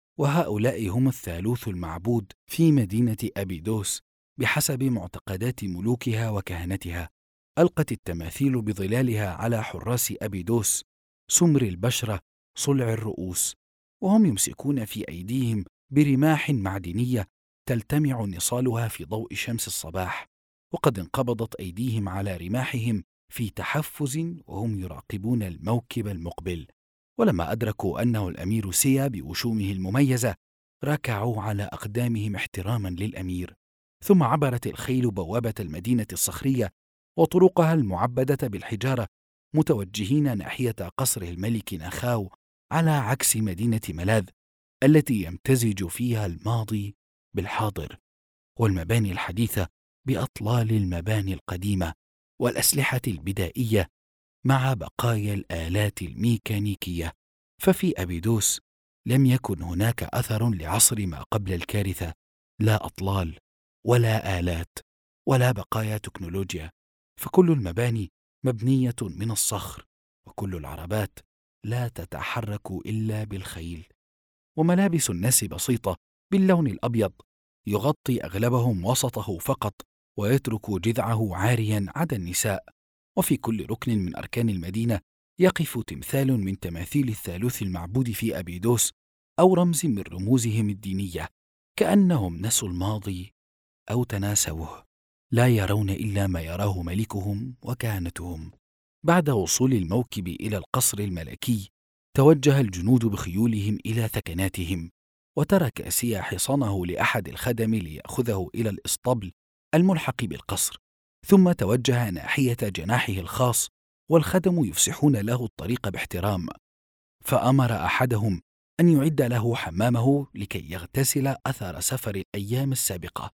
وهؤلاء هم الثالوث المعبود في مدينة أبيدوس بحسب معتقدات ملوكها وكهنتها. ألقت التماثيل بظلالها على حراس أبيدوس سمر البشرة صلع الرؤوس، وهم يمسكون في أيديهم برماح معدنية تلتمع نصالها في ضوء شمس الصباح، وقد انقبضت أيديهم على رماحهم في تحفز وهم يراقبون الموكب المقبل. ولما أدركوا أنه الأمير سيا بوشومه المميزة ركعوا على أقدامهم احتراما للأمير، ثم عبرت الخيل بوابة المدينة الصخرية وطرقها المعبدة بالحجارة متوجهين ناحية قصر الملك نخاو، على عكس مدينة ملاذ التي يمتزج فيها الماضي بالحاضر، والمباني الحديثة بأطلال المباني القديمة، والأسلحة البدائية مع بقايا الآلات الميكانيكية. ففي أبيدوس لم يكن هناك أثر لعصر ما قبل الكارثة، لا أطلال ولا آلات ولا بقايا تكنولوجيا، فكل المباني مبنية من الصخر، وكل العربات لا تتحرك إلا بالخيل، وملابس الناس بسيطة باللون الأبيض يغطي أغلبهم وسطه فقط ويترك جذعه عاريا عدا النساء. وفي كل ركن من أركان المدينة يقف تمثال من تماثيل الثالوث المعبود في أبيدوس أو رمز من رموزهم الدينية، كأنهم نسوا الماضي أو تناسوه، لا يرون إلا ما يراه ملكهم وكهنتهم. بعد وصول الموكب إلى القصر الملكي توجه الجنود بخيولهم إلى ثكناتهم، وترك سيا حصانه لأحد الخدم ليأخذه إلى الإسطبل الملحق بالقصر، ثم توجه ناحية جناحه الخاص، والخدم يفسحون له الطريق باحترام، فأمر أحدهم أن يعد له حمامه لكي يغتسل أثر سفر الأيام السابقة،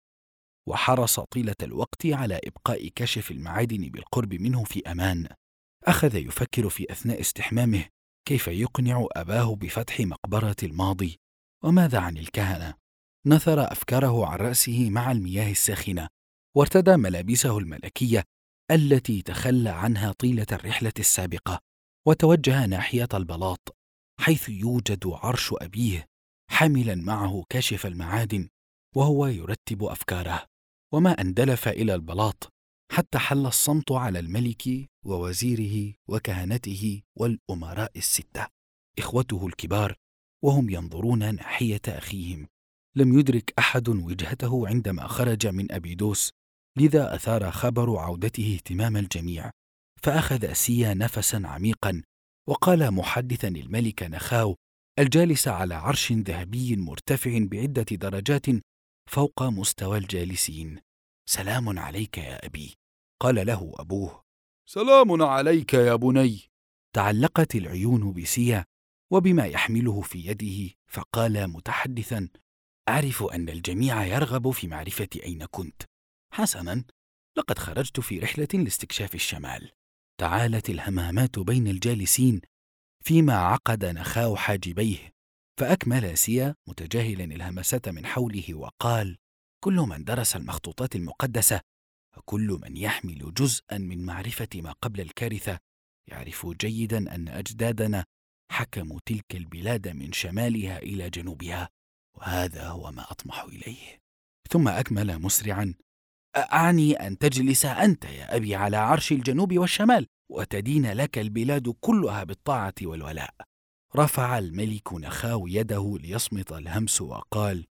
وحرص طيلة الوقت على إبقاء كشف المعادن بالقرب منه في أمان. أخذ يفكر في أثناء استحمامه كيف يقنع أباه بفتح مقبرة الماضي، وماذا عن الكهنة؟ نثر أفكاره عن رأسه مع المياه الساخنة، وارتدى ملابسه الملكية التي تخلى عنها طيلة الرحلة السابقة، وتوجه ناحية البلاط حيث يوجد عرش أبيه، حاملا معه كاشف المعادن وهو يرتب أفكاره. وما أندلف إلى البلاط حتى حل الصمت على الملك ووزيره وكهنته والأمراء الستة إخوته الكبار، وهم ينظرون ناحية أخيهم. لم يدرك أحد وجهته عندما خرج من أبيدوس، لذا أثار خبر عودته اهتمام الجميع، فأخذ سيا نفسا عميقا وقال محدثا الملك نخاو الجالس على عرش ذهبي مرتفع بعدة درجات فوق مستوى الجالسين: سلام عليك يا أبي. قال له أبوه: سلام عليك يا بني. تعلقت العيون بسيا وبما يحمله في يده، فقال متحدثا: أعرف أن الجميع يرغب في معرفة أين كنت. حسنا، لقد خرجت في رحلة لاستكشاف الشمال. تعالت الهمهمات بين الجالسين، فيما عقد نخاو حاجبيه، فأكمل سيا متجاهلا الهمسات من حوله وقال: كل من درس المخطوطات المقدسة وكل من يحمل جزءا من معرفة ما قبل الكارثة يعرف جيدا أن أجدادنا حكموا تلك البلاد من شمالها إلى جنوبها، وهذا هو ما أطمح إليه. ثم أكمل مسرعا: أعني أن تجلس أنت يا أبي على عرش الجنوب والشمال، وتدين لك البلاد كلها بالطاعة والولاء. رفع الملك نخاو يده ليصمت الهمس وقال: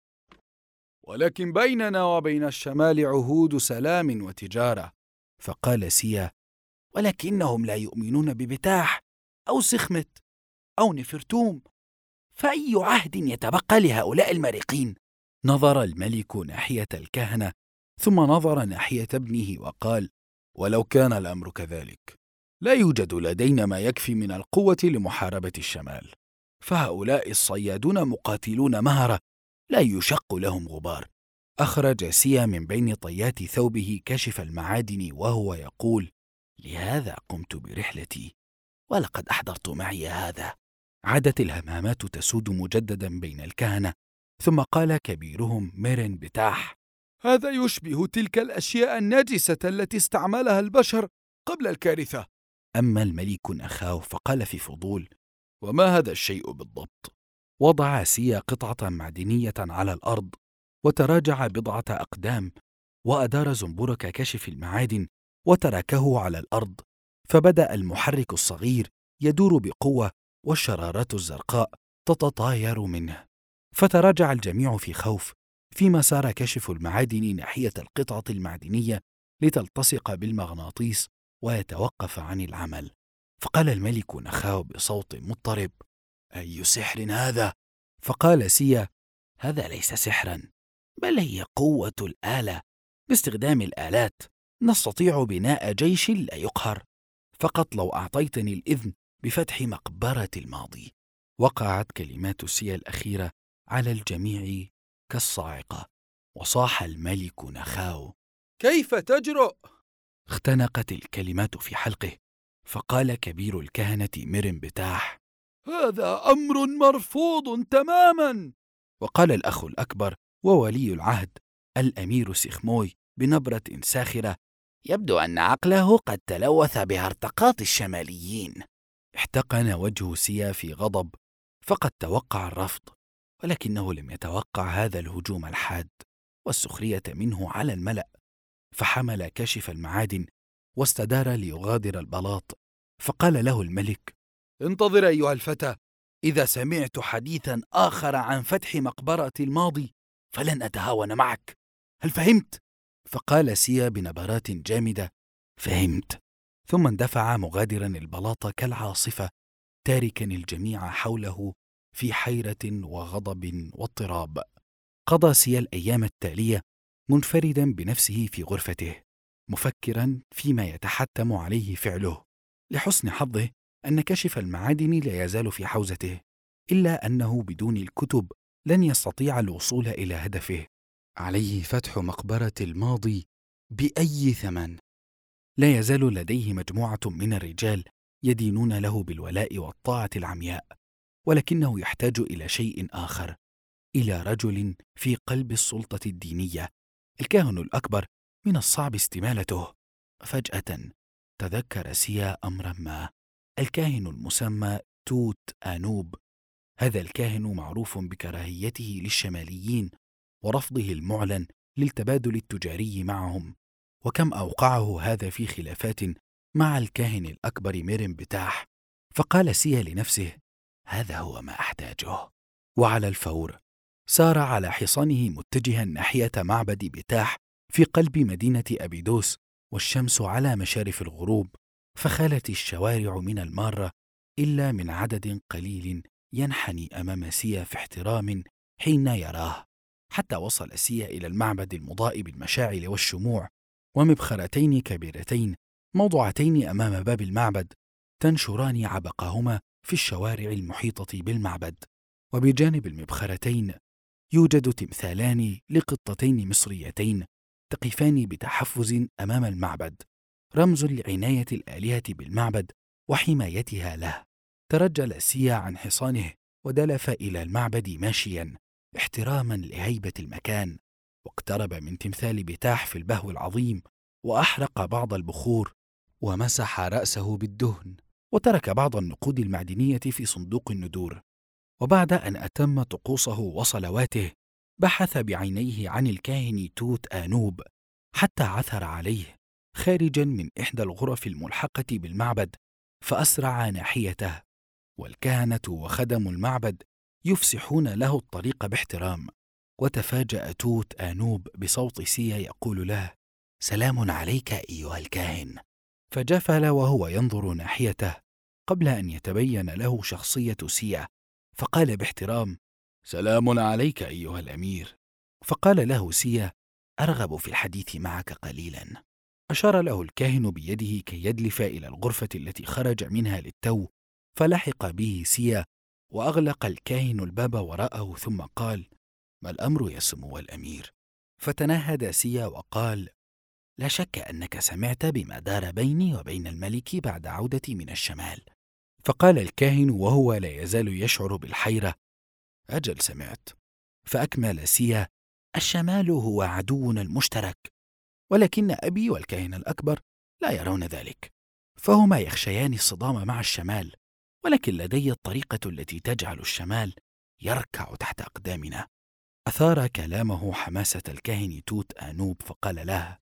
ولكن بيننا وبين الشمال عهود سلام وتجارة. فقال سيا: ولكنهم لا يؤمنون ببتاح أو سخمت أو نفرتوم، فأي عهد يتبقى لهؤلاء المارقين؟ نظر الملك ناحية الكهنة ثم نظر ناحية ابنه وقال: ولو كان الأمر كذلك لا يوجد لدينا ما يكفي من القوة لمحاربة الشمال، فهؤلاء الصيادون مقاتلون مهرة لا يشق لهم غبار. أخرج سيا من بين طيات ثوبه كشف المعادن وهو يقول: لهذا قمت برحلتي ولقد أحضرت معي هذا. عادت الهمامات تسود مجددا بين الكهنة، ثم قال كبيرهم ميرن بتاح: هذا يشبه تلك الأشياء النجسة التي استعملها البشر قبل الكارثة. أما الملك نخاو فقال في فضول: وما هذا الشيء بالضبط؟ وضع سيا قطعة معدنية على الأرض وتراجع بضعة أقدام وأدار زنبرك كشف المعادن وتركه على الأرض، فبدأ المحرك الصغير يدور بقوة والشرارات الزرقاء تتطاير منه، فتراجع الجميع في خوف، فيما سار كشف المعادن ناحية القطعة المعدنية لتلتصق بالمغناطيس ويتوقف عن العمل. فقال الملك نخاو بصوت مضطرب: أي سحر هذا؟ فقال سيا: هذا ليس سحرا، بل هي قوة الآلة. باستخدام الآلات نستطيع بناء جيش لا يقهر، فقط لو أعطيتني الإذن بفتح مقبرة الماضي. وقعت كلمات سيا الأخيرة على الجميع كالصاعقة، وصاح الملك نخاو: كيف تجرؤ؟ اختنقت الكلمات في حلقه، فقال كبير الكهنة ميرن بتاح: هذا أمر مرفوض تماما. وقال الأخ الأكبر وولي العهد الأمير سيخموي بنبرة ساخرة: يبدو أن عقله قد تلوث بهرطقات الشماليين. احتقن وجه سيا في غضب، فقد توقع الرفض، ولكنه لم يتوقع هذا الهجوم الحاد والسخرية منه على الملأ، فحمل كشف المعادن واستدار ليغادر البلاط. فقال له الملك: انتظر أيها الفتى، إذا سمعت حديثا آخر عن فتح مقبرة الماضي فلن أتهاون معك، هل فهمت؟ فقال سيا بنبرات جامدة: فهمت. ثم اندفع مغادرا البلاط كالعاصفة، تاركا الجميع حوله في حيرة وغضب واضطراب. قضى سيا الأيام التالية منفردا بنفسه في غرفته، مفكرا فيما يتحتم عليه فعله. لحسن حظه أن كشف المعادن لا يزال في حوزته، إلا أنه بدون الكتب لن يستطيع الوصول إلى هدفه. عليه فتح مقبرة الماضي بأي ثمن. لا يزال لديه مجموعة من الرجال يدينون له بالولاء والطاعة العمياء، ولكنه يحتاج إلى شيء آخر، إلى رجل في قلب السلطة الدينية. الكاهن الأكبر من الصعب استمالته. فجأة تذكر سيا أمرا ما: الكاهن المسمى توت آنوب. هذا الكاهن معروف بكراهيته للشماليين ورفضه المعلن للتبادل التجاري معهم، وكم أوقعه هذا في خلافات مع الكاهن الأكبر ميرن بتاح. فقال سيا لنفسه: هذا هو ما أحتاجه. وعلى الفور سار على حصانه متجها ناحية معبد بتاح في قلب مدينة أبيدوس، والشمس على مشارف الغروب، فخالت الشوارع من المارة إلا من عدد قليل ينحني أمام سيا في احترام حين يراه، حتى وصل سيا إلى المعبد المضاء بالمشاعل والشموع، ومبخرتين كبيرتين موضوعتين أمام باب المعبد تنشران عبقهما في الشوارع المحيطة بالمعبد. وبجانب المبخرتين يوجد تمثالان لقطتين مصريتين تقفان بتحفز أمام المعبد، رمز لعناية الآلهة بالمعبد وحمايتها له. ترجل سيا عن حصانه ودلف إلى المعبد ماشيا احتراما لهيبة المكان، واقترب من تمثال بتاح في البهو العظيم، وأحرق بعض البخور، ومسح رأسه بالدهن، وترك بعض النقود المعدنية في صندوق الندور. وبعد أن أتم طقوسه وصلواته، بحث بعينيه عن الكاهن توت آنوب حتى عثر عليه خارجا من إحدى الغرف الملحقة بالمعبد، فأسرع ناحيته، والكهنة وخدم المعبد يفسحون له الطريق باحترام. وتفاجأ توت آنوب بصوت سيا يقول له: سلام عليك أيها الكاهن. فجفل وهو ينظر ناحيته قبل أن يتبين له شخصية سيا، فقال باحترام: سلام عليك أيها الأمير. فقال له سيا: أرغب في الحديث معك قليلا. أشار له الكاهن بيده كي يدلف إلى الغرفة التي خرج منها للتو، فلحق به سيا، وأغلق الكاهن الباب وراءه، ثم قال: ما الأمر يا سمو الأمير؟ فتنهد سيا وقال: لا شك أنك سمعت بما دار بيني وبين الملك بعد عودتي من الشمال. فقال الكاهن وهو لا يزال يشعر بالحيرة: أجل سمعت. فأكمل سيا: الشمال هو عدونا المشترك، ولكن أبي والكاهن الأكبر لا يرون ذلك، فهما يخشيان الصدام مع الشمال، ولكن لدي الطريقة التي تجعل الشمال يركع تحت أقدامنا. أثار كلامه حماسة الكاهن توت آنوب، فقال له: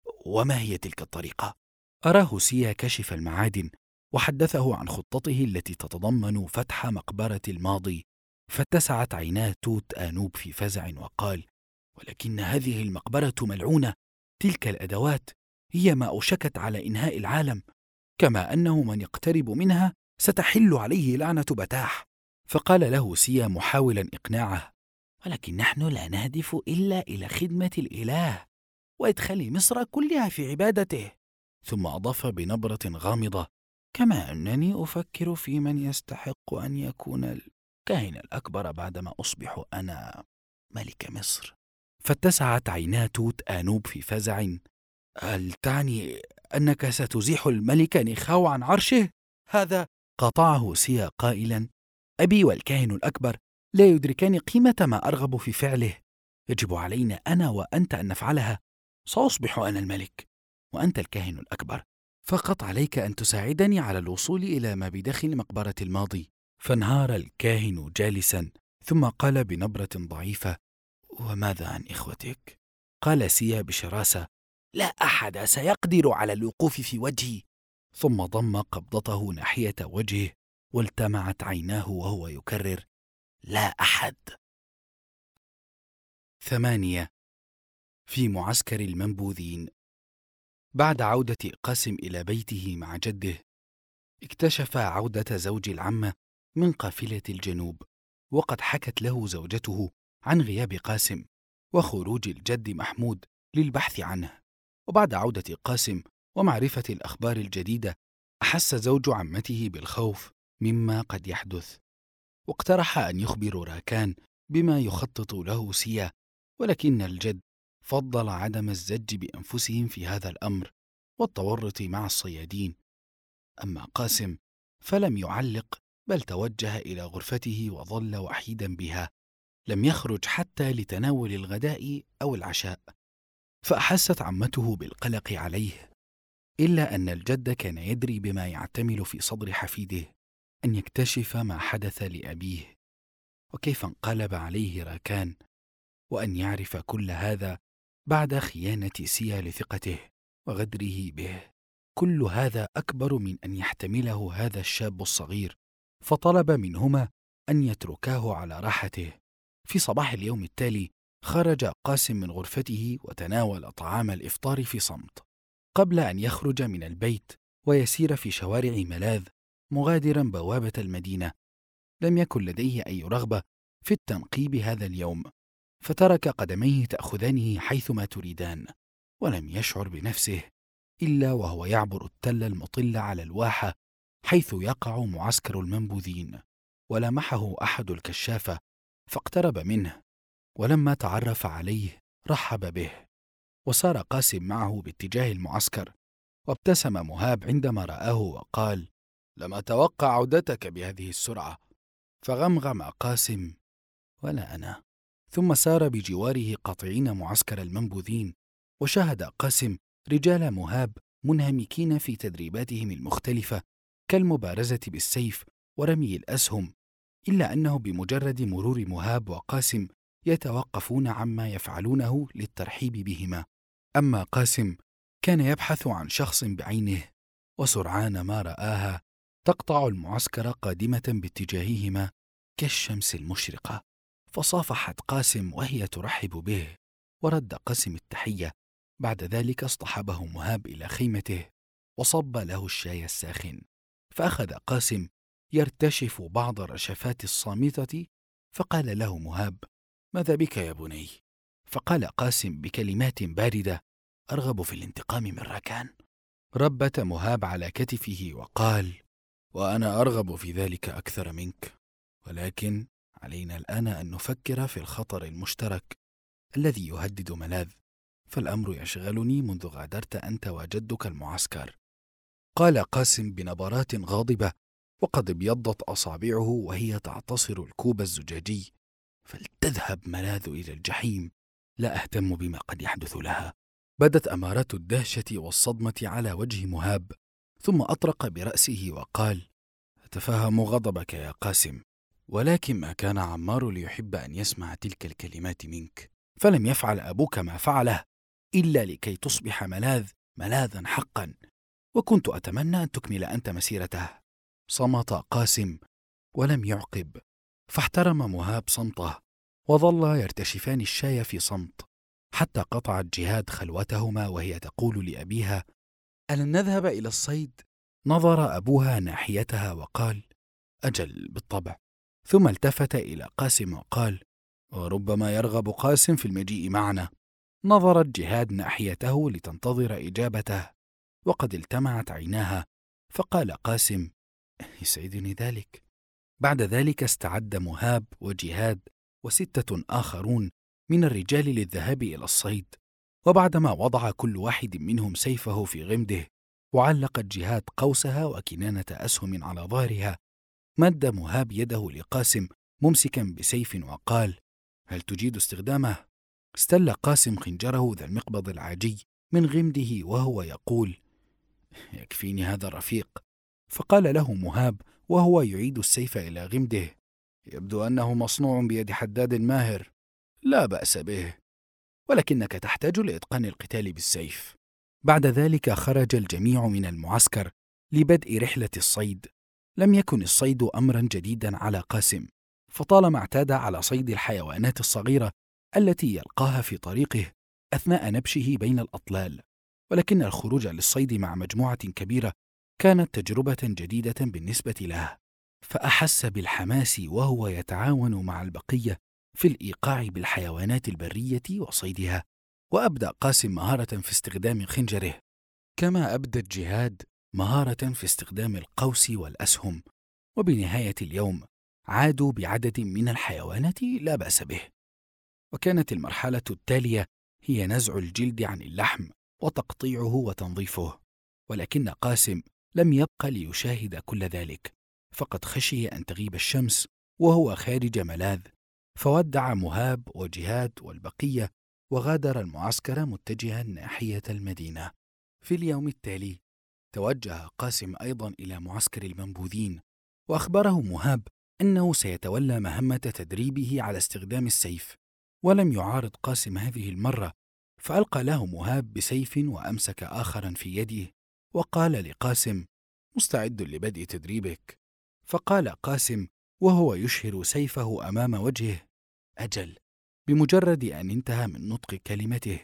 وما هي تلك الطريقة؟ أراه سيا كشف المعادن، وحدثه عن خطته التي تتضمن فتح مقبرة الماضي. فاتسعت عينا توت آنوب في فزع وقال: ولكن هذه المقبرة ملعونة، تلك الأدوات هي ما أوشكت على إنهاء العالم، كما أنه من يقترب منها ستحل عليه لعنة بتاح. فقال له سيا محاولا إقناعه: ولكن نحن لا نهدف إلا إلى خدمة الإله وإدخال مصر كلها في عبادته. ثم أضاف بنبرة غامضة: كما أنني أفكر في من يستحق أن يكون الكاهن الأكبر بعدما أصبح أنا ملك مصر. فاتسعت عينا توت آنوب في فزع: هل تعني أنك ستزيح الملك نخاو عن عرشه؟ هذا قاطعه سيا قائلا: أبي والكاهن الأكبر لا يدركان قيمة ما أرغب في فعله، يجب علينا أنا وأنت أن نفعلها. سأصبح أنا الملك وأنت الكاهن الأكبر، فقط عليك أن تساعدني على الوصول إلى ما بداخل مقبرة الماضي. فانهار الكاهن جالسا، ثم قال بنبرة ضعيفة: وماذا عن إخوتك؟ قال سيا بشراسة: لا أحد سيقدر على الوقوف في وجهي. ثم ضم قبضته ناحية وجهه، والتمعت عيناه وهو يكرر: لا أحد. 8. في معسكر المنبوذين. بعد عودة قاسم إلى بيته مع جده، اكتشف عودة زوج العمة من قافلة الجنوب، وقد حكت له زوجته عن غياب قاسم وخروج الجد محمود للبحث عنه. وبعد عودة قاسم ومعرفة الأخبار الجديدة، أحس زوج عمته بالخوف مما قد يحدث، واقترح أن يخبر راكان بما يخطط له سيا، ولكن الجد فضل عدم الزج بأنفسهم في هذا الأمر والتورط مع الصيادين. أما قاسم فلم يعلق، بل توجه إلى غرفته وظل وحيدا بها، لم يخرج حتى لتناول الغداء أو العشاء. فأحست عمته بالقلق عليه، إلا أن الجد كان يدري بما يعتمل في صدر حفيده، أن يكتشف ما حدث لأبيه وكيف انقلب عليه راكان، وأن يعرف كل هذا بعد خيانة سيا لثقته وغدره به. كل هذا أكبر من أن يحتمله هذا الشاب الصغير، فطلب منهما أن يتركاه على راحته. في صباح اليوم التالي خرج قاسم من غرفته وتناول طعام الإفطار في صمت، قبل أن يخرج من البيت ويسير في شوارع ملاذ مغادرا بوابة المدينة. لم يكن لديه أي رغبة في التنقيب هذا اليوم، فترك قدميه تأخذانه حيثما تريدان، ولم يشعر بنفسه إلا وهو يعبر التل المطل على الواحة حيث يقع معسكر المنبوذين. ولمحه أحد الكشافة فاقترب منه، ولما تعرف عليه رحب به، وسار قاسم معه باتجاه المعسكر. وابتسم مهاب عندما رآه وقال: لم أتوقع عودتك بهذه السرعة. فغمغم قاسم: ولا أنا. ثم سار بجواره قاطعين معسكر المنبوذين، وشاهد قاسم رجال مهاب منهمكين في تدريباتهم المختلفة كالمبارزة بالسيف ورمي الأسهم، إلا أنه بمجرد مرور مهاب وقاسم يتوقفون عما يفعلونه للترحيب بهما. أما قاسم كان يبحث عن شخص بعينه، وسرعان ما رآها تقطع المعسكر قادمة باتجاههما كالشمس المشرقة، فصافحت قاسم وهي ترحب به، ورد قاسم التحية. بعد ذلك اصطحبه مهاب إلى خيمته وصب له الشاي الساخن، فأخذ قاسم يرتشف بعض الرشفات الصامتة، فقال له مهاب: ماذا بك يا بني؟ فقال قاسم بكلمات باردة: أرغب في الانتقام من راكان. ربت مهاب على كتفه وقال: وأنا أرغب في ذلك أكثر منك، ولكن علينا الآن أن نفكر في الخطر المشترك الذي يهدد ملاذ، فالأمر يشغلني منذ غادرت أنت وجدك المعسكر. قال قاسم بنبرات غاضبة وقد ابيضت أصابعه وهي تعتصر الكوب الزجاجي: فلتذهب ملاذ إلى الجحيم، لا أهتم بما قد يحدث لها. بدت أمارات الدهشة والصدمة على وجه مهاب، ثم أطرق برأسه وقال: أتفهم غضبك يا قاسم، ولكن ما كان عمار ليحب أن يسمع تلك الكلمات منك، فلم يفعل أبوك ما فعله إلا لكي تصبح ملاذا حقا، وكنت أتمنى أن تكمل أنت مسيرته. صمت قاسم ولم يعقب، فاحترم مهاب صمته، وظل يرتشفان الشاي في صمت، حتى قطعت جهاد خلوتهما وهي تقول لأبيها: ألن نذهب إلى الصيد؟ نظر أبوها ناحيتها وقال: أجل بالطبع. ثم التفت إلى قاسم وقال: وربما يرغب قاسم في المجيء معنا. نظرت جهاد ناحيته لتنتظر إجابته، وقد التمعت عيناها، فقال قاسم: يسعدني ذلك. بعد ذلك استعد مهاب وجهاد وستة آخرون من الرجال للذهاب إلى الصيد، وبعدما وضع كل واحد منهم سيفه في غمده وعلقت جهاد قوسها وكنانة أسهم على ظهرها، مد مهاب يده لقاسم ممسكا بسيف وقال: هل تجيد استخدامه؟ استل قاسم خنجره ذا المقبض العاجي من غمده وهو يقول: يكفيني هذا الرفيق. فقال له مهاب وهو يعيد السيف إلى غمده: يبدو أنه مصنوع بيد حداد ماهر، لا بأس به، ولكنك تحتاج لإتقان القتال بالسيف. بعد ذلك خرج الجميع من المعسكر لبدء رحلة الصيد. لم يكن الصيد أمرا جديدا على قاسم، فطالما اعتاد على صيد الحيوانات الصغيرة التي يلقاها في طريقه أثناء نبشه بين الأطلال، ولكن الخروج للصيد مع مجموعة كبيرة كانت تجربة جديدة بالنسبة له، فأحس بالحماس وهو يتعاون مع البقية في الإيقاع بالحيوانات البرية وصيدها. وأبدى قاسم مهارة في استخدام خنجره، كما أبدت جهاد مهارة في استخدام القوس والأسهم، وبنهاية اليوم عادوا بعدد من الحيوانات لا بأس به. وكانت المرحلة التالية هي نزع الجلد عن اللحم وتقطيعه وتنظيفه، ولكن قاسم لم يبق ليشاهد كل ذلك، فقد خشي أن تغيب الشمس وهو خارج ملاذ، فودع مهاب وجهاد والبقية وغادر المعسكر متجها ناحية المدينة. في اليوم التالي توجه قاسم أيضا إلى معسكر المنبوذين، وأخبره مهاب أنه سيتولى مهمة تدريبه على استخدام السيف، ولم يعارض قاسم هذه المرة، فألقى له مهاب بسيف وأمسك آخرا في يده وقال لقاسم: مستعد لبدء تدريبك. فقال قاسم وهو يشهر سيفه أمام وجهه: أجل. بمجرد أن انتهى من نطق كلمته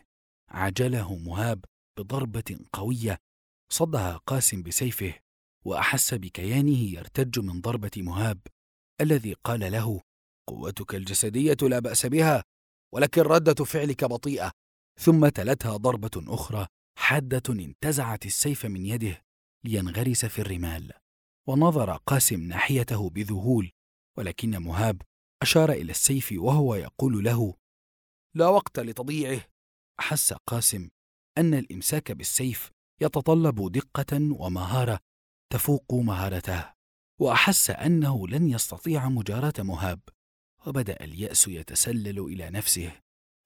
عجله مهاب بضربة قوية صدها قاسم بسيفه، وأحس بكيانه يرتج من ضربة مهاب الذي قال له: قوتك الجسدية لا بأس بها، ولكن ردة فعلك بطيئة. ثم تلتها ضربة أخرى حادة انتزعت السيف من يده لينغرس في الرمال، ونظر قاسم ناحيته بذهول، ولكن مهاب أشار إلى السيف وهو يقول له: لا وقت لتضييعه. أحس قاسم أن الإمساك بالسيف يتطلب دقة ومهارة تفوق مهارته، وأحس أنه لن يستطيع مجاراة مهاب، وبدأ اليأس يتسلل إلى نفسه.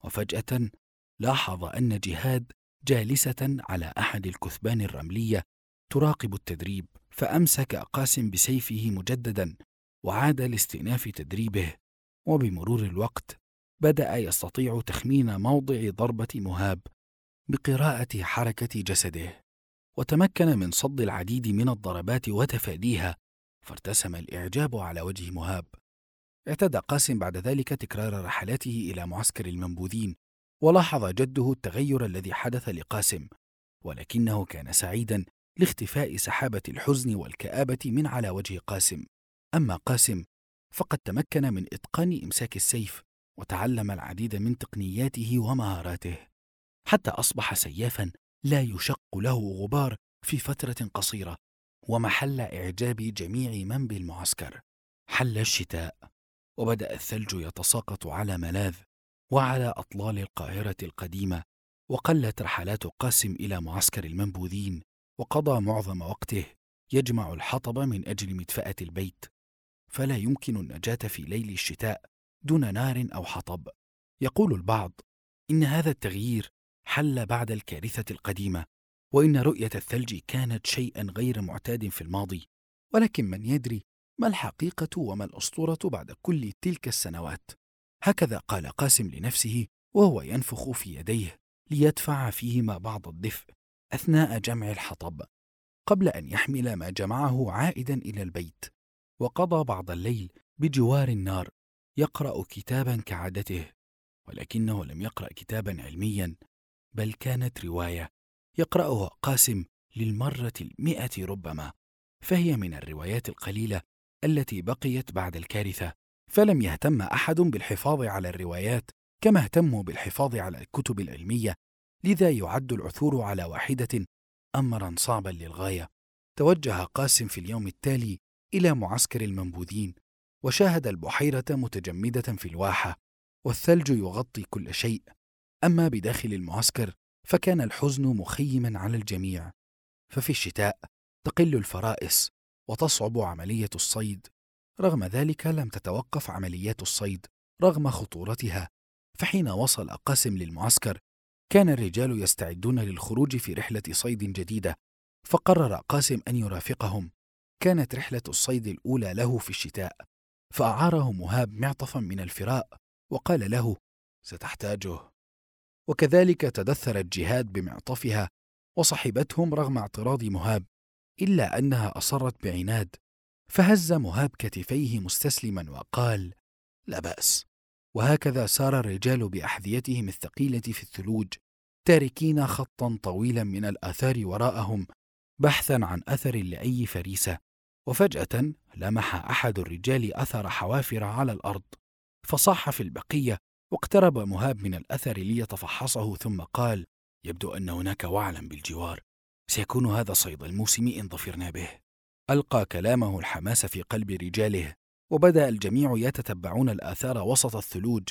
وفجأة لاحظ أن جهاد جالسة على أحد الكثبان الرملية تراقب التدريب، فأمسك قاسم بسيفه مجددا وعاد لاستئناف تدريبه. وبمرور الوقت بدأ يستطيع تخمين موضع ضربة مهاب بقراءة حركة جسده، وتمكن من صد العديد من الضربات وتفاديها، فارتسم الإعجاب على وجه مهاب. اعتاد قاسم بعد ذلك تكرار رحلاته إلى معسكر المنبوذين، ولاحظ جده التغير الذي حدث لقاسم، ولكنه كان سعيدا لاختفاء سحابة الحزن والكآبة من على وجه قاسم. أما قاسم فقد تمكن من إتقان إمساك السيف، وتعلم العديد من تقنياته ومهاراته، حتى أصبح سيافا لا يشق له غبار في فترة قصيرة، ومحل إعجاب جميع من بالمعسكر. حل الشتاء، وبدأ الثلج يتساقط على ملاذ وعلى أطلال القاهرة القديمة، وقلت رحلات قاسم إلى معسكر المنبوذين، وقضى معظم وقته يجمع الحطب من أجل مدفأة البيت، فلا يمكن النجاة في ليل الشتاء دون نار أو حطب. يقول البعض إن هذا التغيير حل بعد الكارثة القديمة، وإن رؤية الثلج كانت شيئا غير معتاد في الماضي، ولكن من يدري ما الحقيقة وما الأسطورة بعد كل تلك السنوات. هكذا قال قاسم لنفسه وهو ينفخ في يديه ليدفع فيهما بعض الدفء أثناء جمع الحطب، قبل أن يحمل ما جمعه عائدا إلى البيت. وقضى بعض الليل بجوار النار يقرأ كتابا كعادته، ولكنه لم يقرأ كتابا علميا، بل كانت رواية يقرأها قاسم للمرة 100 ربما، فهي من الروايات القليلة التي بقيت بعد الكارثة، فلم يهتم أحد بالحفاظ على الروايات كما اهتموا بالحفاظ على الكتب العلمية، لذا يعد العثور على واحدة أمرا صعبا للغاية. توجه قاسم في اليوم التالي إلى معسكر المنبوذين، وشاهد البحيرة متجمدة في الواحة، والثلج يغطي كل شيء. أما بداخل المعسكر فكان الحزن مخيما على الجميع، ففي الشتاء تقل الفرائس وتصعب عملية الصيد. رغم ذلك لم تتوقف عمليات الصيد رغم خطورتها، فحين وصل قاسم للمعسكر كان الرجال يستعدون للخروج في رحلة صيد جديدة، فقرر قاسم أن يرافقهم. كانت رحلة الصيد الأولى له في الشتاء، فأعاره مهاب معطفا من الفراء وقال له: ستحتاجه. وكذلك تدثرت جهاد بمعطفها وصحبتهم رغم اعتراض مهاب، إلا أنها أصرت بعناد، فهز مهاب كتفيه مستسلما وقال: لا بأس. وهكذا سار الرجال بأحذيتهم الثقيلة في الثلوج، تاركين خطا طويلا من الآثار وراءهم بحثا عن أثر لأي فريسة. وفجأة لمح أحد الرجال أثر حوافر على الأرض، فصاح في البقية، واقترب مهاب من الأثر ليتفحصه، ثم قال: يبدو أن هناك وعلا بالجوار، سيكون هذا صيد الموسم إن ظفرنا به. ألقى كلامه الحماس في قلب رجاله، وبدأ الجميع يتتبعون الآثار وسط الثلوج،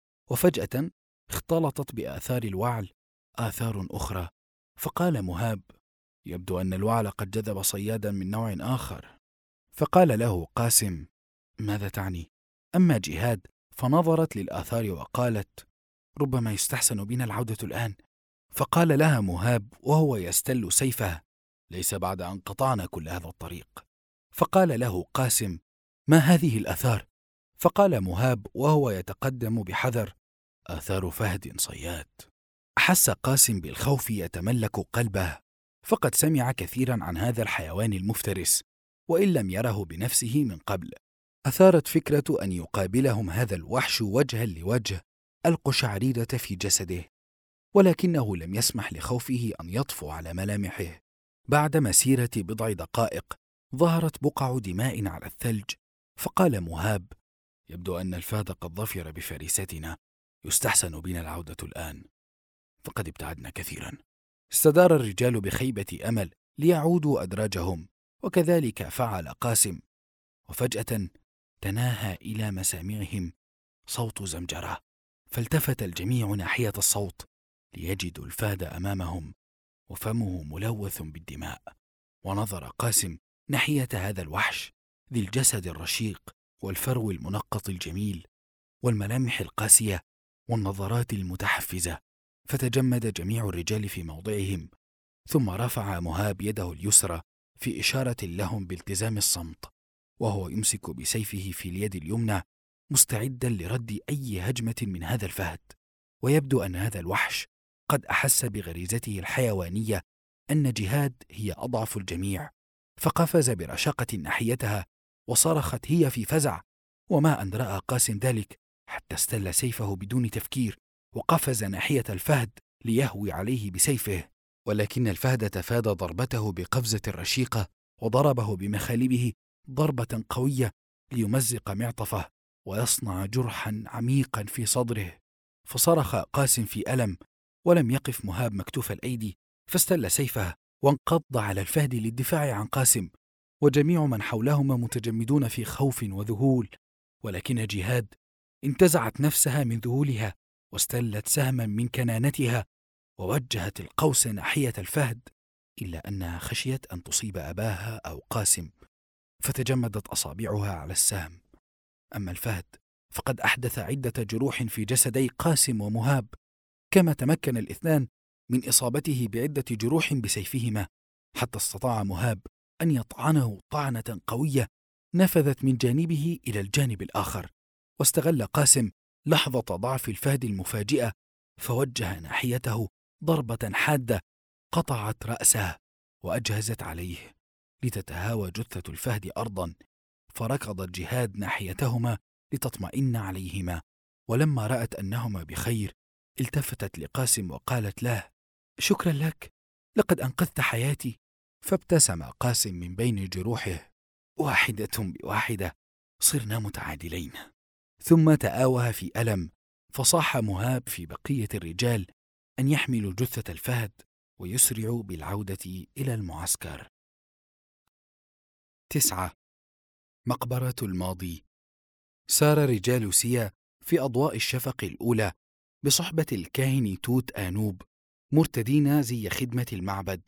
وفجأة اختلطت بآثار الوعل آثار أخرى، فقال مهاب: يبدو أن الوعل قد جذب صيادا من نوع آخر. فقال له قاسم: ماذا تعني؟ أما جهاد فنظرت للآثار وقالت: ربما يستحسن بنا العودة الآن. فقال لها مهاب وهو يستل سيفه: ليس بعد أن قطعنا كل هذا الطريق. فقال له قاسم: ما هذه الآثار؟ فقال مهاب وهو يتقدم بحذر: آثار فهد صياد. أحس قاسم بالخوف يتملك قلبه، فقد سمع كثيرا عن هذا الحيوان المفترس، وإن لم يره بنفسه من قبل. أثارت فكرة أن يقابلهم هذا الوحش وجها لوجه القشعريرة في جسده، ولكنه لم يسمح لخوفه أن يطفو على ملامحه. بعد مسيرة بضع دقائق ظهرت بقع دماء على الثلج، فقال مهاب: يبدو أن الفهد قد ظفر بفريستنا، يستحسن بنا العودة الآن، فقد ابتعدنا كثيرا. استدار الرجال بخيبة أمل ليعودوا أدراجهم، وكذلك فعل قاسم. وفجأة تناهى إلى مسامعهم صوت زمجرة، فالتفت الجميع ناحية الصوت ليجدوا الفهد أمامهم وفمه ملوث بالدماء. ونظر قاسم ناحية هذا الوحش ذي الجسد الرشيق والفرو المنقط الجميل والملامح القاسية والنظرات المتحفزة. فتجمد جميع الرجال في موضعهم، ثم رفع مهاب يده اليسرى في إشارة لهم بالتزام الصمت، وهو يمسك بسيفه في اليد اليمنى مستعدا لرد أي هجمة من هذا الفهد. ويبدو أن هذا الوحش قد أحس بغريزته الحيوانية أن جهاد هي أضعف الجميع، فقفز برشاقة ناحيتها وصرخت هي في فزع. وما أن رأى قاسم ذلك حتى استل سيفه بدون تفكير وقفز ناحية الفهد ليهوي عليه بسيفه، ولكن الفهد تفادى ضربته بقفزة رشيقة وضربه بمخالبه ضربة قوية ليمزق معطفه ويصنع جرحا عميقا في صدره. فصرخ قاسم في ألم، ولم يقف مهاب مكتوف الأيدي، فاستل سيفه وانقض على الفهد للدفاع عن قاسم، وجميع من حولهما متجمدون في خوف وذهول. ولكن جهاد انتزعت نفسها من ذهولها واستلت سهما من كنانتها ووجهت القوس ناحية الفهد، إلا أنها خشيت أن تصيب أباها أو قاسم، فتجمدت أصابعها على السهم. أما الفهد فقد أحدث عدة جروح في جسدي قاسم ومهاب، كما تمكن الاثنان من إصابته بعدة جروح بسيفهما، حتى استطاع مهاب أن يطعنه طعنة قوية نفذت من جانبه إلى الجانب الآخر. واستغل قاسم لحظة ضعف الفهد المفاجئة فوجه ناحيته ضربة حادة قطعت رأسه وأجهزت عليه لتتهاوى جثة الفهد أرضا. فركضت جهاد ناحيتهما لتطمئن عليهما، ولما رأت أنهما بخير التفتت لقاسم وقالت له: شكرا لك، لقد أنقذت حياتي. فابتسم قاسم من بين جروحه: واحدة بواحدة صرنا متعادلين. ثم تآوه في ألم، فصاح مهاب في بقية الرجال أن يحملوا جثة الفهد ويسرعوا بالعودة إلى المعسكر. 9. مقبرة الماضي. سار رجال سيا في أضواء الشفق الأولى بصحبة الكاهن توت آنوب، مرتدين زي خدمة المعبد،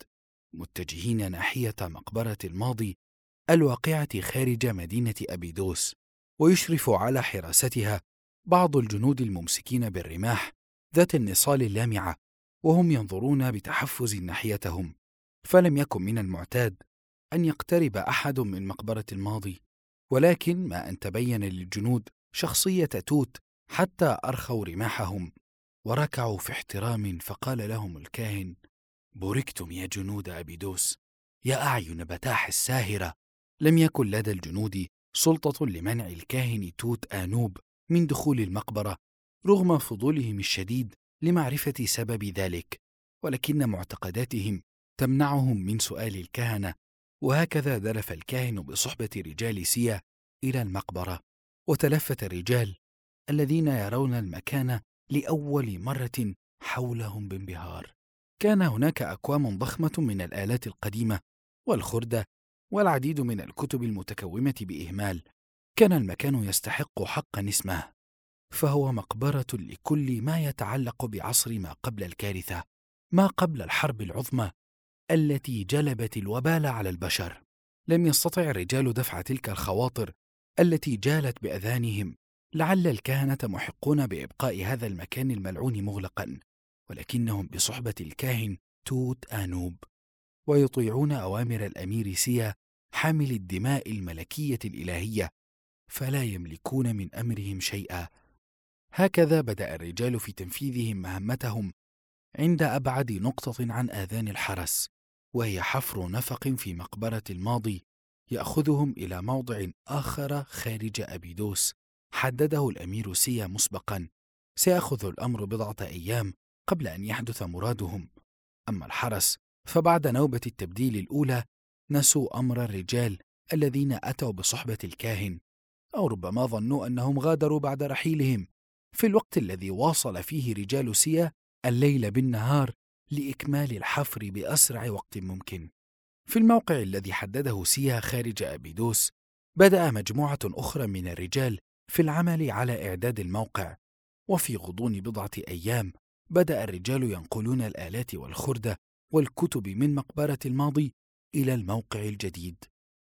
متجهين ناحية مقبرة الماضي الواقعة خارج مدينة أبيدوس. ويشرف على حراستها بعض الجنود الممسكين بالرماح ذات النصال اللامعة، وهم ينظرون بتحفز ناحيتهم. فلم يكن من المعتاد أن يقترب أحد من مقبرة الماضي، ولكن ما أن تبين للجنود شخصية توت حتى أرخوا رماحهم وركعوا في احترام. فقال لهم الكاهن: بوركتم يا جنود أبيدوس، يا أعين بتاح الساهرة. لم يكن لدى الجنود سلطة لمنع الكاهن توت آنوب من دخول المقبرة رغم فضولهم الشديد لمعرفة سبب ذلك، ولكن معتقداتهم تمنعهم من سؤال الكهنة. وهكذا دلف الكاهن بصحبة رجال سيا إلى المقبرة، وتلفت الرجال الذين يرون المكان لأول مرة حولهم بانبهار. كان هناك أكوام ضخمة من الآلات القديمة والخردة والعديد من الكتب المتكومة بإهمال. كان المكان يستحق حقا اسمه، فهو مقبرة لكل ما يتعلق بعصر ما قبل الكارثة، ما قبل الحرب العظمى التي جلبت الوبال على البشر. لم يستطع الرجال دفع تلك الخواطر التي جالت بأذانهم. لعل الكهنة محقون بإبقاء هذا المكان الملعون مغلقا، ولكنهم بصحبة الكاهن توت آنوب، ويطيعون أوامر الأمير سيا حامل الدماء الملكية الإلهية، فلا يملكون من أمرهم شيئا. هكذا بدأ الرجال في تنفيذهم مهمتهم عند أبعد نقطة عن آذان الحرس، وهي حفر نفق في مقبرة الماضي يأخذهم إلى موضع آخر خارج أبيدوس حدده الأمير سيا مسبقا. سيأخذ الأمر بضعة أيام قبل أن يحدث مرادهم. أما الحرس فبعد نوبة التبديل الأولى نسوا أمر الرجال الذين أتوا بصحبة الكاهن، أو ربما ظنوا أنهم غادروا بعد رحيلهم، في الوقت الذي واصل فيه رجال سيا الليل بالنهار لإكمال الحفر بأسرع وقت ممكن. في الموقع الذي حدده سيا خارج أبيدوس بدأ مجموعة أخرى من الرجال في العمل على إعداد الموقع، وفي غضون بضعة أيام بدأ الرجال ينقلون الآلات والخردة والكتب من مقبرة الماضي إلى الموقع الجديد.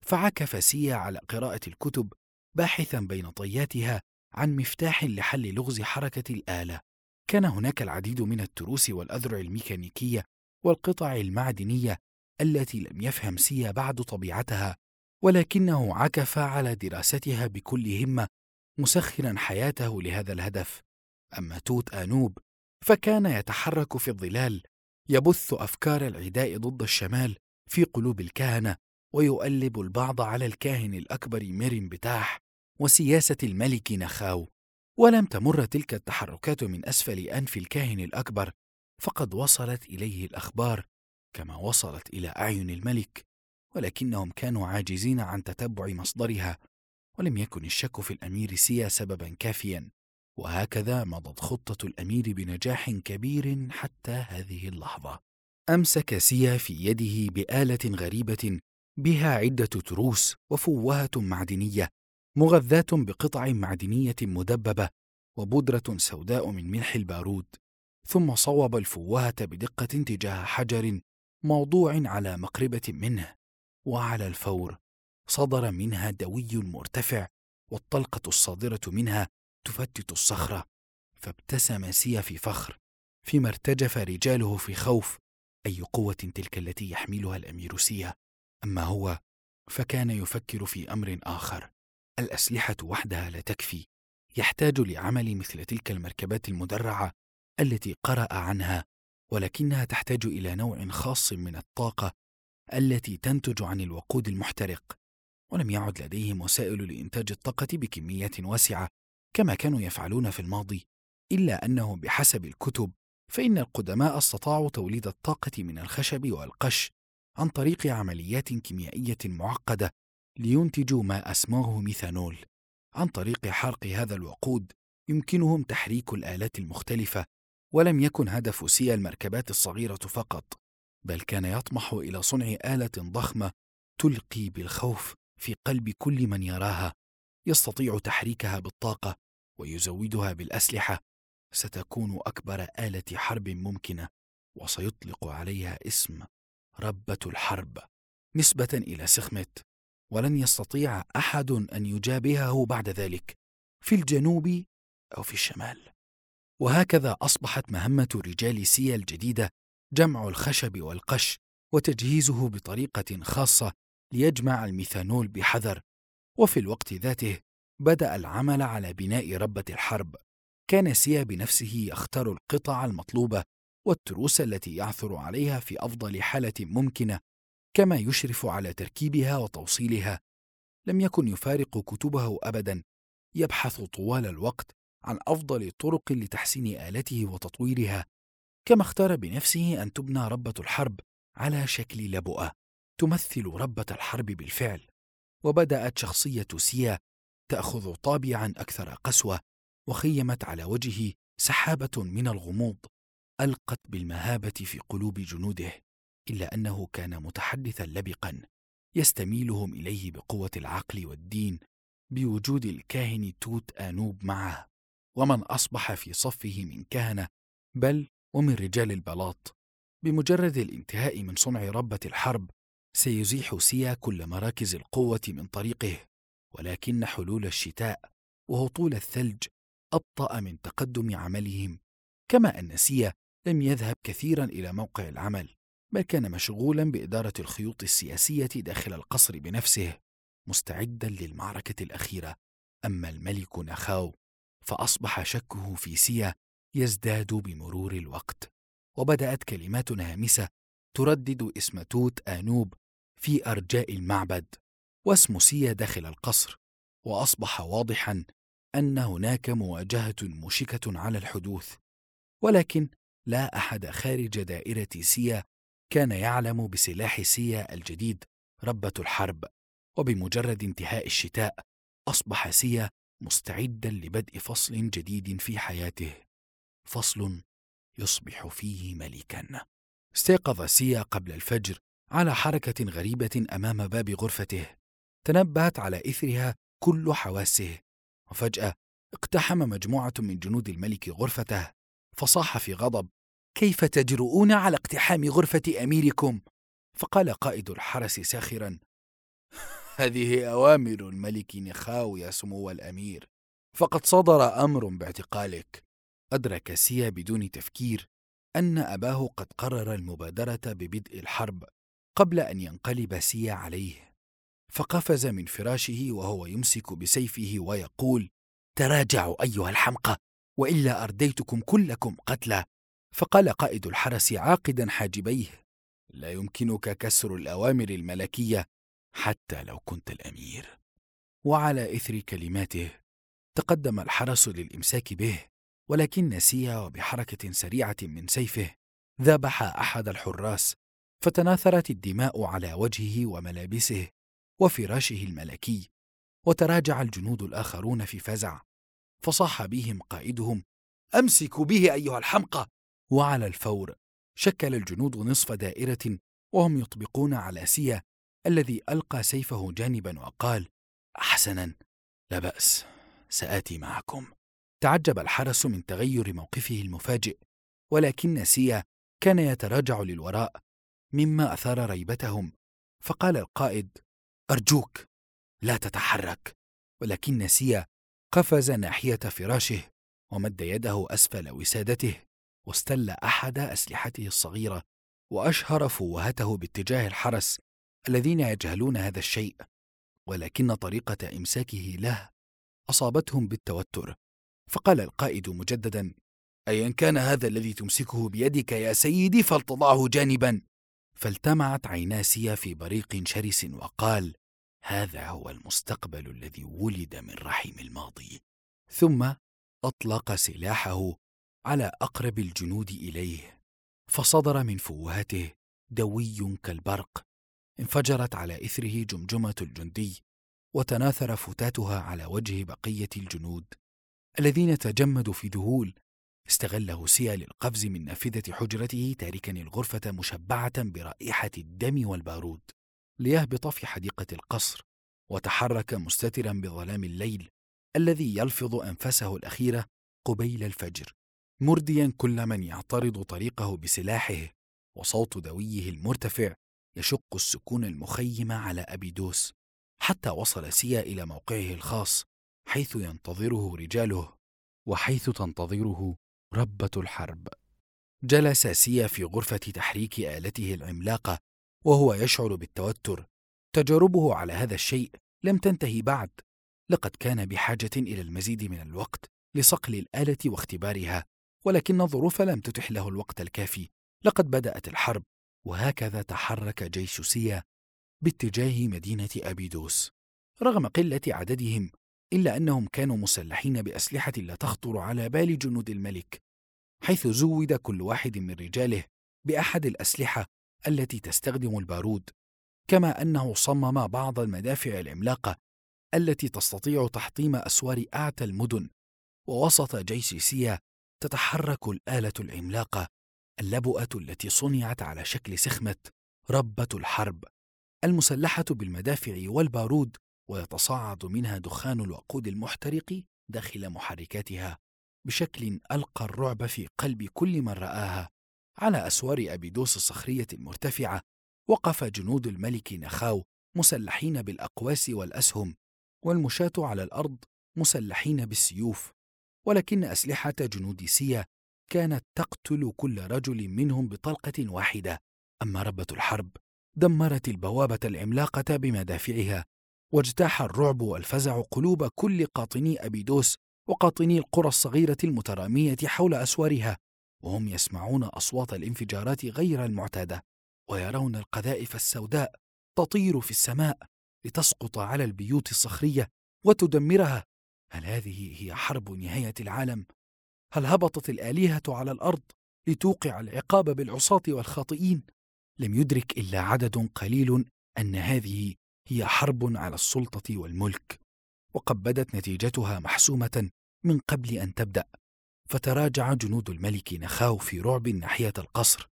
فعكف سيا على قراءة الكتب باحثا بين طياتها عن مفتاح لحل لغز حركة الآلة. كان هناك العديد من التروس والأذرع الميكانيكية والقطع المعدنية التي لم يفهم سيا بعد طبيعتها، ولكنه عكف على دراستها بكل همة، مسخرا حياته لهذا الهدف. أما توت آنوب فكان يتحرك في الظلال، يبث أفكار العداء ضد الشمال في قلوب الكهنة، ويؤلب البعض على الكاهن الأكبر ميرين بتاح وسياسة الملك نخاو. ولم تمر تلك التحركات من أسفل أنف الكاهن الأكبر، فقد وصلت إليه الأخبار كما وصلت إلى أعين الملك، ولكنهم كانوا عاجزين عن تتبع مصدرها، ولم يكن الشك في الأمير سيا سببا كافيا. وهكذا مضت خطة الأمير بنجاح كبير حتى هذه اللحظة. أمسك سيا في يده بآلة غريبة بها عدة تروس وفوهة معدنية مغذاة بقطع معدنية مدببة وبودرة سوداء من ملح البارود، ثم صوب الفوهة بدقة تجاه حجر موضوع على مقربة منه، وعلى الفور صدر منها دوي مرتفع، والطلقة الصادرة منها تفتت الصخرة. فابتسم سيا في فخر، فيما ارتجف رجاله في خوف. أي قوة تلك التي يحملها الأمير سيا؟ أما هو فكان يفكر في أمر آخر. الأسلحة وحدها لا تكفي، يحتاج لعمل مثل تلك المركبات المدرعة التي قرأ عنها، ولكنها تحتاج إلى نوع خاص من الطاقة التي تنتج عن الوقود المحترق، ولم يعد لديهم وسائل لإنتاج الطاقة بكمية واسعة كما كانوا يفعلون في الماضي، إلا أنه بحسب الكتب فإن القدماء استطاعوا توليد الطاقة من الخشب والقش عن طريق عمليات كيميائية معقدة لينتجوا ما أسموه ميثانول. عن طريق حرق هذا الوقود يمكنهم تحريك الآلات المختلفة، ولم يكن هدف سيا المركبات الصغيرة فقط، بل كان يطمح إلى صنع آلة ضخمة تلقي بالخوف في قلب كل من يراها، يستطيع تحريكها بالطاقة ويزودها بالأسلحة. ستكون أكبر آلة حرب ممكنة، وسيطلق عليها اسم ربة الحرب نسبة إلى سخمت، ولن يستطيع أحد أن يجابهه بعد ذلك في الجنوب أو في الشمال. وهكذا أصبحت مهمة رجال سيا الجديدة جمع الخشب والقش وتجهيزه بطريقة خاصة ليجمع الميثانول بحذر. وفي الوقت ذاته بدأ العمل على بناء ربة الحرب. كان سيا بنفسه يختار القطع المطلوبة والتروس التي يعثر عليها في أفضل حالة ممكنة، كما يشرف على تركيبها وتوصيلها. لم يكن يفارق كتبه أبدا، يبحث طوال الوقت عن أفضل طرق لتحسين آلته وتطويرها، كما اختار بنفسه أن تبنى ربة الحرب على شكل لبؤة تمثل ربة الحرب بالفعل. وبدأت شخصية سيا تأخذ طابعا أكثر قسوة، وخيمت على وجهه سحابة من الغموض ألقت بالمهابة في قلوب جنوده، إلا أنه كان متحدثا لبقا يستميلهم إليه بقوة العقل والدين، بوجود الكاهن توت آنوب معه، ومن أصبح في صفه من كهنة بل ومن رجال البلاط. بمجرد الانتهاء من صنع ربة الحرب سيزيح سيا كل مراكز القوة من طريقه، ولكن حلول الشتاء وهطول الثلج أبطأ من تقدم عملهم. كما أن سيا لم يذهب كثيرا إلى موقع العمل، بل كان مشغولا بإدارة الخيوط السياسية داخل القصر بنفسه، مستعدا للمعركة الأخيرة. أما الملك نخاو فأصبح شكه في سيا يزداد بمرور الوقت، وبدأت كلمات هامسة تردد اسم توت آنوب في أرجاء المعبد واسم سيا داخل القصر، وأصبح واضحا أن هناك مواجهة مشكة على الحدوث. ولكن لا أحد خارج دائرة سيا كان يعلم بسلاح سيا الجديد ربة الحرب. وبمجرد انتهاء الشتاء أصبح سيا مستعدا لبدء فصل جديد في حياته، فصل يصبح فيه ملكا. استيقظ سيا قبل الفجر على حركة غريبة أمام باب غرفته، تنبهت على إثرها كل حواسه، وفجأة اقتحم مجموعة من جنود الملك غرفته، فصاح في غضب: كيف تجرؤون على اقتحام غرفة أميركم؟ فقال قائد الحرس ساخرا: هذه أوامر الملك نخاو يا سمو الأمير، فقد صدر أمر باعتقالك. أدرك سيا بدون تفكير أن أباه قد قرر المبادرة ببدء الحرب قبل أن ينقلب سيا عليه، فقفز من فراشه وهو يمسك بسيفه ويقول: تراجعوا أيها الحمقى، وإلا أرديتكم كلكم قتلى. فقال قائد الحرس عاقدا حاجبيه: لا يمكنك كسر الأوامر الملكية حتى لو كنت الأمير. وعلى إثر كلماته تقدم الحرس للإمساك به، ولكن سيا وبحركة سريعة من سيفه ذبح أحد الحراس، فتناثرت الدماء على وجهه وملابسه وفراشه الملكي، وتراجع الجنود الآخرون في فزع، فصاح بهم قائدهم: أمسكوا به أيها الحمقى. وعلى الفور شكل الجنود نصف دائرة وهم يطبقون على سيا الذي ألقى سيفه جانبا وقال: أحسنا، لا بأس، سآتي معكم. تعجب الحرس من تغير موقفه المفاجئ، ولكن سيا كان يتراجع للوراء مما أثار ريبتهم، فقال القائد: أرجوك لا تتحرك. ولكن سيا قفز ناحية فراشه ومد يده أسفل وسادته واستل أحد أسلحته الصغيرة وأشهر فوهته باتجاه الحرس الذين يجهلون هذا الشيء، ولكن طريقة إمساكه له أصابتهم بالتوتر، فقال القائد مجددا: أيا كان هذا الذي تمسكه بيدك يا سيدي فلتضعه جانبا. فالتمعت عينا سيا في بريق شرس وقال: هذا هو المستقبل الذي ولد من رحم الماضي. ثم أطلق سلاحه على أقرب الجنود إليه، فصدر من فوهته دوي كالبرق، انفجرت على إثره جمجمة الجندي، وتناثر فتاتها على وجه بقية الجنود الذين تجمدوا في ذهول. استغله سيا للقفز من نافذة حجرته تاركا الغرفة مشبعة برائحة الدم والبارود ليهبط في حديقة القصر، وتحرك مستترا بظلام الليل الذي يلفظ أنفاسه الأخيرة قبيل الفجر، مرديا كل من يعترض طريقه بسلاحه، وصوت دويه المرتفع يشق السكون المخيم على أبيدوس، حتى وصل سيا إلى موقعه الخاص حيث ينتظره رجاله وحيث تنتظره ربة الحرب. جلس سيا في غرفة تحريك آلته العملاقة وهو يشعر بالتوتر. تجاربه على هذا الشيء لم تنتهي بعد، لقد كان بحاجة إلى المزيد من الوقت لصقل الآلة واختبارها، ولكن الظروف لم تتح له الوقت الكافي. لقد بدأت الحرب، وهكذا تحرك جيش سيا باتجاه مدينة أبيدوس. رغم قلة عددهم إلا أنهم كانوا مسلحين بأسلحة لا تخطر على بال جنود الملك، حيث زود كل واحد من رجاله بأحد الأسلحة التي تستخدم البارود، كما أنه صمم بعض المدافع العملاقة التي تستطيع تحطيم أسوار أعتى المدن. ووسط جيش سيا تتحرك الآلة العملاقة اللبؤة التي صنعت على شكل سخمة ربة الحرب، المسلحة بالمدافع والبارود، ويتصاعد منها دخان الوقود المحترق داخل محركاتها بشكل ألقى الرعب في قلب كل من رآها. على أسوار أبيدوس الصخرية المرتفعة وقف جنود الملك نخاو مسلحين بالأقواس والأسهم، والمشاة على الأرض مسلحين بالسيوف، ولكن أسلحة جنود سيا كانت تقتل كل رجل منهم بطلقة واحدة. أما ربة الحرب دمرت البوابة العملاقة بمدافعها، واجتاح الرعب والفزع قلوب كل قاطني أبيدوس وقاطني القرى الصغيرة المترامية حول أسوارها، وهم يسمعون أصوات الانفجارات غير المعتادة، ويرون القذائف السوداء تطير في السماء لتسقط على البيوت الصخرية وتدمرها. هل هذه هي حرب نهاية العالم؟ هل هبطت الآلهة على الأرض لتوقع العقاب بالعصاة والخاطئين؟ لم يدرك إلا عدد قليل أن هذه هي حرب على السلطة والملك، وقد بدت نتيجتها محسومة من قبل أن تبدأ. فتراجع جنود الملك نخاو في رعب ناحية القصر،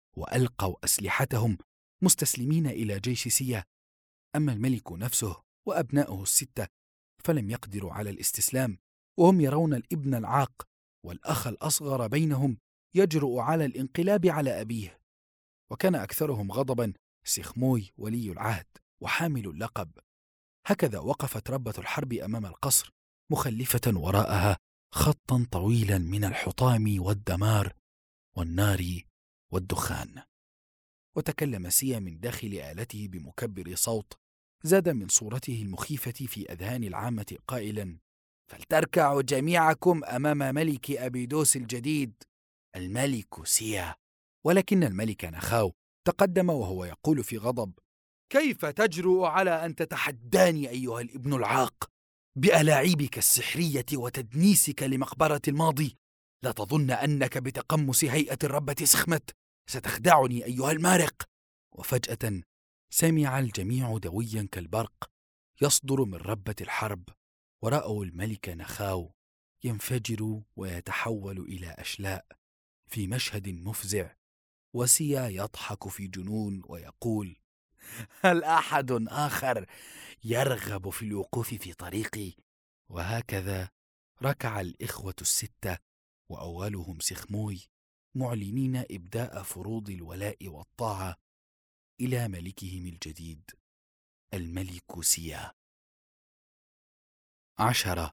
وألقوا أسلحتهم مستسلمين إلى جيش سيا. أما الملك نفسه وأبناؤه الستة فلم يقدروا على الاستسلام، وهم يرون الابن العاق والأخ الأصغر بينهم يجرؤ على الانقلاب على أبيه. وكان أكثرهم غضبا سيخموي ولي العهد وحامل اللقب، هكذا وقفت ربة الحرب أمام القصر، مخلفة وراءها خطا طويلا من الحطام والدمار والنار والدخان. وتكلم سيا من داخل آلته بمكبر صوت زاد من صورته المخيفة في أذهان العامة قائلا: فلتركعوا جميعكم أمام ملك أبيدوس الجديد الملك سيا. ولكن الملك نخاو تقدم وهو يقول في غضب: كيف تجرؤ على أن تتحداني أيها الابن العاق بألاعيبك السحرية وتدنيسك لمقبرة الماضي؟ لا تظن أنك بتقمص هيئة الربة سخمت ستخدعني أيها المارق. وفجأة سمع الجميع دويا كالبرق يصدر من ربة الحرب، ورأوا الملك نخاو ينفجر ويتحول إلى أشلاء في مشهد مفزع، وسيا يضحك في جنون ويقول: هل أحد آخر يرغب في الوقوف في طريقي؟ وهكذا ركع الإخوة الستة وأولهم سخموي معلنين إبداء فروض الولاء والطاعة إلى ملكهم الجديد الملك سيا. 10.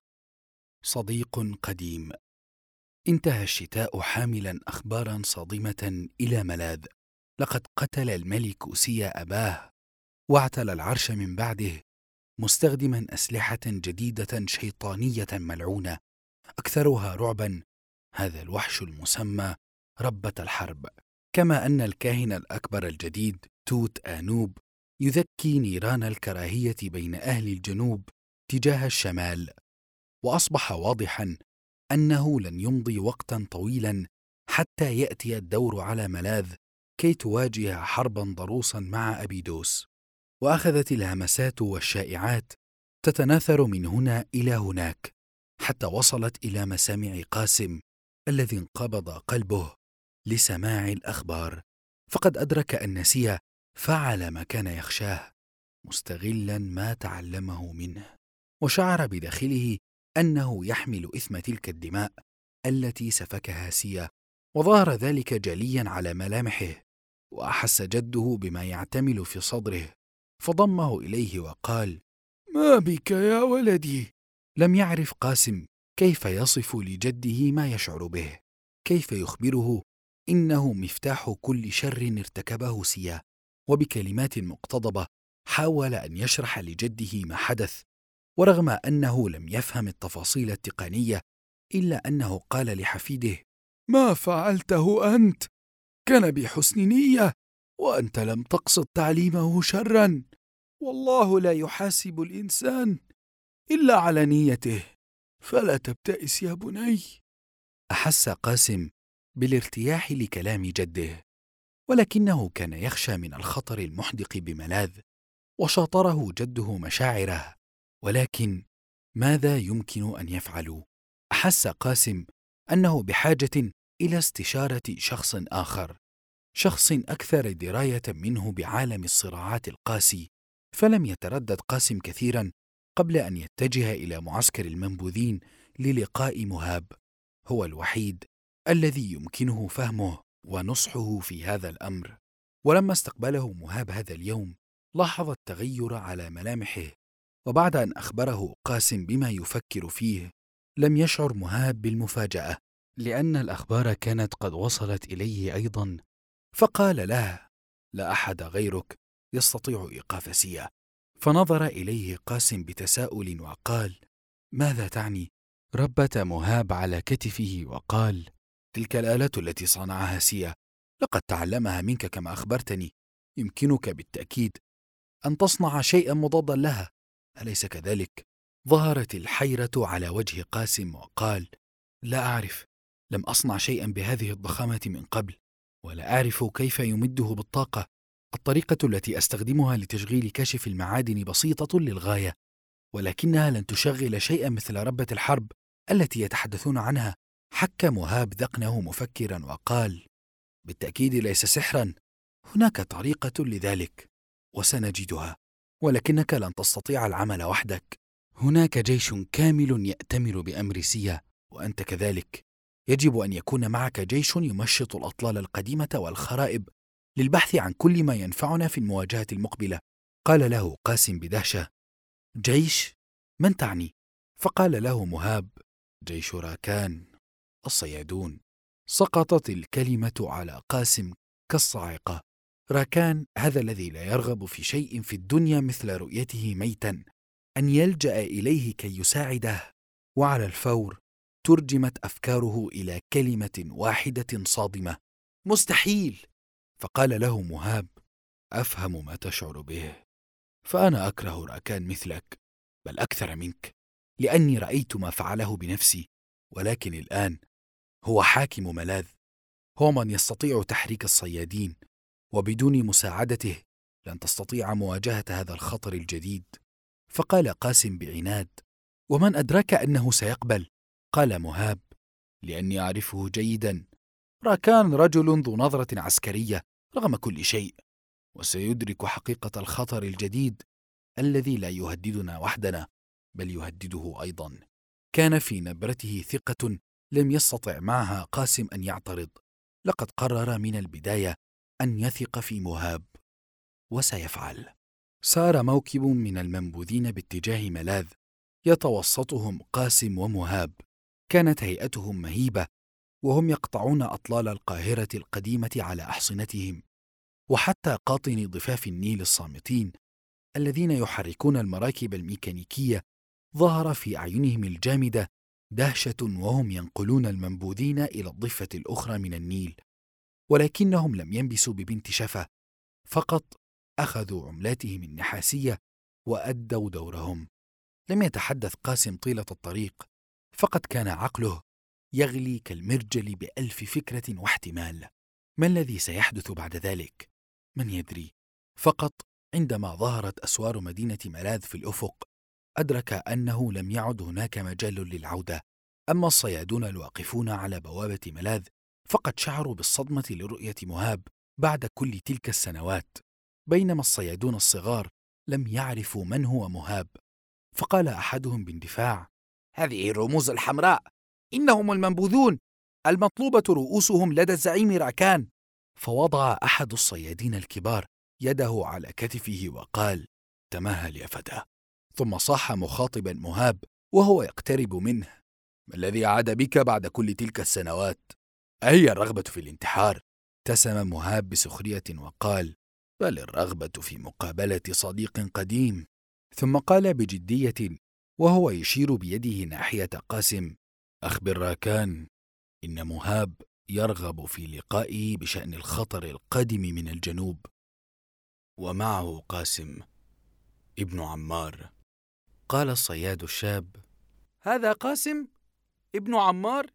صديق قديم. انتهى الشتاء حاملا أخبارا صادمة إلى ملاذ. لقد قتل الملك سيا أباه واعتلى العرش من بعده، مستخدما أسلحة جديدة شيطانية ملعونة أكثرها رعبا هذا الوحش المسمى ربة الحرب. كما أن الكاهن الأكبر الجديد توت آنوب يذكي نيران الكراهية بين أهل الجنوب تجاه الشمال. وأصبح واضحا أنه لن يمضي وقتا طويلا حتى يأتي الدور على ملاذ كي تواجه حربا ضروسا مع أبيدوس. وأخذت الهمسات والشائعات تتناثر من هنا إلى هناك حتى وصلت إلى مسامع قاسم الذي انقبض قلبه لسماع الأخبار، فقد أدرك أن سيا فعل ما كان يخشاه مستغلا ما تعلمه منه، وشعر بداخله أنه يحمل إثم تلك الدماء التي سفكها سيا، وظهر ذلك جليا على ملامحه. وأحس جده بما يعتمل في صدره فضمه إليه وقال: ما بك يا ولدي؟ لم يعرف قاسم كيف يصف لجده ما يشعر به، كيف يخبره إنه مفتاح كل شر ارتكبه سيا. وبكلمات مقتضبة حاول أن يشرح لجده ما حدث، ورغم أنه لم يفهم التفاصيل التقنية إلا أنه قال لحفيده: ما فعلته أنت كان بحسن نية، وأنت لم تقصد تعليمه شرا، والله لا يحاسب الإنسان إلا على نيته، فلا تبتئس يا بني. أحس قاسم بالارتياح لكلام جده، ولكنه كان يخشى من الخطر المحدق بملاذ، وشاطره جده مشاعره، ولكن ماذا يمكن أن يفعلوا؟ أحس قاسم أنه بحاجة إلى استشارة شخص آخر، شخص أكثر دراية منه بعالم الصراعات القاسي. فلم يتردد قاسم كثيرا قبل أن يتجه إلى معسكر المنبوذين للقاء مهاب، هو الوحيد الذي يمكنه فهمه ونصحه في هذا الأمر. ولما استقبله مهاب هذا اليوم لاحظ التغير على ملامحه، وبعد أن أخبره قاسم بما يفكر فيه لم يشعر مهاب بالمفاجأة، لأن الأخبار كانت قد وصلت إليه أيضا، فقال له: لا أحد غيرك يستطيع إيقاف سيا. فنظر إليه قاسم بتساؤل وقال: ماذا تعني؟ ربت مهاب على كتفه وقال: تلك الآلة التي صنعها سيا لقد تعلمها منك كما أخبرتني، يمكنك بالتأكيد أن تصنع شيئا مضادا لها، أليس كذلك؟ ظهرت الحيرة على وجه قاسم وقال: لا أعرف، لم أصنع شيئا بهذه الضخامة من قبل، ولا أعرف كيف يمده بالطاقة. الطريقة التي أستخدمها لتشغيل كاشف المعادن بسيطة للغاية، ولكنها لن تشغل شيئا مثل ربة الحرب التي يتحدثون عنها. حك مهاب ذقنه مفكرا وقال: بالتأكيد ليس سحرا، هناك طريقة لذلك وسنجدها، ولكنك لن تستطيع العمل وحدك. هناك جيش كامل يأتمر بأمر سيا، وأنت كذلك. يجب أن يكون معك جيش يمشط الأطلال القديمة والخرائب للبحث عن كل ما ينفعنا في المواجهة المقبلة. قال له قاسم بدهشة: جيش؟ من تعني؟ فقال له مهاب: جيش راكان، الصيادون. سقطت الكلمة على قاسم كالصاعقة. راكان هذا الذي لا يرغب في شيء في الدنيا مثل رؤيته ميتا، أن يلجأ إليه كي يساعده. وعلى الفور ترجمت أفكاره إلى كلمة واحدة صادمة: مستحيل. فقال له مهاب: أفهم ما تشعر به، فأنا أكره راكان مثلك، بل أكثر منك، لأني رأيت ما فعله بنفسي. ولكن الآن هو حاكم ملاذ، هو من يستطيع تحريك الصيادين، وبدون مساعدته لن تستطيع مواجهة هذا الخطر الجديد. فقال قاسم بعناد: ومن أدراك أنه سيقبل؟ قال مهاب: لأني أعرفه جيدا. راكان رجل ذو نظرة عسكرية رغم كل شيء، وسيدرك حقيقة الخطر الجديد الذي لا يهددنا وحدنا، بل يهدده أيضا. كان في نبرته ثقة لم يستطع معها قاسم أن يعترض. لقد قرر من البداية أن يثق في مهاب، وسيفعل. سار موكب من المنبوذين باتجاه ملاذ، يتوسطهم قاسم ومهاب. كانت هيئتهم مهيبة، وهم يقطعون أطلال القاهرة القديمة على أحصنتهم، وحتى قاطني ضفاف النيل الصامتين الذين يحركون المراكب الميكانيكية ظهر في أعينهم الجامدة دهشة وهم ينقلون المنبوذين إلى الضفة الأخرى من النيل. ولكنهم لم ينبسوا ببنت شفا، فقط أخذوا عملاتهم النحاسية وأدوا دورهم. لم يتحدث قاسم طيلة الطريق، فقد كان عقله يغلي كالمرجل بألف فكرة واحتمال. ما الذي سيحدث بعد ذلك؟ من يدري؟ فقط عندما ظهرت أسوار مدينة ملاذ في الأفق أدرك أنه لم يعد هناك مجال للعودة. أما الصيادون الواقفون على بوابة ملاذ فقد شعروا بالصدمة لرؤية مهاب بعد كل تلك السنوات، بينما الصيادون الصغار لم يعرفوا من هو مهاب. فقال أحدهم باندفاع: هذه الرموز الحمراء، إنهم المنبوذون، المطلوبة رؤوسهم لدى الزعيم راكان. فوضع أحد الصيادين الكبار يده على كتفه وقال: تمهل يا فتى. ثم صاح مخاطبا مهاب وهو يقترب منه: ما الذي عاد بك بعد كل تلك السنوات؟ أهي الرغبة في الانتحار؟ ابتسم مهاب بسخرية وقال: بل الرغبة في مقابلة صديق قديم. ثم قال بجدية وهو يشير بيده ناحية قاسم: أخبر راكان إن مهاب يرغب في لقائي بشأن الخطر القادم من الجنوب، ومعه قاسم ابن عمار. قال الصياد الشاب: هذا قاسم ابن عمار؟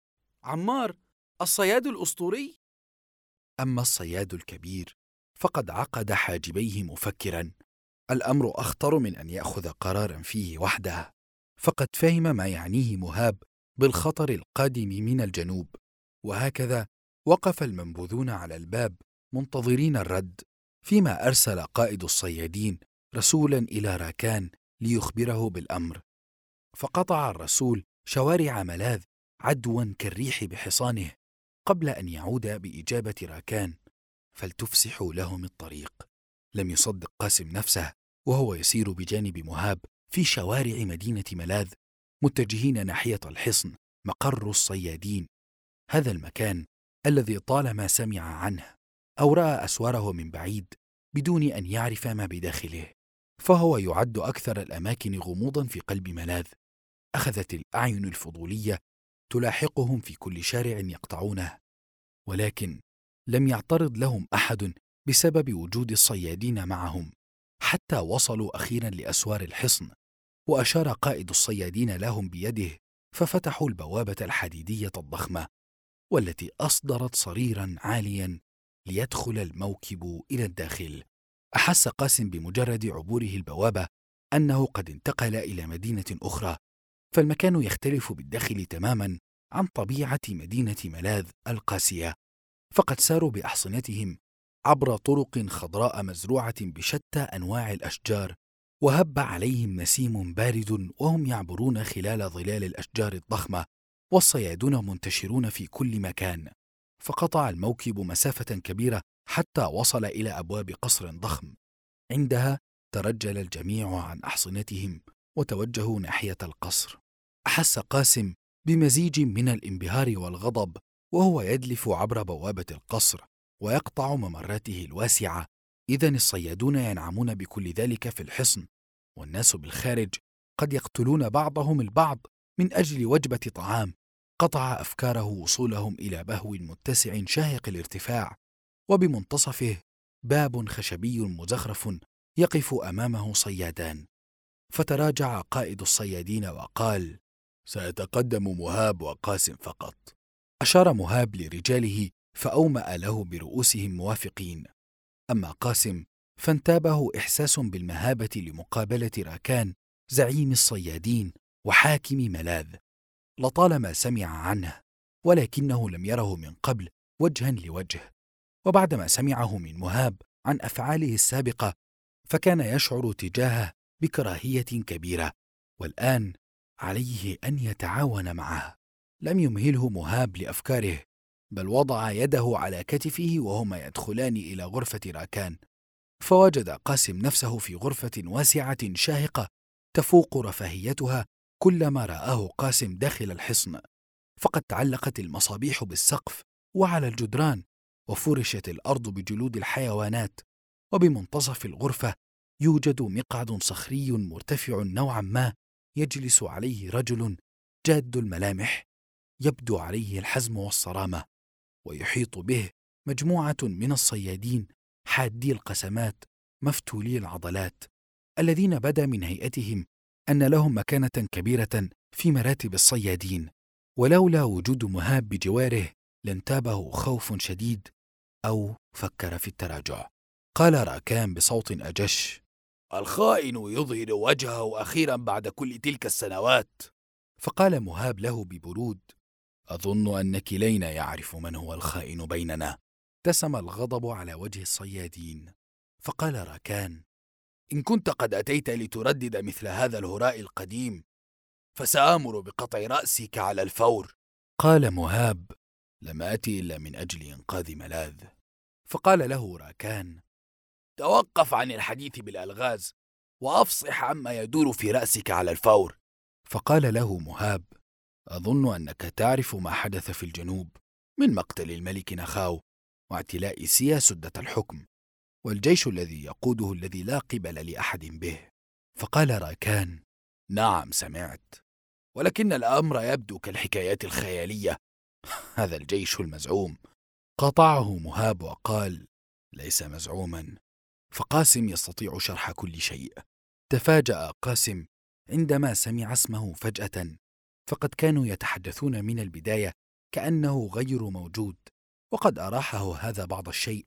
عمار الصياد الأسطوري؟ أما الصياد الكبير فقد عقد حاجبيه مفكرا. الأمر أخطر من أن يأخذ قرارا فيه وحده، فقد فهم ما يعنيه مهاب بالخطر القادم من الجنوب. وهكذا وقف المنبوذون على الباب منتظرين الرد، فيما أرسل قائد الصيادين رسولا إلى راكان ليخبره بالأمر. فقطع الرسول شوارع ملاذ عدوا كالريح بحصانه قبل أن يعود بإجابة راكان: فلتفسحوا لهم الطريق. لم يصدق قاسم نفسه وهو يسير بجانب مهاب في شوارع مدينة ملاذ متجهين ناحية الحصن، مقر الصيادين. هذا المكان الذي طالما سمع عنه أو رأى أسواره من بعيد بدون أن يعرف ما بداخله، فهو يعد أكثر الأماكن غموضا في قلب ملاذ. أخذت الأعين الفضولية تلاحقهم في كل شارع يقطعونه، ولكن لم يعترض لهم أحد بسبب وجود الصيادين معهم، حتى وصلوا أخيرا لأسوار الحصن، وأشار قائد الصيادين لهم بيده، ففتحوا البوابة الحديدية الضخمة والتي أصدرت صريرا عاليا ليدخل الموكب إلى الداخل. أحس قاسم بمجرد عبوره البوابة أنه قد انتقل إلى مدينة أخرى، فالمكان يختلف بالداخل تماما عن طبيعة مدينة ملاذ القاسية. فقد ساروا بأحصنتهم عبر طرق خضراء مزروعة بشتى أنواع الأشجار، وهب عليهم نسيم بارد وهم يعبرون خلال ظلال الأشجار الضخمة، والصيادون منتشرون في كل مكان. فقطع الموكب مسافة كبيرة حتى وصل إلى أبواب قصر ضخم. عندها ترجل الجميع عن أحصنتهم وتوجهوا ناحية القصر. أحس قاسم بمزيج من الانبهار والغضب وهو يدلف عبر بوابة القصر ويقطع ممراته الواسعة. إذن الصيادون ينعمون بكل ذلك في الحصن، والناس بالخارج قد يقتلون بعضهم البعض من أجل وجبة طعام. قطع أفكاره وصولهم إلى بهو متسع شاهق الارتفاع، وبمنتصفه باب خشبي مزخرف يقف أمامه صيادان. فتراجع قائد الصيادين وقال: سيتقدم مهاب وقاسم فقط. أشار مهاب لرجاله فأومأ له برؤوسهم موافقين. أما قاسم فانتابه إحساس بالمهابة لمقابلة راكان زعيم الصيادين وحاكم ملاذ. لطالما سمع عنه ولكنه لم يره من قبل وجها لوجه، وبعدما سمعه من مهاب عن أفعاله السابقة فكان يشعر تجاهه بكراهية كبيرة، والآن عليه أن يتعاون معه. لم يمهله مهاب لأفكاره، بل وضع يده على كتفه وهما يدخلان إلى غرفة راكان. فوجد قاسم نفسه في غرفة واسعة شاهقة تفوق رفاهيتها كلما رآه قاسم داخل الحصن. فقد تعلقت المصابيح بالسقف وعلى الجدران، وفرشت الأرض بجلود الحيوانات، وبمنتصف الغرفة يوجد مقعد صخري مرتفع نوعا ما يجلس عليه رجل جاد الملامح يبدو عليه الحزم والصرامة، ويحيط به مجموعة من الصيادين حادي القسمات مفتولي العضلات، الذين بدا من هيئتهم أن لهم مكانة كبيرة في مراتب الصيادين. ولولا وجود مهاب بجواره لانتابه خوف شديد أو فكر في التراجع. قال راكان بصوت أجش: الخائن يظهر وجهه أخيرا بعد كل تلك السنوات. فقال مهاب له ببرود: أظن أن كلينا يعرف من هو الخائن بيننا. ابتسم الغضب على وجه الصيادين، فقال راكان: إن كنت قد أتيت لتردد مثل هذا الهراء القديم فسآمر بقطع رأسك على الفور. قال مهاب: لم آتي إلا من أجل إنقاذ ملاذ. فقال له راكان: توقف عن الحديث بالألغاز وأفصح عما يدور في رأسك على الفور. فقال له مهاب: أظن أنك تعرف ما حدث في الجنوب من مقتل الملك نخاو واعتلاء سيا سدة الحكم، والجيش الذي يقوده الذي لا قبل لأحد به. فقال راكان: نعم سمعت، ولكن الأمر يبدو كالحكايات الخيالية. هذا الجيش المزعوم. قاطعه مهاب وقال: ليس مزعوما، فقاسم يستطيع شرح كل شيء. تفاجأ قاسم عندما سمع اسمه فجأة، فقد كانوا يتحدثون من البداية كأنه غير موجود، وقد أراحه هذا بعض الشيء،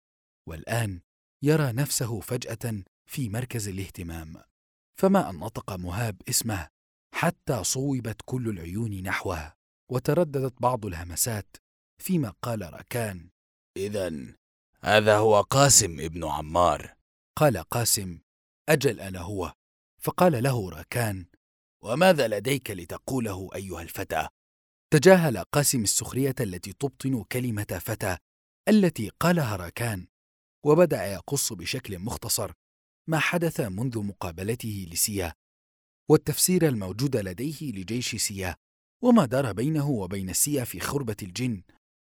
والآن يرى نفسه فجأة في مركز الاهتمام. فما أن نطق مهاب اسمه حتى صوبت كل العيون نحوه، وترددت بعض الهمسات، فيما قال راكان: إذن هذا هو قاسم ابن عمار. قال قاسم: أجل أنا هو. فقال له راكان: وماذا لديك لتقوله أيها الفتى؟ تجاهل قاسم السخرية التي تبطن كلمة فتى التي قالها راكان، وبدأ يقص بشكل مختصر ما حدث منذ مقابلته لسيا، والتفسير الموجود لديه لجيش سيا، وما دار بينه وبين سيا في خربة الجن.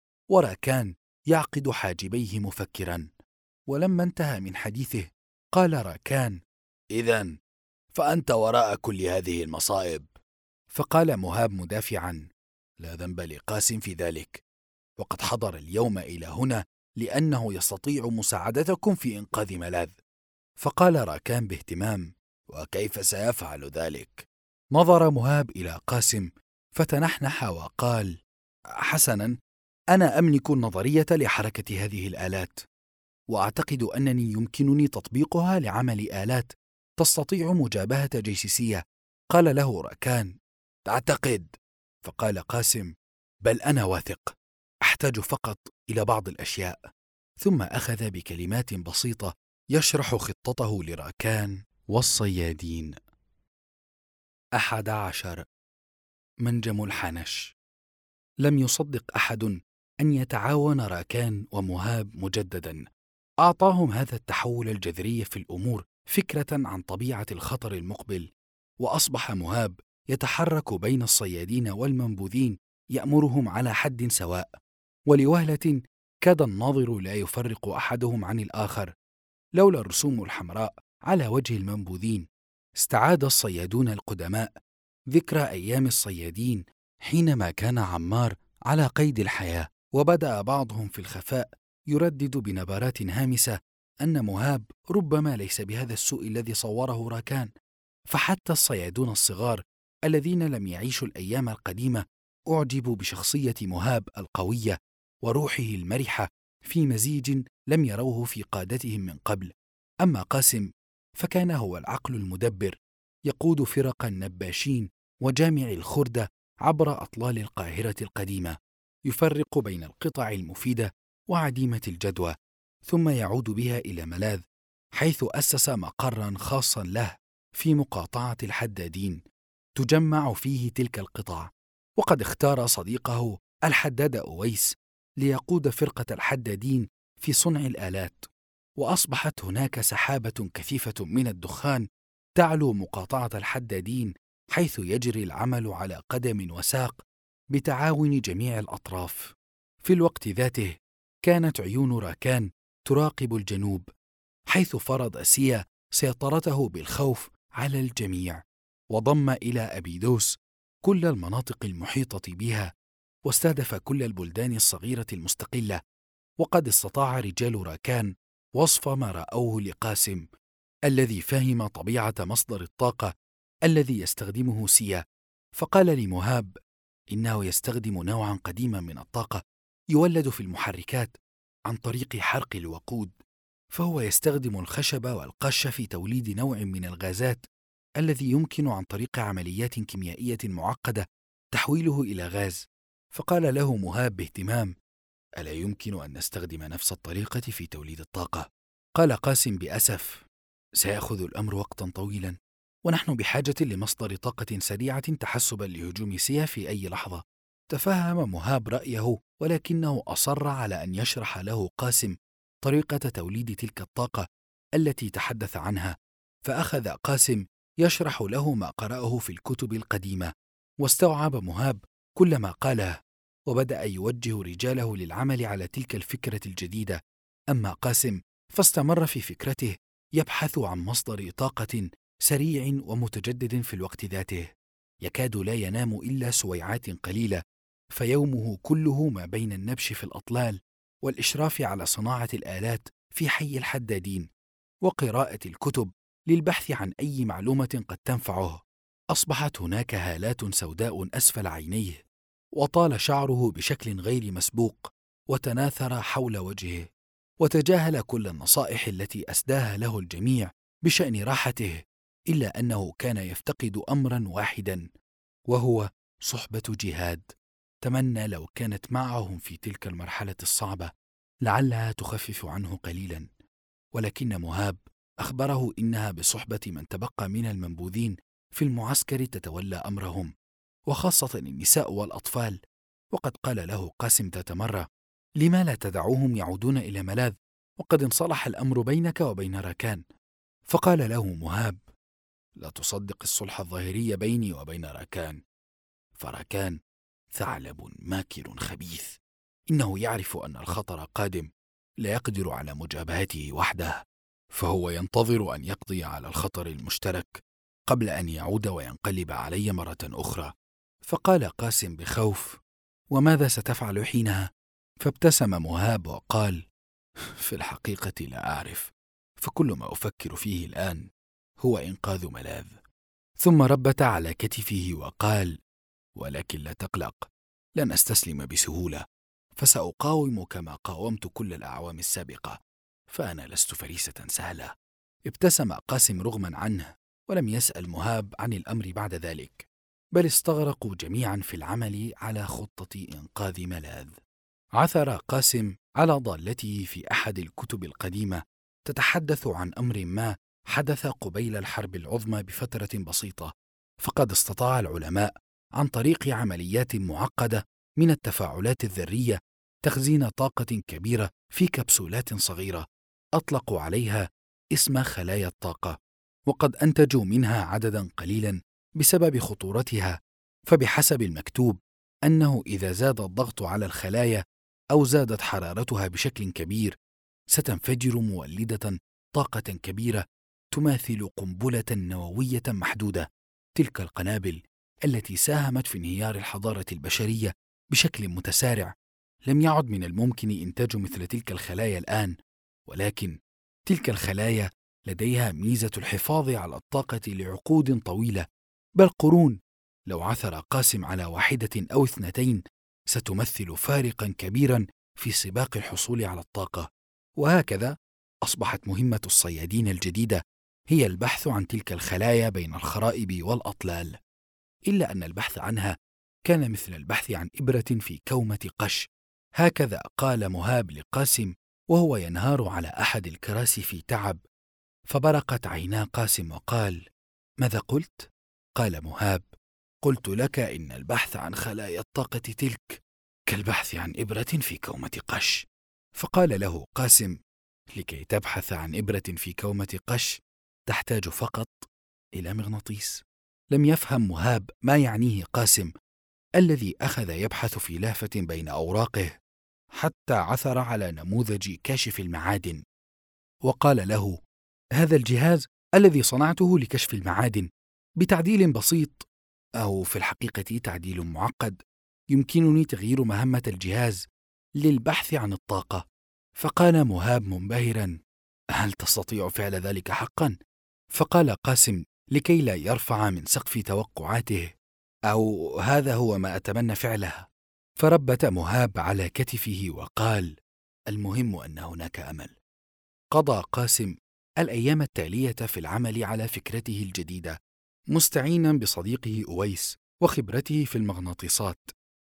وراكان يعقد حاجبيه مفكرا، ولما انتهى من حديثه قال راكان: إذن فأنت وراء كل هذه المصائب. فقال مهاب مدافعا: لا ذنب لقاسم في ذلك، وقد حضر اليوم إلى هنا لأنه يستطيع مساعدتكم في إنقاذ ملاذ. فقال راكان باهتمام: وكيف سيفعل ذلك؟ نظر مهاب إلى قاسم فتنحنح وقال: حسنا، أنا أملك النظرية لحركة هذه الآلات، وأعتقد أنني يمكنني تطبيقها لعمل آلات تستطيع مجابهة جيش سيا. قال له راكان: تعتقد؟ فقال قاسم: بل أنا واثق، أحتاج فقط إلى بعض الأشياء. ثم أخذ بكلمات بسيطة يشرح خطته لراكان والصيادين. 11. منجم الحنش. لم يصدق أحد أن يتعاون راكان ومهاب مجددا. أعطاهم هذا التحول الجذري في الأمور فكرة عن طبيعة الخطر المقبل، وأصبح مهاب يتحرك بين الصيادين والمنبوذين يأمرهم على حد سواء، ولوهلة كاد الناظر لا يفرق أحدهم عن الآخر. لولا الرسوم الحمراء على وجه المنبوذين استعاد الصيادون القدماء ذكرى أيام الصيادين حينما كان عمار على قيد الحياة، وبدأ بعضهم في الخفاء يردد بنبرات هامسة أن مهاب ربما ليس بهذا السوء الذي صوره راكان. فحتى الصيادون الصغار الذين لم يعيشوا الأيام القديمة أعجبوا بشخصية مهاب القوية وروحه المرحة في مزيج لم يروه في قادتهم من قبل. أما قاسم فكان هو العقل المدبر، يقود فرق النباشين وجامع الخردة عبر أطلال القاهرة القديمة، يفرق بين القطع المفيدة وعديمة الجدوى، ثم يعود بها إلى ملاذ، حيث أسس مقرا خاصا له في مقاطعة الحدادين تجمع فيه تلك القطع. وقد اختار صديقه الحداد أويس ليقود فرقة الحدادين في صنع الآلات، وأصبحت هناك سحابة كثيفة من الدخان تعلو مقاطعة الحدادين، حيث يجري العمل على قدم وساق بتعاون جميع الأطراف. في الوقت ذاته كانت عيون راكان تراقب الجنوب، حيث فرض سيا سيطرته بالخوف على الجميع، وضم إلى أبيدوس كل المناطق المحيطة بها، واستهدف كل البلدان الصغيرة المستقلة. وقد استطاع رجال راكان وصف ما رأوه لقاسم الذي فهم طبيعة مصدر الطاقة الذي يستخدمه سيا، فقال لمهاب إنه يستخدم نوعا قديما من الطاقة يولد في المحركات عن طريق حرق الوقود، فهو يستخدم الخشب والقش في توليد نوع من الغازات الذي يمكن عن طريق عمليات كيميائية معقدة تحويله إلى غاز. فقال له مهاب باهتمام: ألا يمكن أن نستخدم نفس الطريقة في توليد الطاقة؟ قال قاسم بأسف: سيأخذ الأمر وقتا طويلا، ونحن بحاجة لمصدر طاقة سريعة تحسبا لهجوم سيا في أي لحظة. تفهم مهاب رأيه، ولكنه أصر على أن يشرح له قاسم طريقة توليد تلك الطاقة التي تحدث عنها. فأخذ قاسم يشرح له ما قرأه في الكتب القديمة، واستوعب مهاب كل ما قاله، وبدأ يوجه رجاله للعمل على تلك الفكرة الجديدة. أما قاسم فاستمر في فكرته يبحث عن مصدر طاقة سريع ومتجدد في الوقت ذاته، يكاد لا ينام إلا سويعات قليلة، فيومه كله ما بين النبش في الأطلال والإشراف على صناعة الآلات في حي الحدادين وقراءة الكتب للبحث عن أي معلومة قد تنفعه. أصبحت هناك هالات سوداء أسفل عينيه، وطال شعره بشكل غير مسبوق وتناثر حول وجهه، وتجاهل كل النصائح التي أسداها له الجميع بشأن راحته، إلا أنه كان يفتقد أمرا واحدا، وهو صحبة جهاد. تمنى لو كانت معهم في تلك المرحلة الصعبة، لعلها تخفف عنه قليلا، ولكن مهاب أخبره إنها بصحبة من تبقى من المنبوذين في المعسكر تتولى أمرهم، وخاصة النساء والأطفال. وقد قال له قاسم ذات مرة: لما لا تدعوهم يعودون إلى ملاذ وقد انصلح الأمر بينك وبين راكان؟ فقال له مهاب: لا تصدق الصلح الظاهري بيني وبين راكان، فراكان ثعلب ماكر خبيث، إنه يعرف أن الخطر قادم، لا يقدر على مجابهته وحده، فهو ينتظر أن يقضي على الخطر المشترك قبل أن يعود وينقلب علي مرة أخرى. فقال قاسم بخوف: وماذا ستفعل حينها؟ فابتسم مهاب وقال: في الحقيقة لا أعرف، فكل ما أفكر فيه الآن هو إنقاذ ملاذ. ثم ربت على كتفه وقال: ولكن لا تقلق، لن أستسلم بسهولة، فسأقاوم كما قاومت كل الأعوام السابقة، فأنا لست فريسة سهلة. ابتسم قاسم رغما عنه، ولم يسأل مهاب عن الأمر بعد ذلك، بل استغرقوا جميعا في العمل على خطة إنقاذ ملاذ. عثر قاسم على ضالته في أحد الكتب القديمة تتحدث عن أمر ما حدث قبيل الحرب العظمى بفترة بسيطة، فقد استطاع العلماء عن طريق عمليات معقدة من التفاعلات الذرية تخزين طاقة كبيرة في كبسولات صغيرة أطلقوا عليها اسم خلايا الطاقة، وقد أنتجوا منها عددا قليلا بسبب خطورتها. فبحسب المكتوب أنه إذا زاد الضغط على الخلايا أو زادت حرارتها بشكل كبير ستنفجر مولدة طاقة كبيرة تماثل قنبلة نووية محدودة. تلك القنابل التي ساهمت في انهيار الحضارة البشرية بشكل متسارع لم يعد من الممكن إنتاج مثل تلك الخلايا الآن، ولكن تلك الخلايا لديها ميزة الحفاظ على الطاقة لعقود طويلة، بل قرون. لو عثر قاسم على واحدة أو اثنتين ستمثل فارقا كبيرا في سباق الحصول على الطاقة. وهكذا أصبحت مهمة الصيادين الجديدة هي البحث عن تلك الخلايا بين الخرائب والأطلال، إلا أن البحث عنها كان مثل البحث عن إبرة في كومة قش. هكذا قال مهاب لقاسم وهو ينهار على أحد الكراسي في تعب، فبرقت عينا قاسم وقال: ماذا قلت؟ قال مهاب: قلت لك إن البحث عن خلايا الطاقة تلك كالبحث عن إبرة في كومة قش. فقال له قاسم: لكي تبحث عن إبرة في كومة قش تحتاج فقط إلى مغناطيس. لم يفهم مهاب ما يعنيه قاسم الذي أخذ يبحث في لافة بين أوراقه حتى عثر على نموذج كاشف المعادن، وقال له: هذا الجهاز الذي صنعته لكشف المعادن بتعديل بسيط، أو في الحقيقة تعديل معقد، يمكنني تغيير مهمة الجهاز للبحث عن الطاقة. فقال مهاب منبهرا: هل تستطيع فعل ذلك حقا؟ فقال قاسم لكي لا يرفع من سقف توقعاته: أو هذا هو ما أتمنى فعله. فربت مهاب على كتفه وقال: المهم أن هناك أمل. قضى قاسم الأيام التالية في العمل على فكرته الجديدة، مستعينا بصديقه أويس وخبرته في المغناطيسات،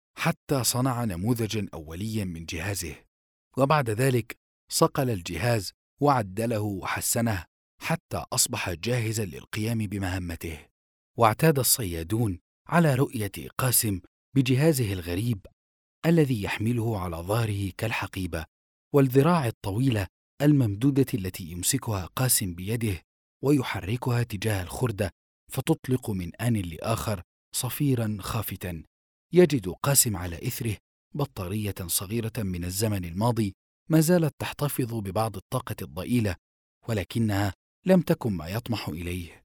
حتى صنع نموذجا أوليا من جهازه. وبعد ذلك صقل الجهاز وعدله وحسنه حتى أصبح جاهزا للقيام بمهمته. واعتاد الصيادون على رؤية قاسم بجهازه الغريب الذي يحمله على ظهره كالحقيبة، والذراع الطويلة الممدودة التي يمسكها قاسم بيده ويحركها تجاه الخردة فتطلق من آن لآخر صفيرا خافتا. يجد قاسم على إثره بطارية صغيرة من الزمن الماضي ما زالت تحتفظ ببعض الطاقة الضئيلة، ولكنها لم تكن ما يطمح إليه.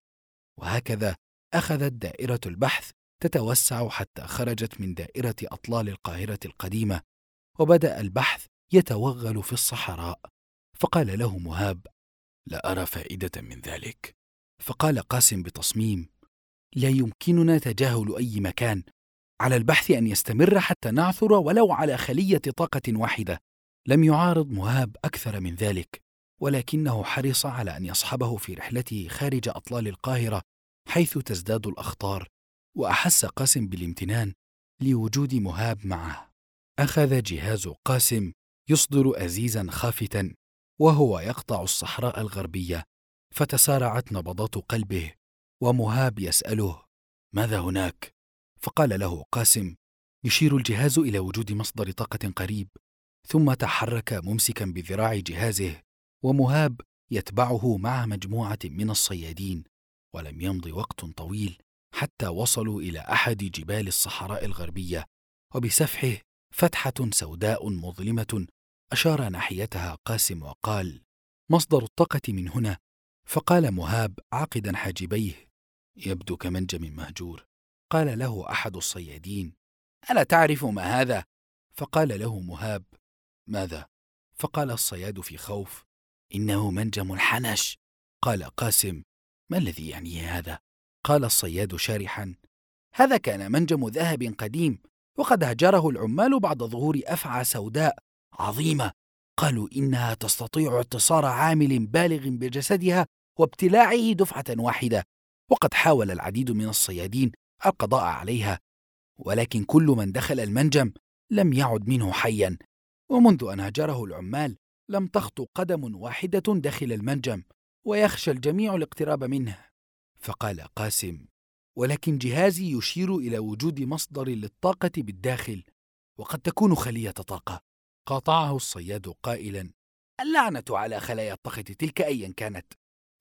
وهكذا أخذت دائرة البحث تتوسع حتى خرجت من دائرة أطلال القاهرة القديمة، وبدأ البحث يتوغل في الصحراء. فقال له مهاب: لا أرى فائدة من ذلك. فقال قاسم بتصميم: لا يمكننا تجاهل أي مكان، على البحث أن يستمر حتى نعثر ولو على خلية طاقة واحدة. لم يعارض مهاب أكثر من ذلك، ولكنه حرص على أن يصحبه في رحلته خارج أطلال القاهرة حيث تزداد الأخطار. وأحس قاسم بالامتنان لوجود مهاب معه. أخذ جهاز قاسم يصدر أزيزا خافتا وهو يقطع الصحراء الغربية، فتسارعت نبضات قلبه، ومهاب يسأله: ماذا هناك؟ فقال له قاسم: يشير الجهاز إلى وجود مصدر طاقة قريب. ثم تحرك ممسكا بذراع جهازه، ومهاب يتبعه مع مجموعة من الصيادين. ولم يمض وقت طويل حتى وصلوا إلى أحد جبال الصحراء الغربية، وبسفحه فتحة سوداء مظلمة أشار ناحيتها قاسم وقال: مصدر الطاقة من هنا. فقال مهاب عاقدا حاجبيه: يبدو كمنجم مهجور. قال له أحد الصيادين: ألا تعرف ما هذا؟ فقال له مهاب: ماذا؟ فقال الصياد في خوف: إنه منجم الحنش. قال قاسم: ما الذي يعنيه هذا؟ قال الصياد شارحا: هذا كان منجم ذهب قديم، وقد هجره العمال بعد ظهور أفعى سوداء عظيمة، قالوا إنها تستطيع اعتصار عامل بالغ بجسدها وابتلاعه دفعة واحدة. وقد حاول العديد من الصيادين القضاء عليها، ولكن كل من دخل المنجم لم يعد منه حيا، ومنذ أن هجره العمال لم تخطو قدم واحدة داخل المنجم، ويخشى الجميع الاقتراب منه. فقال قاسم: ولكن جهازي يشير إلى وجود مصدر للطاقة بالداخل، وقد تكون خلية طاقة. قاطعه الصياد قائلا: اللعنة على خلايا الطاقة تلك أيا كانت،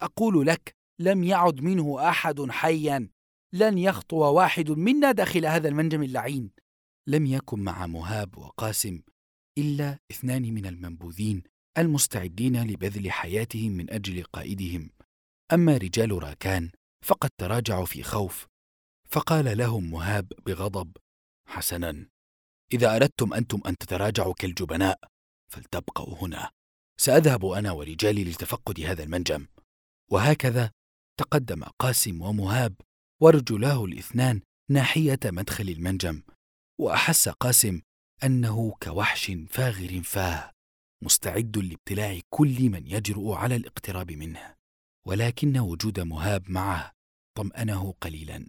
أقول لك لم يعد منه أحد حيا، لن يخطو واحد منا داخل هذا المنجم اللعين. لم يكن مع مهاب وقاسم إلا 2 من المنبوذين المستعدين لبذل حياتهم من أجل قائدهم. أما رجال راكان فقد تراجعوا في خوف، فقال لهم مهاب بغضب: حسناً، إذا أردتم أنتم أن تتراجعوا كالجبناء فلتبقوا هنا، سأذهب أنا ورجالي لتفقد هذا المنجم. وهكذا تقدم قاسم ومهاب ورجلاه ال2 ناحية مدخل المنجم، وأحس قاسم أنه كوحش فاغر فاه مستعد لابتلاع كل من يجرؤ على الاقتراب منه، ولكن وجود مهاب معه طمأنه قليلا.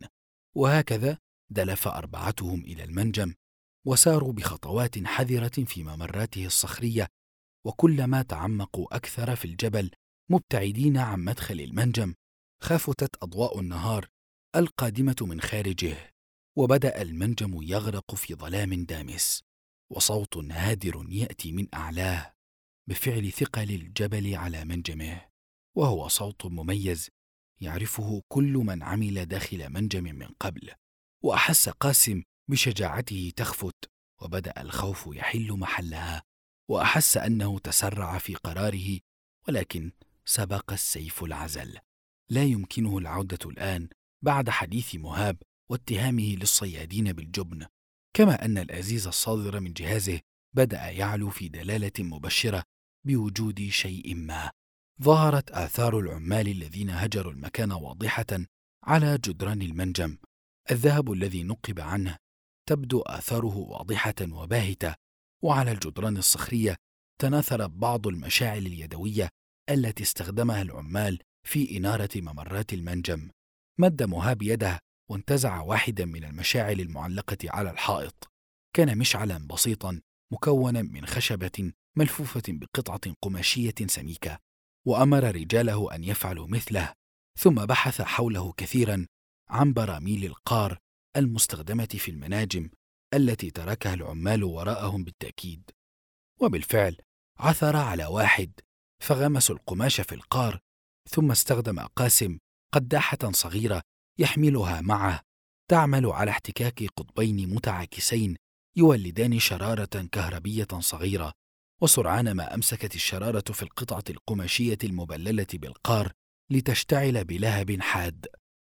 وهكذا دلف 4 إلى المنجم، وساروا بخطوات حذرة في ممراته الصخرية، وكلما تعمقوا أكثر في الجبل مبتعدين عن مدخل المنجم خافتت أضواء النهار القادمة من خارجه، وبدأ المنجم يغرق في ظلام دامس، وصوت هادر يأتي من أعلاه بفعل ثقل الجبل على منجمه، وهو صوت مميز يعرفه كل من عمل داخل منجم من قبل. وأحس قاسم بشجاعته تخفت، وبدأ الخوف يحل محلها، وأحس أنه تسرع في قراره، ولكن سبق السيف العزل. لا يمكنه العودة الآن بعد حديث مهاب واتهامه للصيادين بالجبن، كما أن الأزيز الصادر من جهازه بدأ يعلو في دلالة مبشرة بوجود شيء ما. ظهرت آثار العمال الذين هجروا المكان واضحة على جدران المنجم، الذهب الذي نقب عنه تبدو آثاره واضحة وباهتة، وعلى الجدران الصخرية تناثرت بعض المشاعل اليدوية التي استخدمها العمال في إنارة ممرات المنجم. مد مهاب يده وانتزع واحدا من المشاعل المعلقة على الحائط. كان مشعلا بسيطا مكونا من خشبة ملفوفة بقطعة قماشية سميكة، وأمر رجاله أن يفعلوا مثله، ثم بحث حوله كثيرا عن براميل القار المستخدمة في المناجم التي تركها العمال وراءهم بالتأكيد. وبالفعل عثر على واحد، فغمسوا القماش في القار، ثم استخدم قاسم قداحة صغيرة يحملها معه تعمل على احتكاك قطبين متعاكسين يولدان شرارة كهربية صغيرة، وسرعان ما أمسكت الشرارة في القطعة القماشية المبللة بالقار لتشتعل بلهب حاد،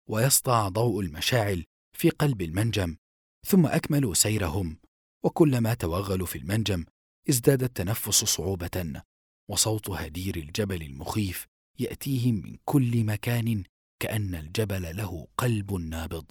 ويسطع ضوء المشاعل في قلب المنجم. ثم أكملوا سيرهم، وكلما توغلوا في المنجم ازداد التنفس صعوبة، وصوت هدير الجبل المخيف يأتيهم من كل مكان كأن الجبل له قلب نابض.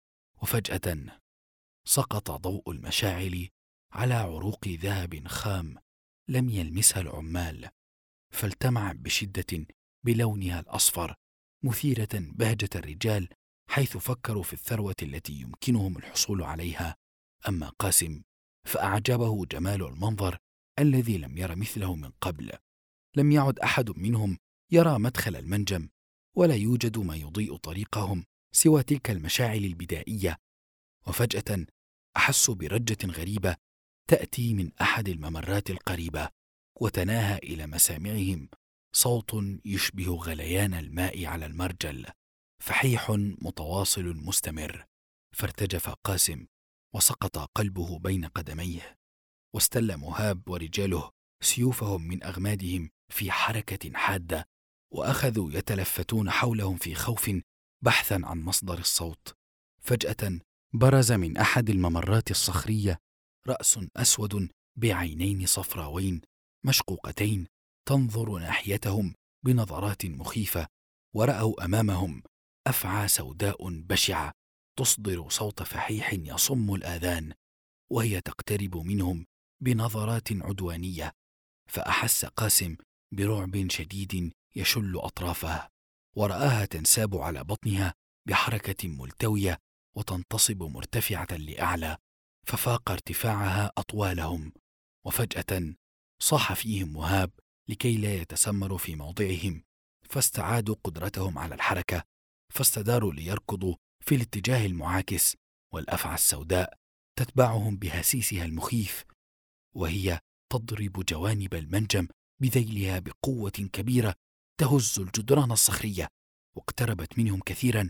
وفجأة سقط ضوء المشاعل على عروق ذهب خام لم يلمسها العمال، فالتمع بشدة بلونها الأصفر، مثيرة بهجة الرجال حيث فكروا في الثروة التي يمكنهم الحصول عليها. أما قاسم فأعجبه جمال المنظر الذي لم ير مثله من قبل. لم يعد أحد منهم يرى مدخل المنجم، ولا يوجد ما يضيء طريقهم سوى تلك المشاعل البدائية. وفجأة أحسوا برجة غريبة تأتي من أحد الممرات القريبة، وتناهى إلى مسامعهم صوت يشبه غليان الماء على المرجل، فحيح متواصل مستمر. فارتجف قاسم وسقط قلبه بين قدميه، واستل مهاب ورجاله سيوفهم من أغمادهم في حركة حادة، وأخذوا يتلفتون حولهم في خوف بحثا عن مصدر الصوت. فجأة برز من أحد الممرات الصخرية رأس أسود بعينين صفراوين مشقوقتين تنظر ناحيتهم بنظرات مخيفة، ورأوا أمامهم أفعى سوداء بشعة تصدر صوت فحيح يصم الآذان، وهي تقترب منهم بنظرات عدوانية. فأحس قاسم برعب شديد يشل أطرافها، ورآها تنساب على بطنها بحركة ملتوية وتنتصب مرتفعة لأعلى، ففاق ارتفاعها أطوالهم. وفجأة صاح فيهم مهاب لكي لا يتسمروا في موضعهم، فاستعادوا قدرتهم على الحركة، فاستداروا ليركضوا في الاتجاه المعاكس، والأفعى السوداء تتبعهم بهسيسها المخيف، وهي تضرب جوانب المنجم بذيلها بقوة كبيرة تهز الجدران الصخرية، واقتربت منهم كثيرا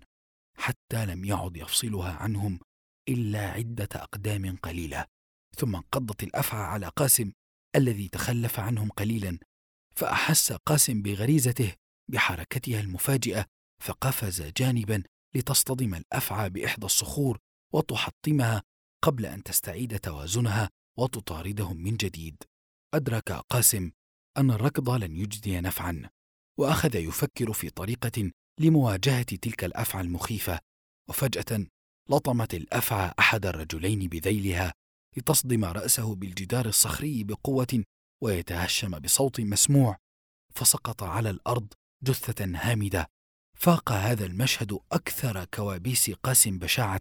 حتى لم يعد يفصلها عنهم إلا عدة أقدام قليلة. ثم انقضت الأفعى على قاسم الذي تخلف عنهم قليلا، فأحس قاسم بغريزته بحركتها المفاجئة، فقفز جانبا لتصطدم الأفعى بإحدى الصخور وتحطمها قبل أن تستعيد توازنها وتطاردهم من جديد. أدرك قاسم أن الركض لن يجدي نفعا، وأخذ يفكر في طريقة لمواجهة تلك الأفعى المخيفة. وفجأة لطمت الأفعى أحد الرجلين بذيلها لتصدم رأسه بالجدار الصخري بقوة ويتهشم بصوت مسموع، فسقط على الأرض جثة هامدة. فاق هذا المشهد أكثر كوابيس قاسم بشاعة،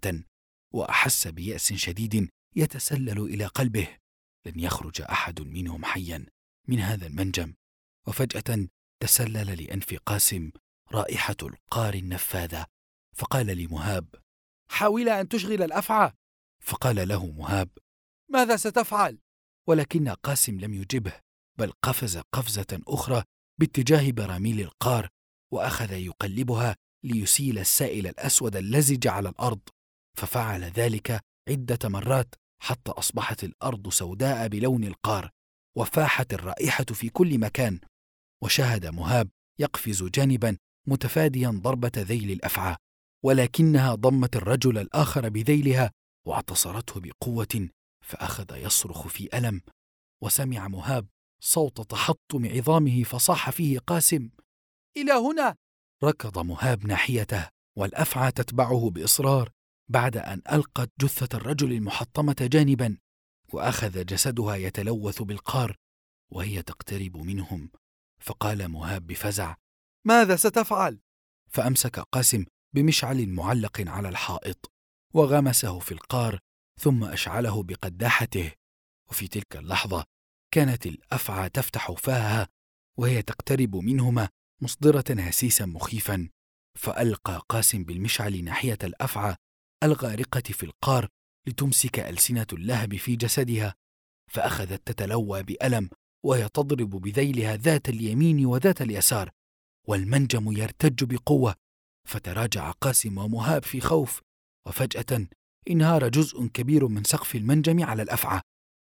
وأحس بيأس شديد يتسلل إلى قلبه. لن يخرج أحد منهم حيا من هذا المنجم. وفجأة تسلل لأنف قاسم رائحة القار النفاذة، فقال لمهاب: حاول أن تشغل الأفعى. فقال له مهاب: ماذا ستفعل؟ ولكن قاسم لم يجبه، بل قفز قفزة أخرى باتجاه براميل القار، وأخذ يقلبها ليسيل السائل الأسود اللزج على الأرض. ففعل ذلك عدة مرات حتى أصبحت الأرض سوداء بلون القار، وفاحت الرائحة في كل مكان. وشاهد مهاب يقفز جانبا متفاديا ضربة ذيل الأفعى، ولكنها ضمت الرجل الآخر بذيلها واعتصرته بقوة، فأخذ يصرخ في ألم. وسمع مهاب صوت تحطم عظامه، فصاح فيه قاسم: إلى هنا! ركض مهاب ناحيته، والأفعى تتبعه بإصرار بعد أن ألقت جثة الرجل المحطمة جانبا، وأخذ جسدها يتلوث بالقار وهي تقترب منهم. فقال مهاب بفزع: ماذا ستفعل؟ فأمسك قاسم بمشعل معلق على الحائط وغمسه في القار، ثم أشعله بقداحته. وفي تلك اللحظة كانت الأفعى تفتح فاها وهي تقترب منهما مصدرة هسيسا مخيفا. فألقى قاسم بالمشعل ناحية الأفعى الغارقة في القار لتمسك ألسنة اللهب في جسدها، فأخذت تتلوى بألم وهي تضرب بذيلها ذات اليمين وذات اليسار، والمنجم يرتج بقوة. فتراجع قاسم ومهاب في خوف، وفجأة انهار جزء كبير من سقف المنجم على الأفعى،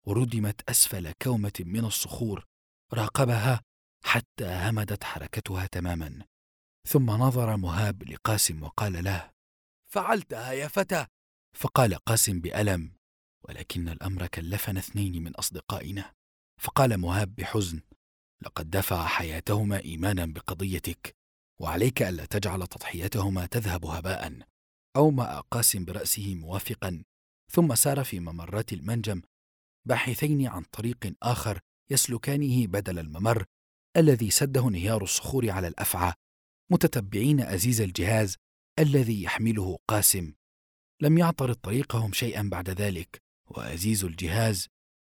وردمت أسفل كومة من الصخور. راقبها حتى همدت حركتها تماما، ثم نظر مهاب لقاسم وقال له: فعلتها يا فتى. فقال قاسم بألم: ولكن الأمر كلفنا 2 من أصدقائنا. فقال مهاب بحزن: لقد دفع حياتهما إيمانا بقضيتك، وعليك ألا تجعل تضحيتهما تذهب هباء. أومأ قاسم برأسه موافقا، ثم سار في ممرات المنجم باحثين عن طريق آخر يسلكانه بدل الممر الذي سده انهيار الصخور على الأفعى، متتبعين أزيز الجهاز الذي يحمله قاسم. لم يعترض طريقهم شيئا بعد ذلك، وأزيز الجهاز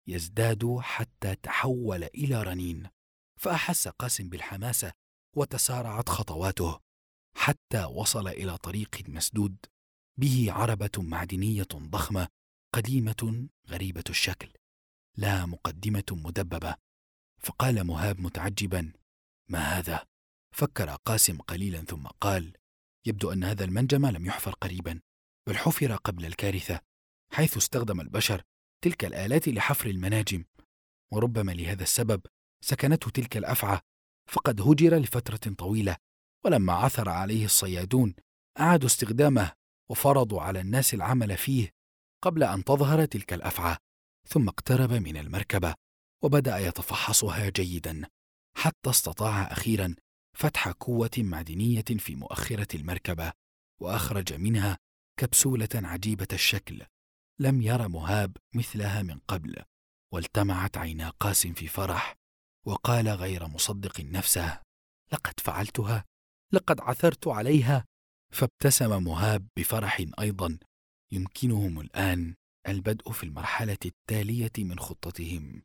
يزداد حتى تحول إلى رنين. فأحس قاسم بالحماسة وتسارعت خطواته حتى وصل إلى طريق مسدود به عربة معدنية ضخمة قديمة غريبة الشكل، لها مقدمة مدببة. فقال مهاب متعجبا: ما هذا؟ فكر قاسم قليلا ثم قال: يبدو أن هذا المنجم لم يحفر قريبا، بل حفر قبل الكارثة، حيث استخدم البشر تلك الآلات لحفر المناجم، وربما لهذا السبب سكنته تلك الأفعى، فقد هجر لفترة طويلة، ولما عثر عليه الصيادون أعادوا استخدامه وفرضوا على الناس العمل فيه قبل أن تظهر تلك الأفعى. ثم اقترب من المركبة وبدأ يتفحصها جيدا، حتى استطاع أخيرا فتح قوة معدنية في مؤخرة المركبة، وأخرج منها كبسولة عجيبة الشكل لم ير مهاب مثلها من قبل. والتمعت عينا قاسم في فرح، وقال غير مصدق نفسه: لقد فعلتها، لقد عثرت عليها. فابتسم مهاب بفرح أيضا. يمكنهم الآن البدء في المرحلة التالية من خطتهم.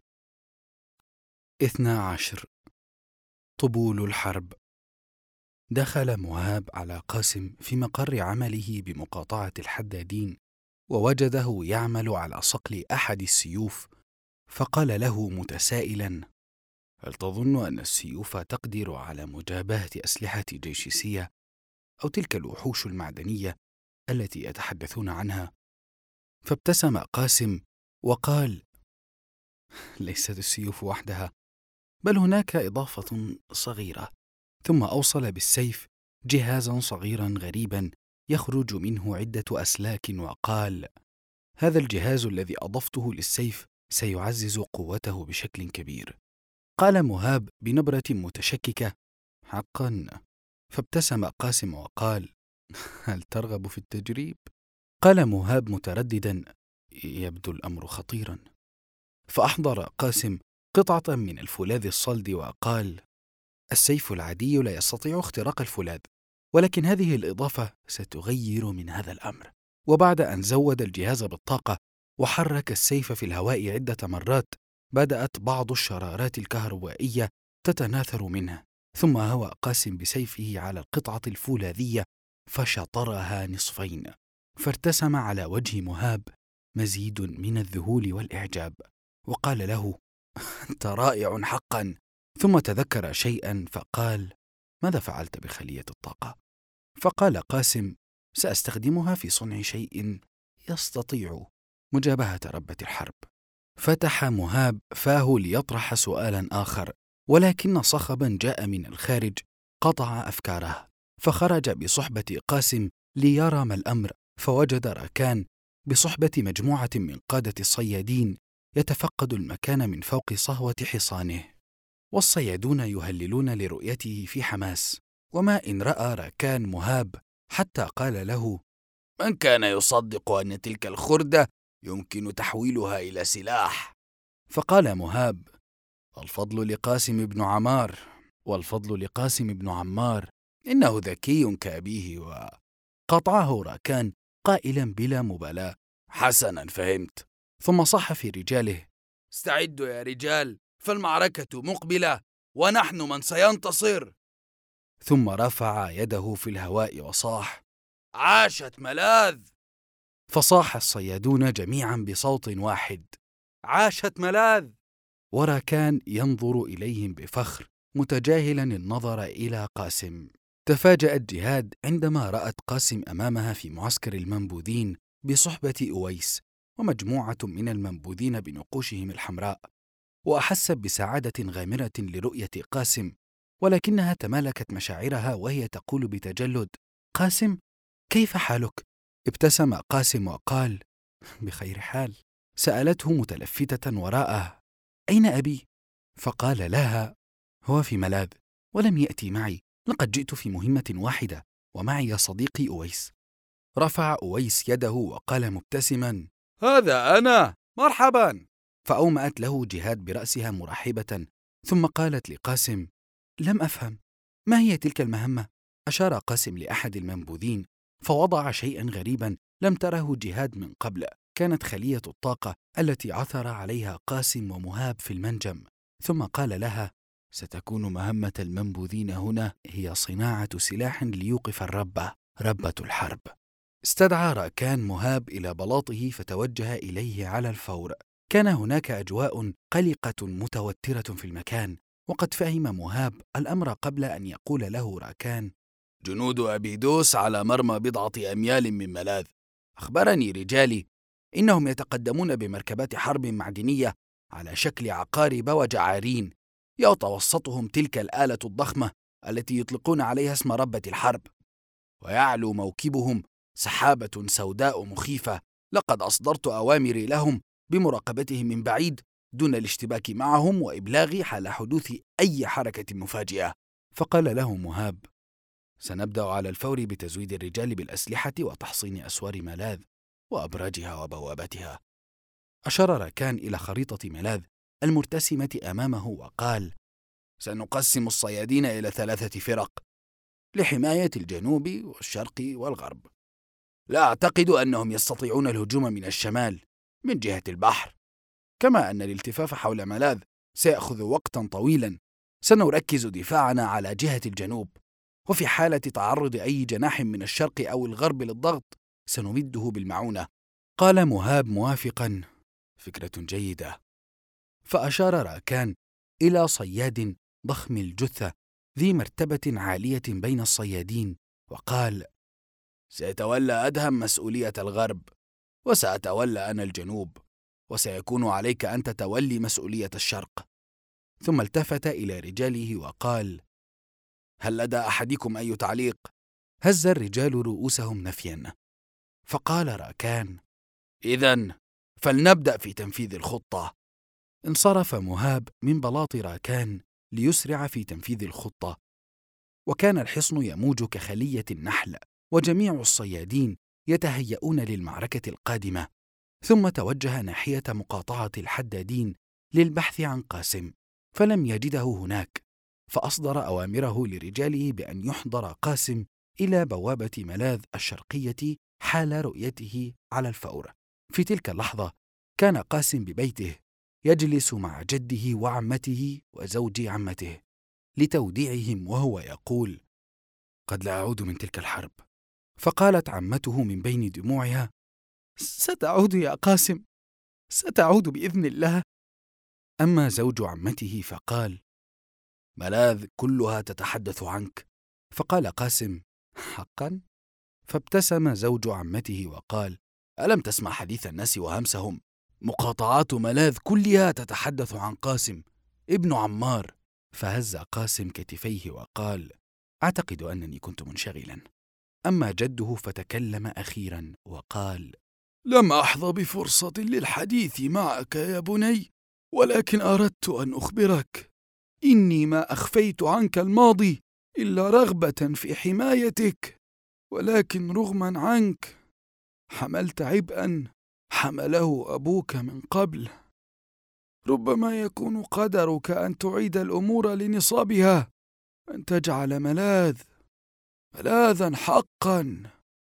12. طبول الحرب. دخل مهاب على قاسم في مقر عمله بمقاطعة الحدادين، ووجده يعمل على صقل أحد السيوف، فقال له متسائلا: هل تظن أن السيوف تقدر على مجابهة أسلحة جيش سيا أو تلك الوحوش المعدنية التي يتحدثون عنها؟ فابتسم قاسم وقال: ليست السيوف وحدها، بل هناك إضافة صغيرة. ثم أوصل بالسيف جهازا صغيرا غريبا يخرج منه عدة أسلاك وقال: هذا الجهاز الذي أضفته للسيف سيعزز قوته بشكل كبير. قال مهاب بنبرة متشككة: حقا؟ فابتسم قاسم وقال: هل ترغب في التجريب؟ قال مهاب مترددا: يبدو الأمر خطيرا. فأحضر قاسم قطعة من الفولاذ الصلد وقال: السيف العادي لا يستطيع اختراق الفولاذ، ولكن هذه الإضافة ستغير من هذا الأمر. وبعد أن زود الجهاز بالطاقة وحرك السيف في الهواء عدة مرات، بدأت بعض الشرارات الكهربائية تتناثر منه، ثم هوى قاسم بسيفه على القطعة الفولاذية فشطرها نصفين، فارتسم على وجه مهاب مزيد من الذهول والإعجاب، وقال له: أنت رائع حقا. ثم تذكر شيئا فقال: ماذا فعلت بخلية الطاقة؟ فقال قاسم: سأستخدمها في صنع شيء يستطيع مجابهة ربة الحرب. فتح مهاب فاه ليطرح سؤالا آخر، ولكن صخبا جاء من الخارج قطع أفكاره، فخرج بصحبة قاسم ليرى ما الأمر، فوجد راكان بصحبة مجموعة من قادة الصيادين يتفقد المكان من فوق صهوة حصانه، والصيادون يهللون لرؤيته في حماس. وما إن رأى راكان مهاب حتى قال له: من كان يصدق أن تلك الخردة يمكن تحويلها إلى سلاح؟ فقال مهاب: الفضل لقاسم بن عمار، والفضل لقاسم بن عمار، إنه ذكي كأبيه. وقطعه راكان قائلا بلا مبالاة: حسنا، فهمت. ثم صح في رجاله: استعدوا يا رجال، فالمعركة مقبلة ونحن من سينتصر. ثم رفع يده في الهواء وصاح: عاشت ملاذ. فصاح الصيادون جميعا بصوت واحد: عاشت ملاذ. وراكان ينظر إليهم بفخر متجاهلا النظر إلى قاسم. تفاجأت جهاد عندما رأت قاسم أمامها في معسكر المنبوذين بصحبة أويس ومجموعة من المنبوذين بنقوشهم الحمراء، وأحست بسعادة غامرة لرؤية قاسم، ولكنها تمالكت مشاعرها وهي تقول بتجلد: قاسم، كيف حالك؟ ابتسم قاسم وقال: بخير حال. سألته متلفتة وراءه: أين أبي؟ فقال لها: هو في ملاذ ولم يأتي معي، لقد جئت في مهمة واحدة ومعي صديقي أويس. رفع أويس يده وقال مبتسما: هذا أنا، مرحبا. فأومأت له جهاد برأسها مرحبة، ثم قالت لقاسم: لم أفهم، ما هي تلك المهمة؟ أشار قاسم لأحد المنبوذين فوضع شيئا غريبا لم تره جهاد من قبل، كانت خلية الطاقة التي عثر عليها قاسم ومهاب في المنجم، ثم قال لها: ستكون مهمة المنبوذين هنا هي صناعة سلاح ليوقف ربة الحرب. استدعى راكان مهاب إلى بلاطه فتوجه إليه على الفور. كان هناك أجواء قلقة متوترة في المكان، وقد فهم مهاب الأمر قبل أن يقول له راكان: جنود أبيدوس على مرمى 1 أميال من ملاذ. أخبرني رجالي إنهم يتقدمون بمركبات حرب معدنية على شكل عقارب وجعارين، يتوسطهم تلك الآلة الضخمة التي يطلقون عليها اسم ربة الحرب، ويعلو موكبهم سحابة سوداء مخيفة. لقد أصدرت أوامري لهم بمراقبتهم من بعيد دون الاشتباك معهم وإبلاغي حال حدوث أي حركة مفاجئة. فقال له مهاب: سنبدأ على الفور بتزويد الرجال بالأسلحة وتحصين أسوار ملاذ وأبراجها وبوابتها. أشار راكان إلى خريطة ملاذ المرتسمة أمامه وقال: سنقسم الصيادين إلى 3 فرق لحماية الجنوب والشرق والغرب. لا أعتقد أنهم يستطيعون الهجوم من الشمال من جهة البحر، كما أن الالتفاف حول ملاذ سيأخذ وقتا طويلا. سنركز دفاعنا على جهة الجنوب، وفي حالة تعرض أي جناح من الشرق أو الغرب للضغط سنمده بالمعونة. قال مهاب موافقا: فكرة جيدة. فأشار راكان إلى صياد ضخم الجثة ذي مرتبة عالية بين الصيادين، وقال: سيتولى أدهم مسؤولية الغرب، وسأتولى أنا الجنوب، وسيكون عليك أن تتولي مسؤولية الشرق. ثم التفت إلى رجاله وقال: هل لدى أحدكم أي تعليق؟ هز الرجال رؤوسهم نفيا. فقال راكان: إذن فلنبدأ في تنفيذ الخطة. انصرف مهاب من بلاط راكان ليسرع في تنفيذ الخطة، وكان الحصن يموج كخلية النحل، وجميع الصيادين يتهيئون للمعركة القادمة. ثم توجه ناحية مقاطعة الحدادين للبحث عن قاسم، فلم يجده هناك، فأصدر أوامره لرجاله بأن يحضر قاسم إلى بوابة ملاذ الشرقية حال رؤيته على الفور. في تلك اللحظة كان قاسم ببيته يجلس مع جده وعمته وزوج عمته لتوديعهم، وهو يقول: قد لا أعود من تلك الحرب. فقالت عمته من بين دموعها: ستعود يا قاسم، ستعود بإذن الله. أما زوج عمته فقال: ملاذ كلها تتحدث عنك. فقال قاسم: حقا؟ فابتسم زوج عمته وقال: ألم تسمع حديث الناس وهمسهم؟ مقاطعات ملاذ كلها تتحدث عن قاسم ابن عمار. فهز قاسم كتفيه وقال: أعتقد أنني كنت منشغلا. أما جده فتكلم أخيرا وقال: لم أحظى بفرصة للحديث معك يا بني، ولكن أردت أن أخبرك إني ما أخفيت عنك الماضي إلا رغبة في حمايتك، ولكن رغما عنك حملت عبئا حمله أبوك من قبل. ربما يكون قدرك أن تعيد الأمور لنصابها، أن تجعل ملاذا حقا،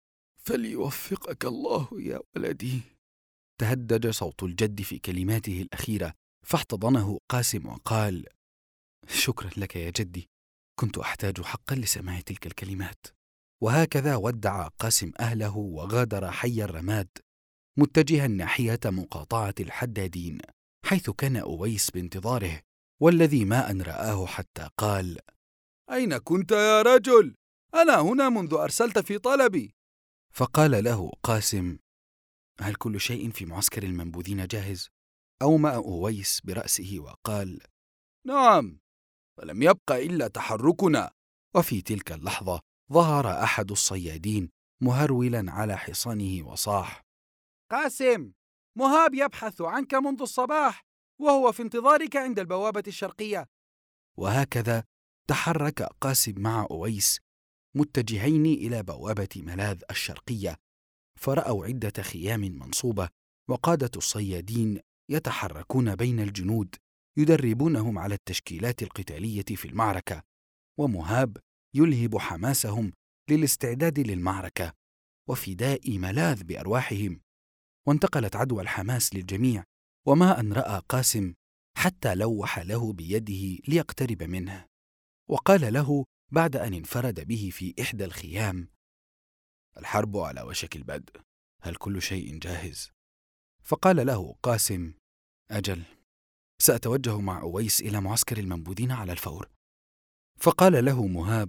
فليوفقك الله يا ولدي. تهدج صوت الجد في كلماته الأخيرة، فاحتضنه قاسم وقال: شكرا لك يا جدي، كنت أحتاج حقا لسماع تلك الكلمات. وهكذا ودع قاسم أهله وغادر حي الرماد، متجها ناحية مقاطعة الحدادين، حيث كان أويس بانتظاره، والذي ما أن رآه حتى قال: أين كنت يا رجل؟ أنا هنا منذ أرسلت في طلبي. فقال له قاسم: هل كل شيء في معسكر المنبوذين جاهز؟ أومأ أويس برأسه وقال: نعم، ولم يبق إلا تحركنا. وفي تلك اللحظة ظهر أحد الصيادين مهرولا على حصانه وصاح: قاسم، مهاب يبحث عنك منذ الصباح، وهو في انتظارك عند البوابة الشرقية. وهكذا تحرك قاسم مع أويس متجهين إلى بوابة ملاذ الشرقية، فرأوا عدة خيام منصوبة، وقادة الصيادين يتحركون بين الجنود يدربونهم على التشكيلات القتالية في المعركة، ومهاب يلهب حماسهم للاستعداد للمعركة وفداء ملاذ بأرواحهم. وانتقلت عدوى الحماس للجميع، وما أن رأى قاسم حتى لوح له بيده ليقترب منه، وقال له بعد أن انفرد به في إحدى الخيام: الحرب على وشك البدء، هل كل شيء جاهز؟ فقال له قاسم: أجل، سأتوجه مع أويس إلى معسكر المنبوذين على الفور. فقال له مهاب: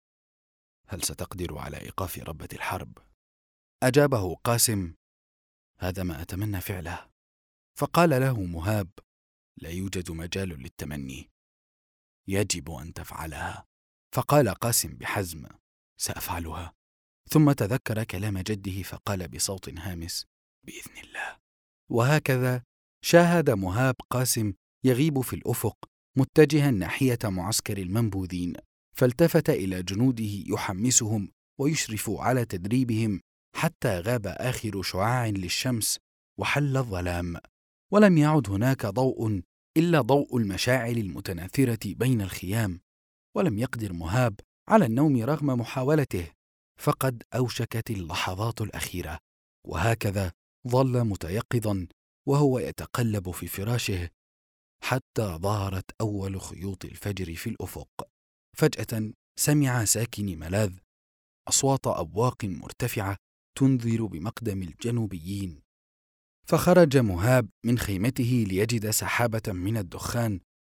هل ستقدر على إيقاف ربة الحرب؟ أجابه قاسم: هذا ما أتمنى فعله. فقال له مهاب: لا يوجد مجال للتمني، يجب أن تفعلها. فقال قاسم بحزم: سأفعلها. ثم تذكر كلام جده فقال بصوت هامس: بإذن الله. وهكذا شاهد مهاب قاسم يغيب في الأفق متجها ناحية معسكر المنبوذين، فالتفت إلى جنوده يحمسهم ويشرف على تدريبهم حتى غاب آخر شعاع للشمس وحل الظلام، ولم يعد هناك ضوء إلا ضوء المشاعل المتناثرة بين الخيام. ولم يقدر مهاب على النوم رغم محاولته، فقد أوشكت اللحظات الأخيرة. وهكذا ظل متيقظا وهو يتقلب في فراشه حتى ظهرت أول خيوط الفجر في الأفق. فجأة سمع ساكن ملاذ أصوات أبواق مرتفعة تنذر بمقدم الجنوبيين، فخرج مهاب من خيمته ليجد سحابة من الدخان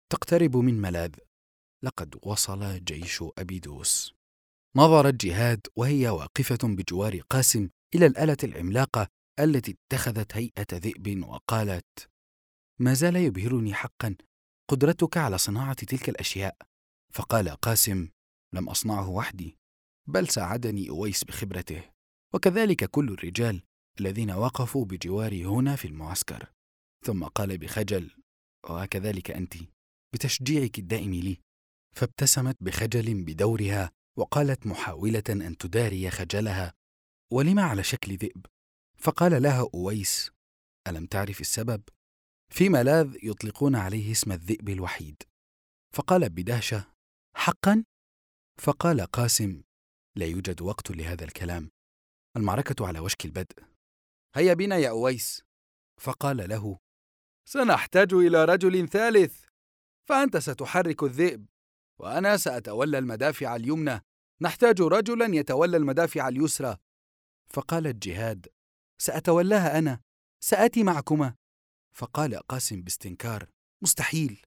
تقترب من ملاذ. لقد وصل جيش أبيدوس. نظرت جهاد وهي واقفة بجوار قاسم إلى الآلة العملاقة التي اتخذت هيئة ذئب وقالت: ما زال يبهرني حقا قدرتك على صناعة تلك الأشياء. فقال قاسم: لم أصنعه وحدي، بل ساعدني أويس بخبرته، وكذلك كل الرجال الذين وقفوا بجواري هنا في المعسكر. ثم قال بخجل: وكذلك أنت، بتشجيعك الدائم لي. فابتسمت بخجل بدورها وقالت محاولة أن تداري خجلها: ولم على شكل ذئب؟ فقال لها أويس: ألم تعرف السبب؟ في ملاذ يطلقون عليه اسم الذئب الوحيد. فقال بدهشة: حقا؟ فقال قاسم: لا يوجد وقت لهذا الكلام، المعركة على وشك البدء. هيا بنا يا أويس. فقال له: سنحتاج إلى رجل ثالث، فأنت ستحرك الذئب وأنا سأتولى المدافع اليمنى، نحتاج رجلا يتولى المدافع اليسرى. فقالت جهاد: سأتولاها أنا، سآتي معكما. فقال قاسم باستنكار: مستحيل.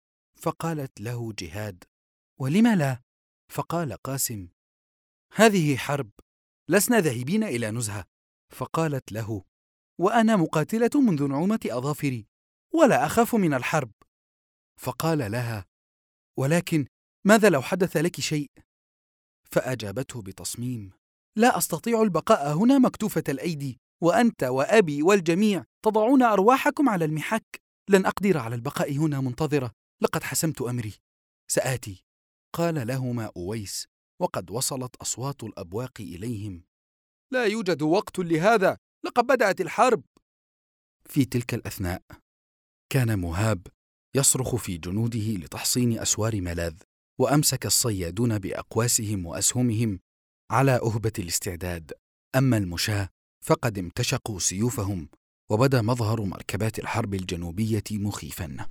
فقالت له جهاد: ولم لا؟ فقال قاسم: هذه حرب، لسنا ذاهبين إلى نزهة. فقالت له: وأنا مقاتلة منذ نعومة أظافري، ولا أخاف من الحرب. فقال لها: ولكن ماذا لو حدث لك شيء؟ فأجابته بتصميم: لا أستطيع البقاء هنا مكتوفة الأيدي، وأنت وأبي والجميع تضعون أرواحكم على المحك. لن أقدر على البقاء هنا منتظرة، لقد حسمت أمري، سآتي. قال لهما أويس وقد وصلت أصوات الأبواق إليهم: لا يوجد وقت لهذا، لقد بدأت الحرب. في تلك الأثناء كان مهاب يصرخ في جنوده لتحصين أسوار ملاذ، وأمسك الصيادون بأقواسهم وأسهمهم على أهبة الاستعداد. أما المشاة فقد امتشقوا سيوفهم، وبدا مظهر مركبات الحرب الجنوبية مخيفا،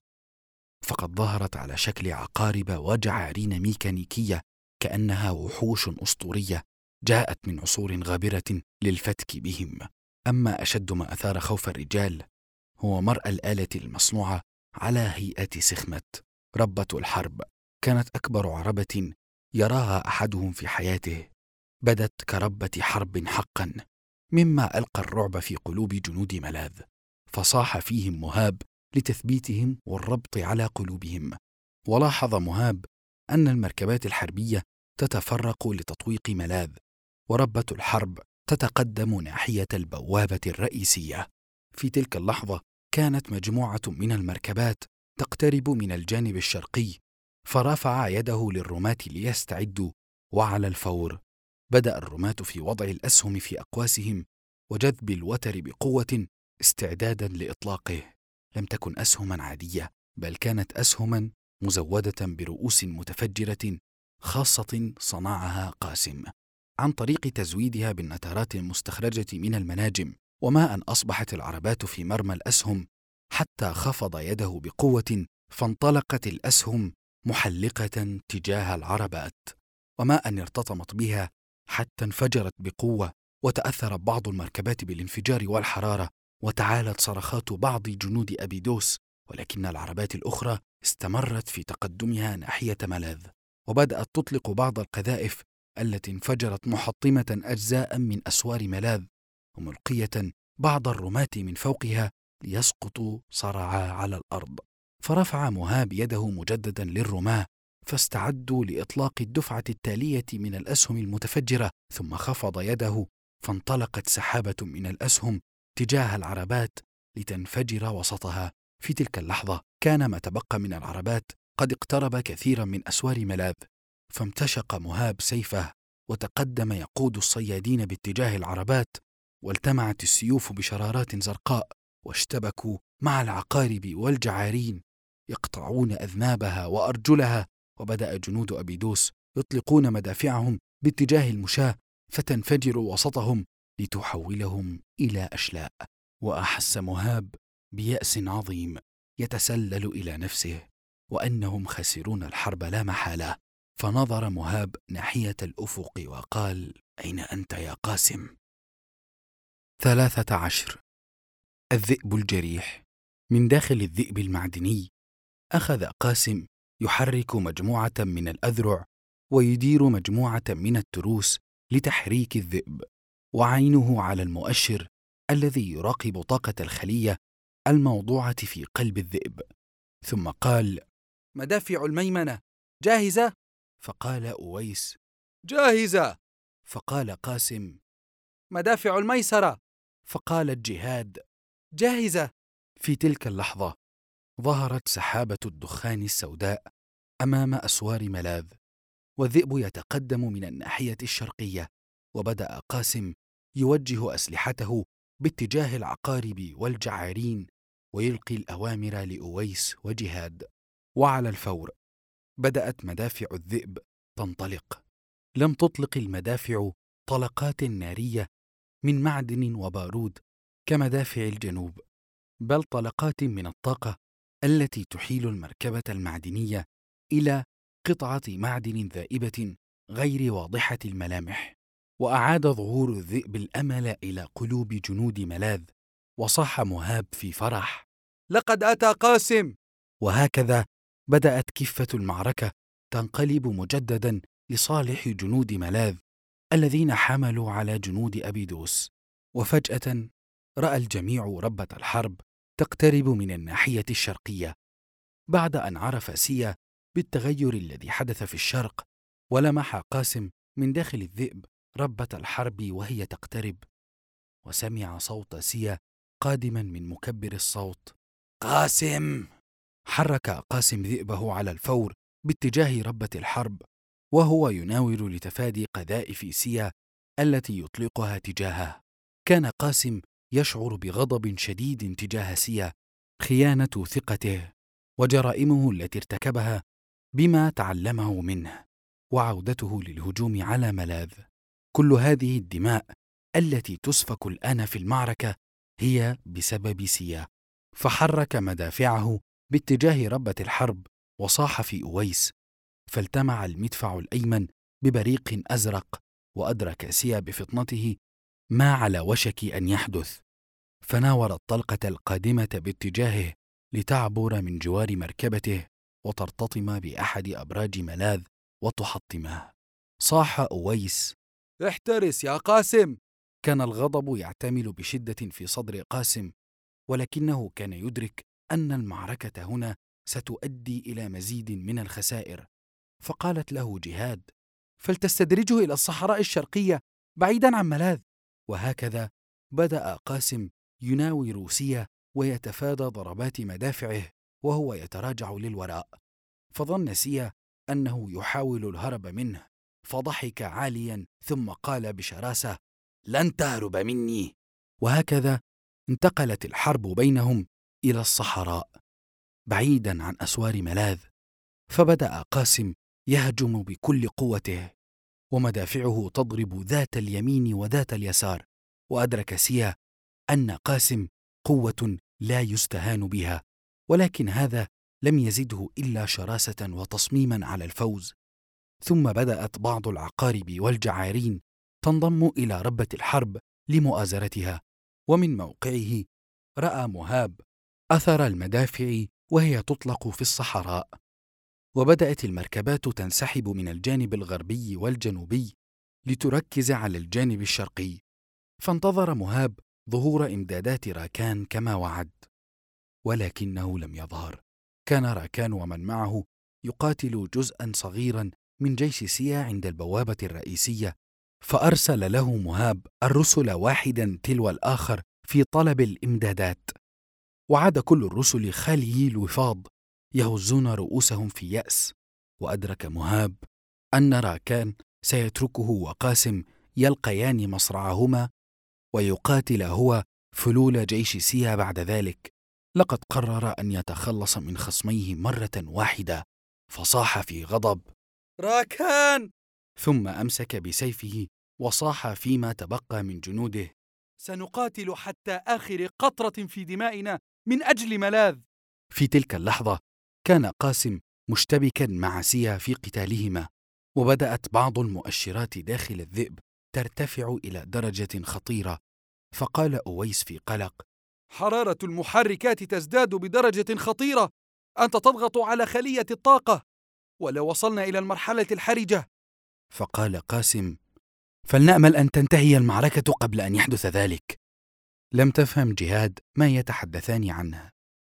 فقد ظهرت على شكل عقارب وجعارين ميكانيكية كأنها وحوش أسطورية جاءت من عصور غابرة للفتك بهم. أما أشد ما أثار خوف الرجال هو مرأى الآلة المصنوعة على هيئة سخمة. ربة الحرب كانت أكبر عربة يراها أحدهم في حياته، بدت كربة حرب حقا، مما ألقى الرعب في قلوب جنود ملاذ، فصاح فيهم مهاب لتثبيتهم والربط على قلوبهم. ولاحظ مهاب أن المركبات الحربية تتفرق لتطويق ملاذ، وربة الحرب تتقدم ناحية البوابة الرئيسية. في تلك اللحظة كانت مجموعة من المركبات تقترب من الجانب الشرقي، فرفع يده للرماة ليستعدوا، وعلى الفور بدأ الرماة في وضع الأسهم في أقواسهم وجذب الوتر بقوة استعدادا لإطلاقه. لم تكن أسهما عادية، بل كانت أسهما مزودة برؤوس متفجرة خاصة صنعها قاسم عن طريق تزويدها بالنترات المستخرجة من المناجم. وما أن أصبحت العربات في مرمى الأسهم حتى خفض يده بقوة، فانطلقت الأسهم محلقة تجاه العربات، وما أن ارتطمت بها حتى انفجرت بقوة، وتأثر بعض المركبات بالانفجار والحرارة، وتعالت صرخات بعض جنود أبيدوس، ولكن العربات الأخرى استمرت في تقدمها ناحية ملاذ، وبدأت تطلق بعض القذائف التي انفجرت محطمة أجزاء من أسوار ملاذ، وملقية بعض الرماة من فوقها ليسقطوا صرعا على الأرض. فرفع مهاب يده مجددا للرماة، فاستعدوا لإطلاق الدفعة التالية من الأسهم المتفجرة، ثم خفض يده فانطلقت سحابة من الأسهم تجاه العربات لتنفجر وسطها. في تلك اللحظة كان ما تبقى من العربات قد اقترب كثيرا من أسوار ملاذ، فامتشق مهاب سيفه وتقدم يقود الصيادين باتجاه العربات، والتمعت السيوف بشرارات زرقاء، واشتبكوا مع العقارب والجعارين يقطعون أذنابها وأرجلها. وبدأ جنود أبيدوس يطلقون مدافعهم باتجاه المشاة، فتنفجر وسطهم لتحولهم إلى أشلاء. وأحس مهاب بيأس عظيم يتسلل إلى نفسه، وأنهم خسرون الحرب لا محالة. فنظر مهاب ناحية الأفق وقال: أين أنت يا قاسم؟ 13. الذئب الجريح. من داخل الذئب المعدني أخذ قاسم يحرك مجموعة من الأذرع ويدير مجموعة من التروس لتحريك الذئب، وعينه على المؤشر الذي يراقب طاقة الخلية الموضوعة في قلب الذئب. ثم قال: مدافع الميمنة جاهزة؟ فقال أويس: جاهزة. فقال قاسم: مدافع الميسرة؟ فقالت جهاد: جاهزة. في تلك اللحظة ظهرت سحابة الدخان السوداء أمام أسوار ملاذ، والذئب يتقدم من الناحية الشرقية، وبدأ قاسم يوجه أسلحته باتجاه العقارب والجعارين ويلقي الأوامر لأويس وجهاد. وعلى الفور بدأت مدافع الذئب تنطلق. لم تطلق المدافع طلقات نارية من معدن وبارود كمدافع الجنوب، بل طلقات من الطاقة التي تحيل المركبة المعدنية إلى قطعة معدن ذائبة غير واضحة الملامح. وأعاد ظهور الذئب الأمل إلى قلوب جنود ملاذ، وصاح مهاب في فرح: لقد أتى قاسم. وهكذا بدأت كفة المعركة تنقلب مجددا لصالح جنود ملاذ الذين حملوا على جنود أبيدوس. وفجأة رأى الجميع ربة الحرب تقترب من الناحية الشرقية، بعد أن عرف سيا بالتغير الذي حدث في الشرق. ولمح قاسم من داخل الذئب ربة الحرب وهي تقترب، وسمع صوت سيا قادما من مكبر الصوت: قاسم. حرك قاسم ذئبه على الفور باتجاه ربة الحرب، وهو يناور لتفادي قذائف سيا التي يطلقها تجاهه. كان قاسم يشعر بغضب شديد تجاه سيا، خيانة ثقته وجرائمه التي ارتكبها بما تعلمه منه، وعودته للهجوم على ملاذ. كل هذه الدماء التي تسفك الآن في المعركة هي بسبب سيا. فحرك مدافعه باتجاه ربة الحرب وصاح في أويس، فالتمع المدفع الأيمن ببريق أزرق، وأدرك سيا بفطنته ما على وشك أن يحدث، فناور الطلقة القادمة باتجاهه لتعبر من جوار مركبته وترتطم بأحد أبراج ملاذ وتحطمه. صاح أويس: احترس يا قاسم. كان الغضب يعتمل بشدة في صدر قاسم، ولكنه كان يدرك أن المعركة هنا ستؤدي إلى مزيد من الخسائر. فقالت له جهاد: فلتستدرجه إلى الصحراء الشرقية بعيدا عن ملاذ. وهكذا بدأ قاسم يناور سيا ويتفادى ضربات مدافعه وهو يتراجع للوراء، فظن سيا أنه يحاول الهرب منه، فضحك عاليا ثم قال بشراسة: لن تهرب مني. وهكذا انتقلت الحرب بينهم إلى الصحراء بعيدا عن أسوار ملاذ. فبدأ قاسم يهجم بكل قوته، ومدافعه تضرب ذات اليمين وذات اليسار. وأدرك سيا أن قاسم قوة لا يستهان بها، ولكن هذا لم يزده إلا شراسة وتصميما على الفوز. ثم بدأت بعض العقارب والجعارين تنضم إلى ربة الحرب لمؤازرتها، ومن موقعه رأى مهاب أثر المدافع وهي تطلق في الصحراء. وبدأت المركبات تنسحب من الجانب الغربي والجنوبي لتركز على الجانب الشرقي، فانتظر مهاب ظهور إمدادات راكان كما وعد، ولكنه لم يظهر. كان راكان ومن معه يقاتل جزءا صغيرا من جيش سيا عند البوابة الرئيسية، فأرسل له مهاب الرسل واحدا تلو الآخر في طلب الإمدادات. وعاد كل الرسل خاليي الوفاض يهزون رؤوسهم في يأس. وأدرك مهاب أن راكان سيتركه وقاسم يلقيان مصرعهما ويقاتل هو فلول جيش سيا بعد ذلك. لقد قرر أن يتخلص من خصميه مرة واحدة، فصاح في غضب: راكان! ثم أمسك بسيفه وصاح فيما تبقى من جنوده: سنقاتل حتى آخر قطرة في دمائنا من أجل ملاذ. في تلك اللحظة كان قاسم مشتبكا مع سيا في قتالهما، وبدأت بعض المؤشرات داخل الذئب ترتفع إلى درجة خطيرة. فقال أويس في قلق: حرارة المحركات تزداد بدرجة خطيرة. أنت تضغط على خلية الطاقة، ولو وصلنا إلى المرحلة الحرجة. فقال قاسم: فلنأمل أن تنتهي المعركة قبل أن يحدث ذلك. لم تفهم جهاد ما يتحدثان عنه،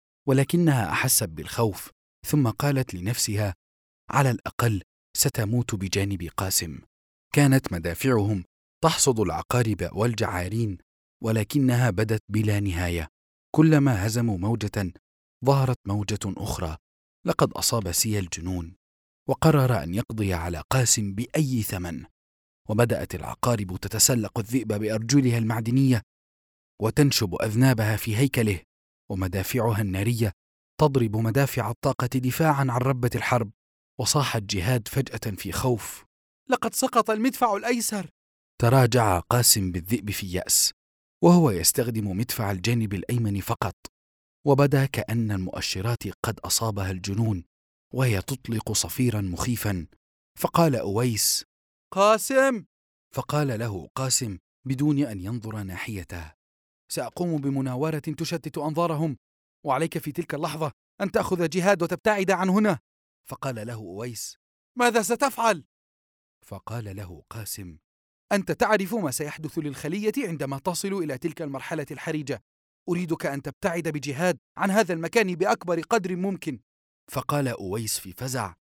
ولكنها أحست بالخوف، ثم قالت لنفسها: على الأقل ستموت بجانب قاسم. كانت مدافعهم تحصد العقارب والجعارين، ولكنها بدت بلا نهاية. كلما هزموا موجة ظهرت موجة أخرى. لقد أصاب سيا الجنون، وقرر أن يقضي على قاسم بأي ثمن. وبدأت العقارب تتسلق الذئب بأرجلها المعدنية وتنشب أذنابها في هيكله، ومدافعها النارية تضرب مدافع الطاقة دفاعا عن ربة الحرب. وصاحت جهاد فجأة في خوف: لقد سقط المدفع الأيسر. تراجع قاسم بالذئب في يأس، وهو يستخدم مدفع الجانب الأيمن فقط. وبدا كأن المؤشرات قد أصابها الجنون، وهي تطلق صفيرا مخيفا. فقال أويس: قاسم. فقال له قاسم بدون أن ينظر ناحيته: سأقوم بمناورة تشتت أنظارهم، وعليك في تلك اللحظة أن تأخذ جهاد وتبتعد عن هنا. فقال له أويس: ماذا ستفعل؟ فقال له قاسم: أنت تعرف ما سيحدث للخلية عندما تصل إلى تلك المرحلة الحرجة. أريدك أن تبتعد بجهاد عن هذا المكان بأكبر قدر ممكن. فقال أويس في فزع: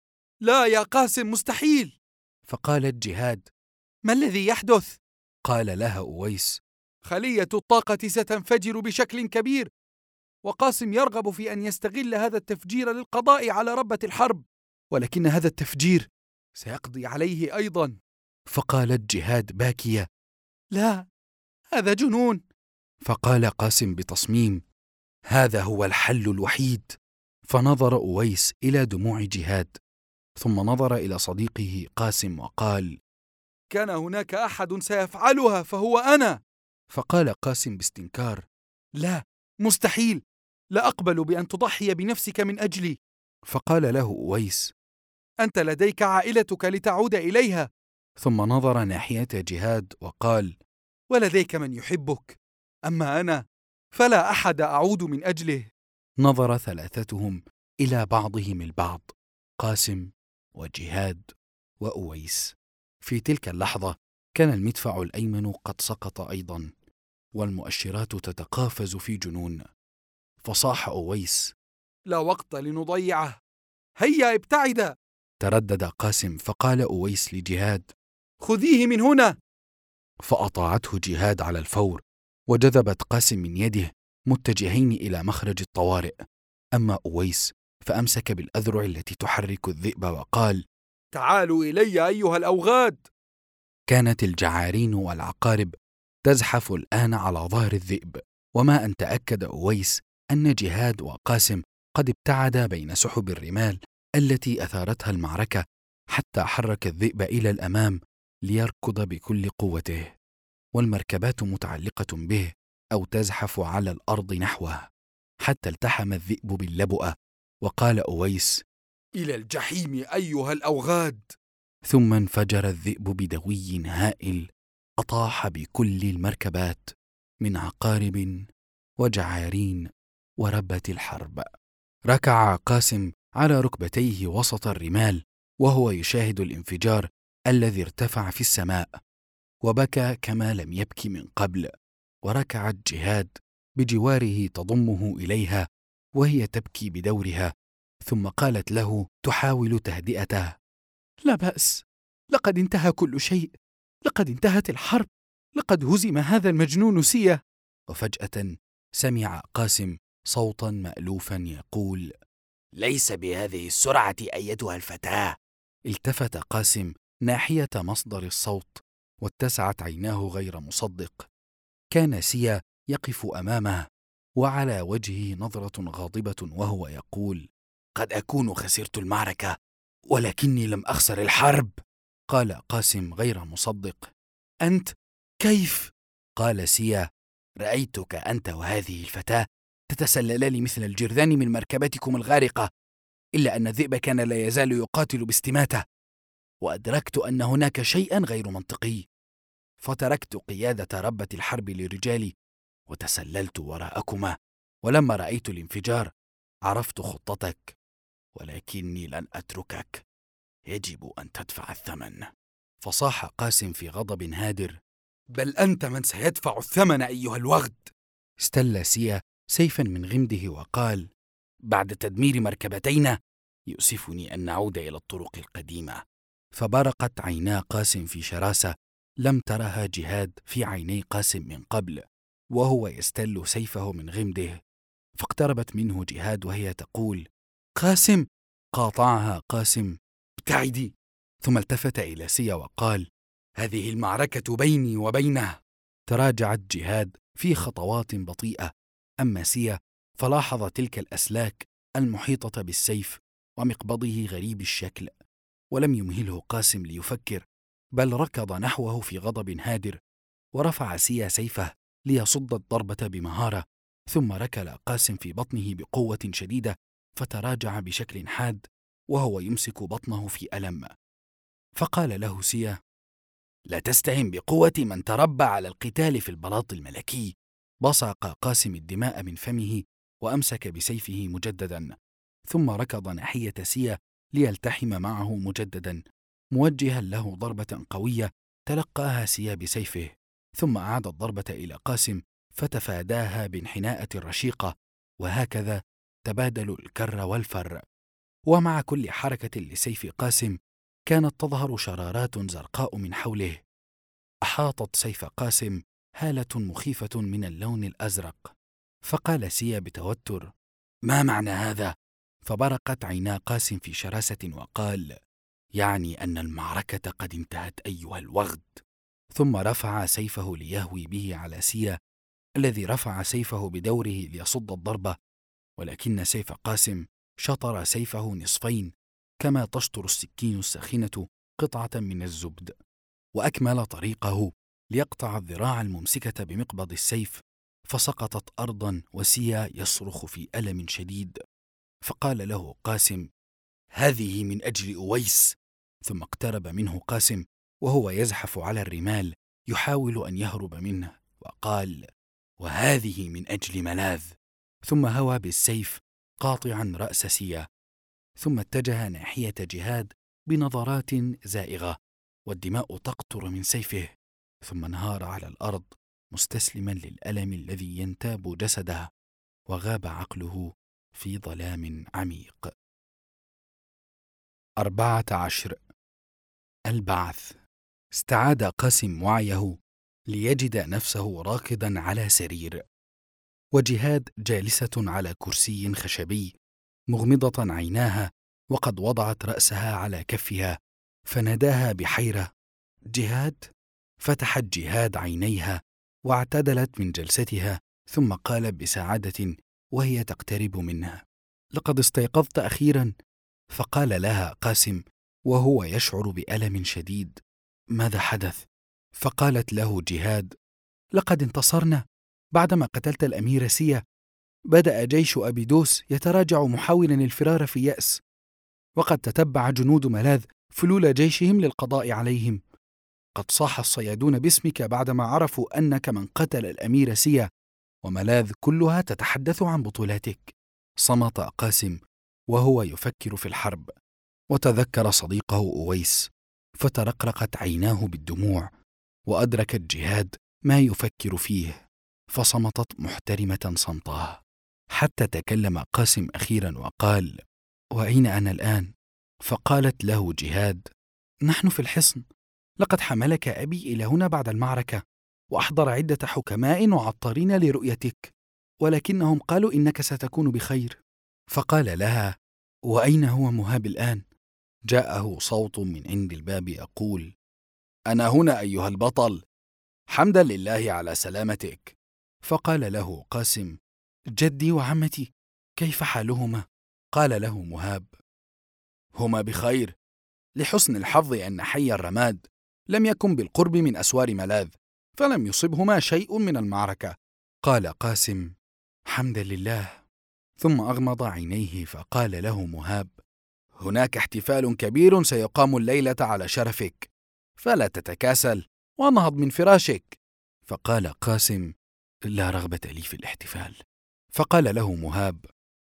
لا يا قاسم، مستحيل. فقالت جهاد: ما الذي يحدث؟ قال لها أويس: خلية الطاقة ستنفجر بشكل كبير، وقاسم يرغب في أن يستغل هذا التفجير للقضاء على ربة الحرب، ولكن هذا التفجير سيقضي عليه أيضا. فقالت جهاد باكية: لا، هذا جنون. فقال قاسم بتصميم: هذا هو الحل الوحيد. فنظر أويس إلى دموع جهاد، ثم نظر إلى صديقه قاسم وقال: كان هناك أحد سيفعلها فهو أنا. فقال قاسم باستنكار: لا، مستحيل. لا أقبل بأن تضحي بنفسك من أجلي. فقال له أويس: أنت لديك عائلتك لتعود إليها. ثم نظر ناحية جهاد وقال: ولديك من يحبك، أما أنا فلا أحد أعود من أجله. نظر ثلاثتهم إلى بعضهم البعض، قاسم وجهاد وأويس. في تلك اللحظة كان المدفع الأيمن قد سقط أيضا، والمؤشرات تتقافز في جنون. فصاح أويس: لا وقت لنضيعه، هيا ابتعدا. تردد قاسم، فقال أويس لجهاد: خذيه من هنا. فأطاعته جهاد على الفور، وجذبت قاسم من يده متجهين إلى مخرج الطوارئ. أما أويس فأمسك بالأذرع التي تحرك الذئب وقال: تعالوا إلي أيها الأوغاد. كانت الجعارين والعقارب تزحف الآن على ظهر الذئب، وما أن تأكد أويس أن جهاد وقاسم قد ابتعدا بين سحب الرمال التي أثارتها المعركة، حتى حرك الذئب إلى الأمام ليركض بكل قوته، والمركبات متعلقة به أو تزحف على الأرض نحوه، حتى التحم الذئب باللبؤة. وقال أويس: إلى الجحيم أيها الأوغاد. ثم انفجر الذئب بدوي هائل أطاح بكل المركبات من عقارب وجعارين وربة الحرب. ركع قاسم على ركبتيه وسط الرمال وهو يشاهد الانفجار الذي ارتفع في السماء، وبكى كما لم يبك من قبل. وركعت جهاد بجواره تضمه إليها وهي تبكي بدورها، ثم قالت له تحاول تهدئته: لا بأس، لقد انتهى كل شيء، لقد انتهت الحرب، لقد هزم هذا المجنون سيا. وفجأة سمع قاسم صوتا مألوفا يقول: ليس بهذه السرعة أيتها الفتاة. التفت قاسم ناحية مصدر الصوت، واتسعت عيناه غير مصدق. كان سيا يقف أمامه، وعلى وجهه نظرة غاضبة وهو يقول: قد أكون خسرت المعركة، ولكني لم أخسر الحرب. قال قاسم غير مصدق: أنت كيف؟ قال سيا: رأيتك أنت وهذه الفتاة تتسللان مثل الجرذان من مركبتكم الغارقة، إلا أن الذئب كان لا يزال يقاتل باستماتة، وأدركت أن هناك شيئا غير منطقي، فتركت قيادة ربة الحرب لرجالي وتسللت وراءكما. ولما رأيت الانفجار عرفت خطتك، ولكني لن أتركك، يجب أن تدفع الثمن. فصاح قاسم في غضب هادر: بل أنت من سيدفع الثمن أيها الوغد. استل سيا سيفا من غمده وقال: بعد تدمير مركبتينا يؤسفني أن نعود إلى الطرق القديمة. فبرقت عينا قاسم في شراسة لم ترها جهاد في عيني قاسم من قبل وهو يستل سيفه من غمده. فاقتربت منه جهاد وهي تقول: قاسم. قاطعها قاسم: ابتعدي. ثم التفت إلى سيا وقال: هذه المعركة بيني وبينه. تراجعت جهاد في خطوات بطيئة، أما سيا فلاحظ تلك الأسلاك المحيطة بالسيف ومقبضه غريب الشكل، ولم يمهله قاسم ليفكر، بل ركض نحوه في غضب هادر، ورفع سيا سيفه ليصد الضربة بمهارة، ثم ركل قاسم في بطنه بقوة شديدة، فتراجع بشكل حاد وهو يمسك بطنه في ألم. فقال له سيا: لا تستهن بقوة من تربى على القتال في البلاط الملكي. بصق قاسم الدماء من فمه وأمسك بسيفه مجددا، ثم ركض ناحية سيا ليلتحم معه مجددا، موجها له ضربة قوية تلقاها سيا بسيفه، ثم أعاد الضربة إلى قاسم فتفاداها بانحناءة رشيقة، وهكذا تبادلوا الكر والفر. ومع كل حركة لسيف قاسم كانت تظهر شرارات زرقاء من حوله. أحاطت سيف قاسم هالة مخيفة من اللون الأزرق. فقال سيا بتوتر: ما معنى هذا؟ فبرقت عينا قاسم في شراسة وقال: يعني أن المعركة قد انتهت أيها الوغد. ثم رفع سيفه ليهوي به على سيا الذي رفع سيفه بدوره ليصد الضربة، ولكن سيف قاسم شطر سيفه نصفين كما تشطر السكين الساخنة قطعة من الزبد، وأكمل طريقه ليقطع الذراع الممسكة بمقبض السيف، فسقطت أرضا وسيا يصرخ في ألم شديد. فقال له قاسم: هذه من أجل أويس. ثم اقترب منه قاسم وهو يزحف على الرمال يحاول أن يهرب منه، وقال: وهذه من أجل ملاذ. ثم هوى بالسيف قاطعا رأس سيا، ثم اتجه ناحية جهاد بنظرات زائغة، والدماء تقطر من سيفه، ثم انهار على الأرض مستسلما للألم الذي ينتاب جسده، وغاب عقله في ظلام عميق. 14. البعث. استعاد قاسم وعيه ليجد نفسه راكضا على سرير، وجهاد جالسة على كرسي خشبي مغمضة عيناها وقد وضعت رأسها على كفها، فناداها بحيرة: جهاد. فتحت جهاد عينيها واعتدلت من جلستها، ثم قالت بسعادة وهي تقترب منها: لقد استيقظت أخيرا. فقال لها قاسم وهو يشعر بألم شديد: ماذا حدث؟ فقالت له جهاد: لقد انتصرنا بعدما قتلت الأمير سيا. بدأ جيش أبيدوس يتراجع محاولا الفرار في يأس، وقد تتبع جنود ملاذ فلول جيشهم للقضاء عليهم. قد صاح الصيادون باسمك بعدما عرفوا أنك من قتل الأمير سيا، وملاذ كلها تتحدث عن بطولاتك. صمت قاسم وهو يفكر في الحرب، وتذكر صديقه أويس، فترقرقت عيناه بالدموع، وأدركت جهاد ما يفكر فيه، فصمتت محترمة صمتها، حتى تكلم قاسم أخيرا وقال: وأين أنا الآن؟ فقالت له جهاد: نحن في الحصن، لقد حملك أبي إلى هنا بعد المعركة، وأحضر عدة حكماء وعطارين لرؤيتك، ولكنهم قالوا إنك ستكون بخير. فقال لها: وأين هو مهاب الآن؟ جاءه صوت من عند الباب يقول: أنا هنا أيها البطل، حمدا لله على سلامتك. فقال له قاسم: جدي وعمتي كيف حالهما؟ قال له مهاب: هما بخير، لحسن الحظ أن حي الرماد لم يكن بالقرب من أسوار ملاذ، فلم يصبهما شيء من المعركة. قال قاسم: حمدا لله. ثم أغمض عينيه فقال له مهاب: هناك احتفال كبير سيقام الليلة على شرفك، فلا تتكاسل وانهض من فراشك. فقال قاسم: لا رغبة لي في الاحتفال. فقال له مهاب: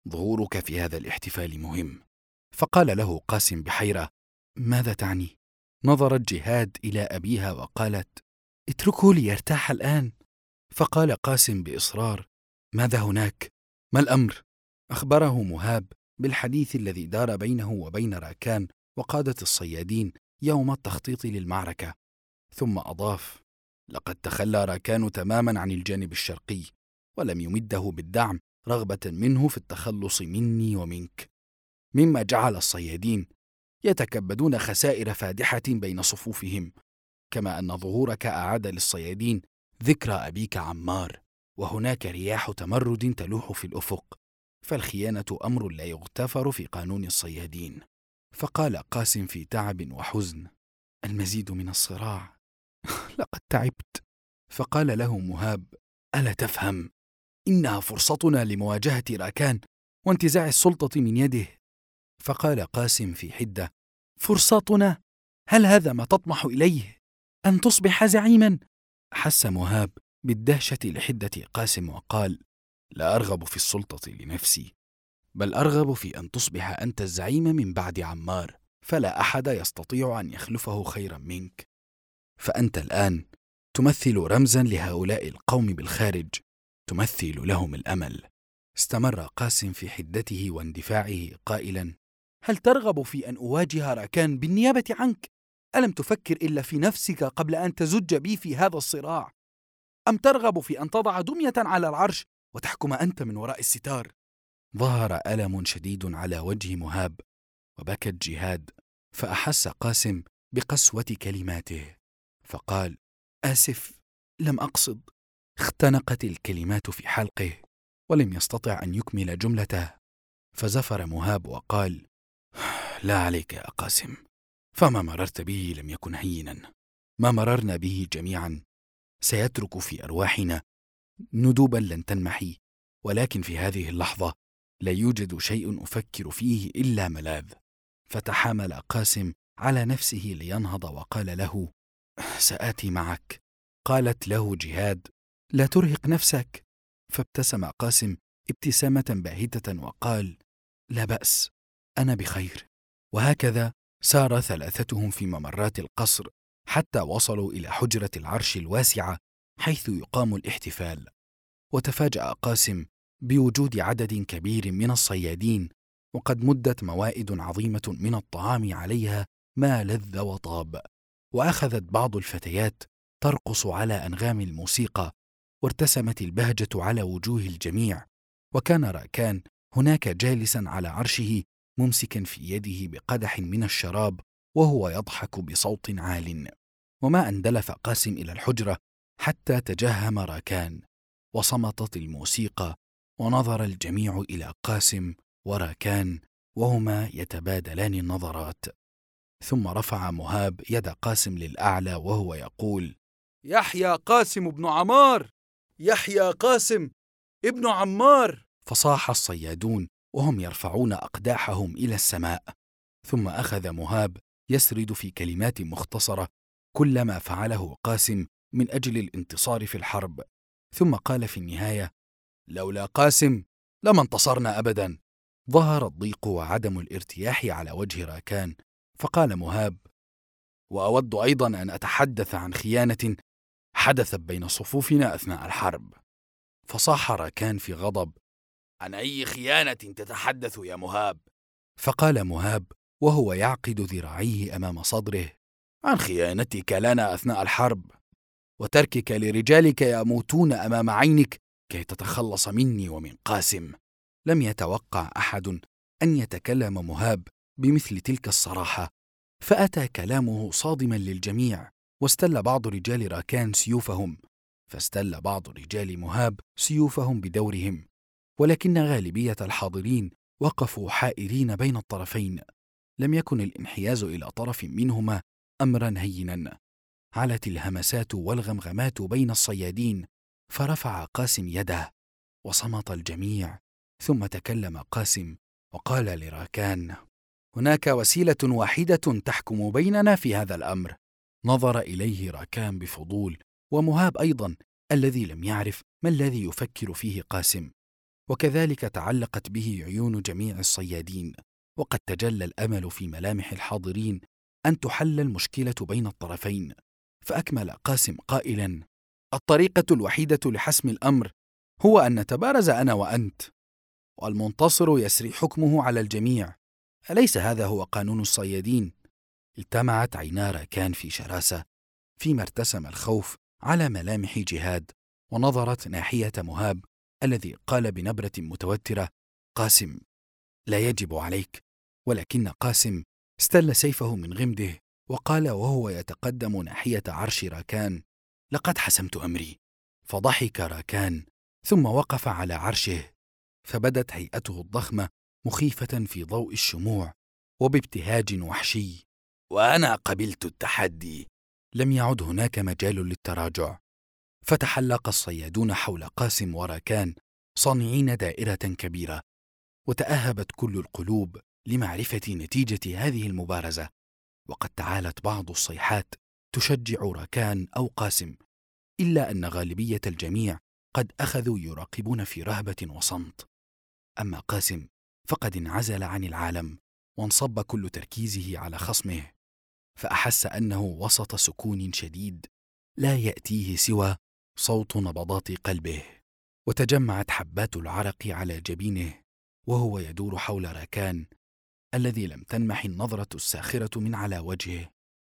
ظهورك في هذا الاحتفال مهم. فقال له قاسم بحيرة: ماذا تعني؟ نظرت جهاد إلى أبيها وقالت: اتركه ليرتاح الآن. فقال قاسم بإصرار: ماذا هناك؟ ما الأمر؟ أخبره مهاب بالحديث الذي دار بينه وبين راكان وقادة الصيادين يوم التخطيط للمعركة، ثم أضاف: لقد تخلى راكان تماما عن الجانب الشرقي، ولم يمده بالدعم رغبة منه في التخلص مني ومنك، مما جعل الصيادين يتكبدون خسائر فادحة بين صفوفهم، كما أن ظهورك أعاد للصيادين ذكرى أبيك عمار، وهناك رياح تمرد تلوح في الأفق، فالخيانة أمر لا يغتفر في قانون الصيادين. فقال قاسم في تعب وحزن: المزيد من الصراع. لقد تعبت. فقال له مهاب: ألا تفهم؟ إنها فرصتنا لمواجهة راكان وانتزاع السلطة من يده. فقال قاسم في حدة: فرصتنا؟ هل هذا ما تطمح إليه؟ أن تصبح زعيما؟ حس مهاب بالدهشة لحدة قاسم وقال: لا أرغب في السلطة لنفسي، بل أرغب في أن تصبح أنت الزعيم من بعد عمار، فلا أحد يستطيع أن يخلفه خيرا منك، فأنت الآن تمثل رمزا لهؤلاء القوم بالخارج، تمثل لهم الأمل. استمر قاسم في حدته واندفاعه قائلا: هل ترغب في أن أواجه راكان بالنيابة عنك؟ ألم تفكر إلا في نفسك قبل أن تزج بي في هذا الصراع؟ أم ترغب في أن تضع دمية على العرش وتحكم أنت من وراء الستار؟ ظهر ألم شديد على وجه مهاب، وبكت جهاد، فأحس قاسم بقسوة كلماته، فقال: آسف، لم أقصد. اختنقت الكلمات في حلقه، ولم يستطع أن يكمل جملته، فزفر مهاب وقال: لا عليك يا قاسم، فما مررت به لم يكن هينا، ما مررنا به جميعا سيترك في أرواحنا ندوبا لن تنمحي، ولكن في هذه اللحظة لا يوجد شيء أفكر فيه إلا ملاذ. فتحامل قاسم على نفسه لينهض وقال له: سآتي معك. قالت له جهاد: لا ترهق نفسك. فابتسم قاسم ابتسامة باهتة وقال: لا بأس، أنا بخير. وهكذا سار ثلاثتهم في ممرات القصر حتى وصلوا إلى حجرة العرش الواسعة حيث يقام الاحتفال. وتفاجأ قاسم بوجود عدد كبير من الصيادين، وقد مدت موائد عظيمة من الطعام عليها ما لذ وطاب، وأخذت بعض الفتيات ترقص على أنغام الموسيقى، وارتسمت البهجة على وجوه الجميع، وكان راكان هناك جالسا على عرشه ممسكا في يده بقدح من الشراب وهو يضحك بصوت عال. وما اندلف قاسم إلى الحجرة حتى تجهم راكان، وصمتت الموسيقى، ونظر الجميع إلى قاسم وراكان وهما يتبادلان النظرات. ثم رفع مهاب يد قاسم للأعلى وهو يقول: يحيى قاسم ابن عمار، يحيى قاسم ابن عمار. فصاح الصيادون وهم يرفعون أقداحهم إلى السماء. ثم أخذ مهاب يسرد في كلمات مختصرة كل ما فعله قاسم من أجل الانتصار في الحرب، ثم قال في النهاية: لولا قاسم لما انتصرنا أبدا. ظهر الضيق وعدم الارتياح على وجه راكان، فقال مهاب: وأود أيضا أن أتحدث عن خيانة حدثت بين صفوفنا أثناء الحرب. فصاح راكان في غضب: عن أي خيانة تتحدث يا مهاب؟ فقال مهاب وهو يعقد ذراعيه أمام صدره: عن خيانتك لنا أثناء الحرب، وتركك لرجالك يموتون أمام عينك كي تتخلص مني ومن قاسم. لم يتوقع أحد أن يتكلم مهاب بمثل تلك الصراحة، فأتى كلامه صادما للجميع، واستل بعض رجال راكان سيوفهم، فاستل بعض رجال مهاب سيوفهم بدورهم، ولكن غالبية الحاضرين وقفوا حائرين بين الطرفين. لم يكن الانحياز إلى طرف منهما أمرا هينا. علت الهمسات والغمغمات بين الصيادين، فرفع قاسم يده وصمت الجميع، ثم تكلم قاسم وقال لراكان: هناك وسيلة واحدة تحكم بيننا في هذا الأمر. نظر إليه راكان بفضول، ومهاب أيضا الذي لم يعرف ما الذي يفكر فيه قاسم. وكذلك تعلقت به عيون جميع الصيادين، وقد تجلى الأمل في ملامح الحاضرين أن تحل المشكلة بين الطرفين. فأكمل قاسم قائلا: الطريقة الوحيدة لحسم الأمر هو أن نتبارز أنا وأنت، والمنتصر يسري حكمه على الجميع. أليس هذا هو قانون الصيادين؟ التمعت عينا راكان في شراسة، فيما ارتسم الخوف على ملامح جهاد، ونظرت ناحية مهاب الذي قال بنبرة متوترة: قاسم، لا يجب عليك. ولكن قاسم استل سيفه من غمده وقال وهو يتقدم ناحية عرش راكان: لقد حسمت أمري. فضحك راكان ثم وقف على عرشه، فبدت هيئته الضخمة مخيفة في ضوء الشموع وبابتهاج وحشي: وأنا قبلت التحدي. لم يعد هناك مجال للتراجع، فتحلق الصيادون حول قاسم وراكان صانعين دائرة كبيرة، وتأهبت كل القلوب لمعرفة نتيجة هذه المبارزة. وقد تعالت بعض الصيحات تشجع راكان أو قاسم، إلا أن غالبية الجميع قد أخذوا يراقبون في رهبة وصمت. أما قاسم فقد انعزل عن العالم، وانصب كل تركيزه على خصمه، فأحس أنه وسط سكون شديد لا يأتيه سوى صوت نبضات قلبه. وتجمعت حبات العرق على جبينه وهو يدور حول راكان الذي لم تنمح النظرة الساخرة من على وجهه.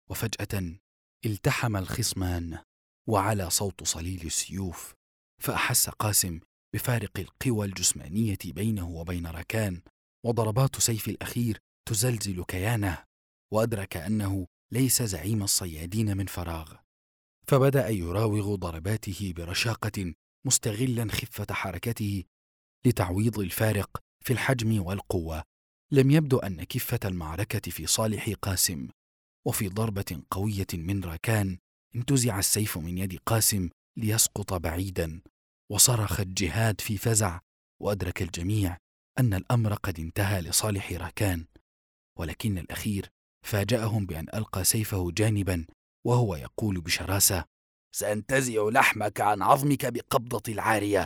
وفجأة التحم الخصمان وعلى صوت صليل السيوف، فأحس قاسم بفارق القوى الجسمانية بينه وبين راكان، وضربات سيف الأخير تزلزل كيانه، وأدرك أنه ليس زعيم الصيادين من فراغ. فبدأ يراوغ ضرباته برشاقة، مستغلا خفة حركته لتعويض الفارق في الحجم والقوة. لم يبدو أن كفة المعركة في صالح قاسم، وفي ضربة قوية من راكان انتزع السيف من يد قاسم ليسقط بعيدا، وصرخت جهاد في فزع، وأدرك الجميع أن الأمر قد انتهى لصالح راكان. ولكن الأخير فاجأهم بأن ألقى سيفه جانبا وهو يقول بشراسة: سأنتزع لحمك عن عظمك بقبضة العارية،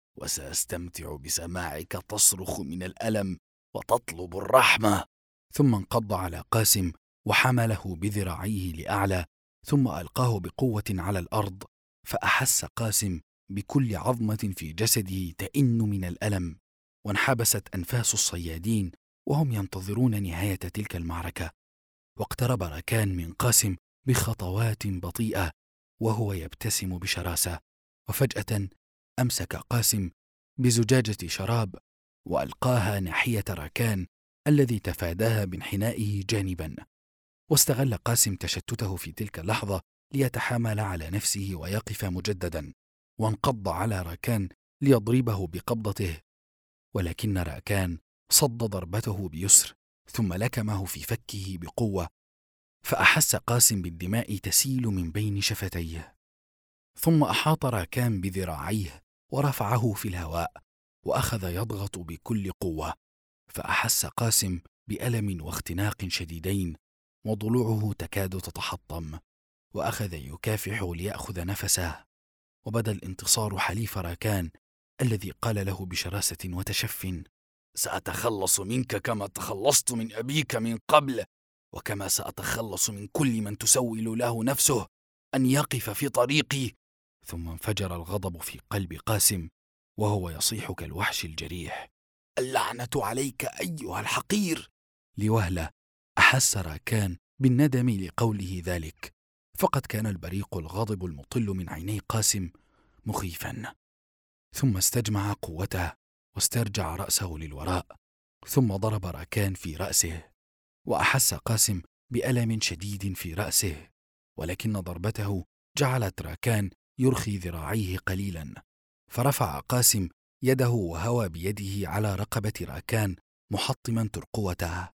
وسأستمتع بسماعك تصرخ من الألم وتطلب الرحمة. ثم انقض على قاسم وحمله بذراعيه لأعلى، ثم ألقاه بقوة على الأرض، فأحس قاسم بكل عظمة في جسده تئن من الألم، وانحبست أنفاس الصيادين وهم ينتظرون نهاية تلك المعركة. واقترب راكان من قاسم بخطوات بطيئة وهو يبتسم بشراسة، وفجأة أمسك قاسم بزجاجة شراب وألقاها ناحية راكان الذي تفاداها بانحنائه جانبا. واستغل قاسم تشتته في تلك اللحظة ليتحامل على نفسه ويقف مجددا، وانقض على راكان ليضربه بقبضته، ولكن راكان صد ضربته بيسر ثم لكمه في فكه بقوة، فأحس قاسم بالدماء تسيل من بين شفتيه. ثم أحاط راكان بذراعيه ورفعه في الهواء وأخذ يضغط بكل قوة، فأحس قاسم بألم واختناق شديدين، وضلوعه تكاد تتحطم، وأخذ يكافح ليأخذ نفسه. وبدا الانتصار حليف راكان الذي قال له بشراسة وتشف: سأتخلص منك كما تخلصت من أبيك من قبل، وكما سأتخلص من كل من تسول له نفسه أن يقف في طريقي. ثم انفجر الغضب في قلب قاسم وهو يصيح كالوحش الجريح: اللعنة عليك أيها الحقير. لوهلة أحس راكان بالندم لقوله ذلك، فقد كان البريق الغاضب المطل من عيني قاسم مخيفا. ثم استجمع قوته واسترجع رأسه للوراء، ثم ضرب راكان في رأسه، وأحس قاسم بألم شديد في رأسه، ولكن ضربته جعلت راكان يرخي ذراعيه قليلا، فرفع قاسم يده وهوى بيده على رقبة راكان محطما ترقوته،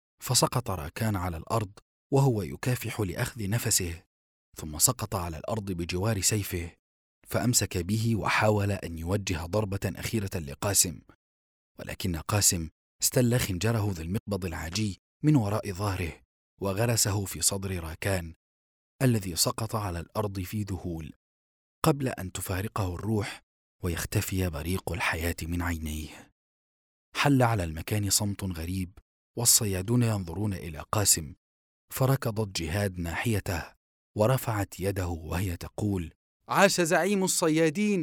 فسقط راكان على الأرض وهو يكافح لأخذ نفسه، ثم سقط على الأرض بجوار سيفه، فأمسك به وحاول أن يوجه ضربة أخيرة لقاسم، ولكن قاسم استل خنجره ذي المقبض العاجي من وراء ظهره وغرسه في صدر راكان الذي سقط على الأرض في ذهول. قبل أن تفارقه الروح ويختفي بريق الحياة من عينيه. حل على المكان صمت غريب، والصيادون ينظرون إلى قاسم، فركضت جهاد ناحيته ورفعت يده وهي تقول: عاش زعيم الصيادين،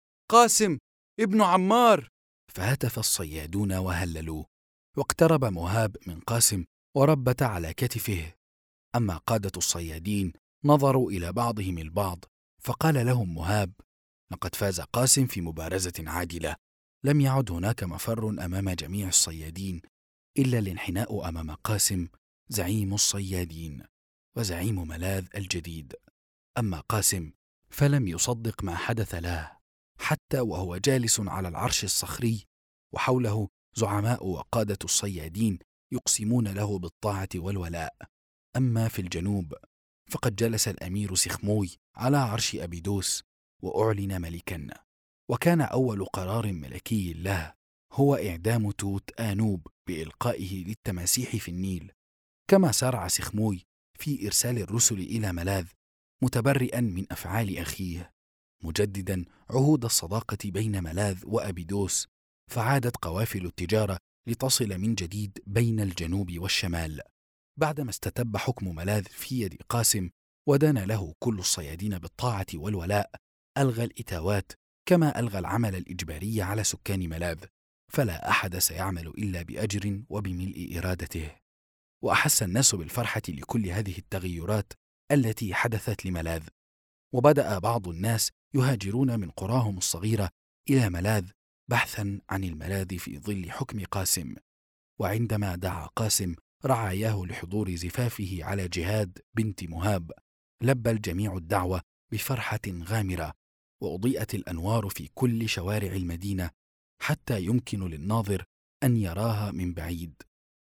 قاسم ابن عمار. فهتف الصيادون وهللوا، واقترب مهاب من قاسم وربت على كتفه. أما قادة الصيادين نظروا إلى بعضهم البعض، فقال لهم مهاب: لقد فاز قاسم في مبارزة عادلة. لم يعد هناك مفر أمام جميع الصيادين إلا الانحناء أمام قاسم زعيم الصيادين وزعيم ملاذ الجديد. أما قاسم فلم يصدق ما حدث له، حتى وهو جالس على العرش الصخري وحوله زعماء وقادة الصيادين يقسمون له بالطاعة والولاء. أما في الجنوب فقد جلس الأمير سخموي على عرش أبيدوس وأعلن ملكا، وكان أول قرار ملكي له هو إعدام توت آنوب بإلقائه للتماسيح في النيل. كما سارع سخموي في إرسال الرسل إلى ملاذ متبرئا من أفعال أخيه، مجددا عهود الصداقة بين ملاذ وأبيدوس، فعادت قوافل التجارة لتصل من جديد بين الجنوب والشمال. بعدما استتب حكم ملاذ في يد قاسم ودان له كل الصيادين بالطاعة والولاء، ألغى الإتاوات كما ألغى العمل الإجباري على سكان ملاذ، فلا أحد سيعمل إلا بأجر وبملء إرادته. وأحس الناس بالفرحة لكل هذه التغيرات التي حدثت لملاذ، وبدأ بعض الناس يهاجرون من قراهم الصغيرة إلى ملاذ بحثا عن الملاذ في ظل حكم قاسم. وعندما دعا قاسم رعاياه لحضور زفافه على جهاد بنت مهاب، لبى الجميع الدعوة بفرحة غامرة، وأضيئت الأنوار في كل شوارع المدينة حتى يمكن للناظر أن يراها من بعيد،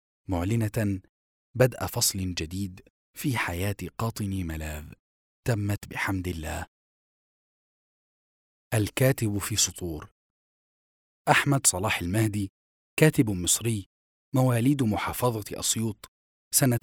معلنة بدء فصل جديد في حياة قاطني ملاذ تمت بحمد الله. الكاتب في سطور. أحمد صلاح المهدي، كاتب مصري، مواليد محافظة أسيوط سنة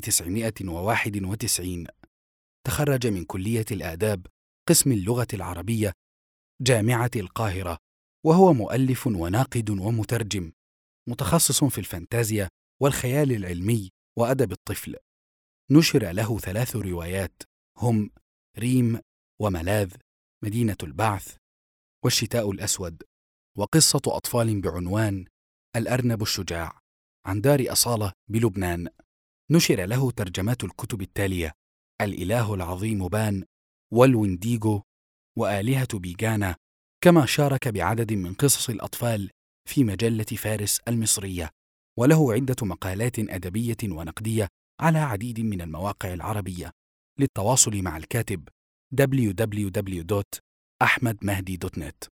1991. تخرج من كلية الآداب قسم اللغة العربية جامعة القاهرة، وهو مؤلف وناقد ومترجم، متخصص في الفانتازيا والخيال العلمي وأدب الطفل. نشر له 3 روايات هم ريم وملاذ، مدينة البعث، والشتاء الأسود، وقصة أطفال بعنوان الأرنب الشجاع عن دار أصالة بلبنان. نشر له ترجمات الكتب التالية: الإله العظيم بان، والوينديغو، وآلهة بيجانا. كما شارك بعدد من قصص الأطفال في مجلة فارس المصرية، وله عدة مقالات أدبية ونقدية على عديد من المواقع العربية. للتواصل مع الكاتب www.ahmedmahdi.net.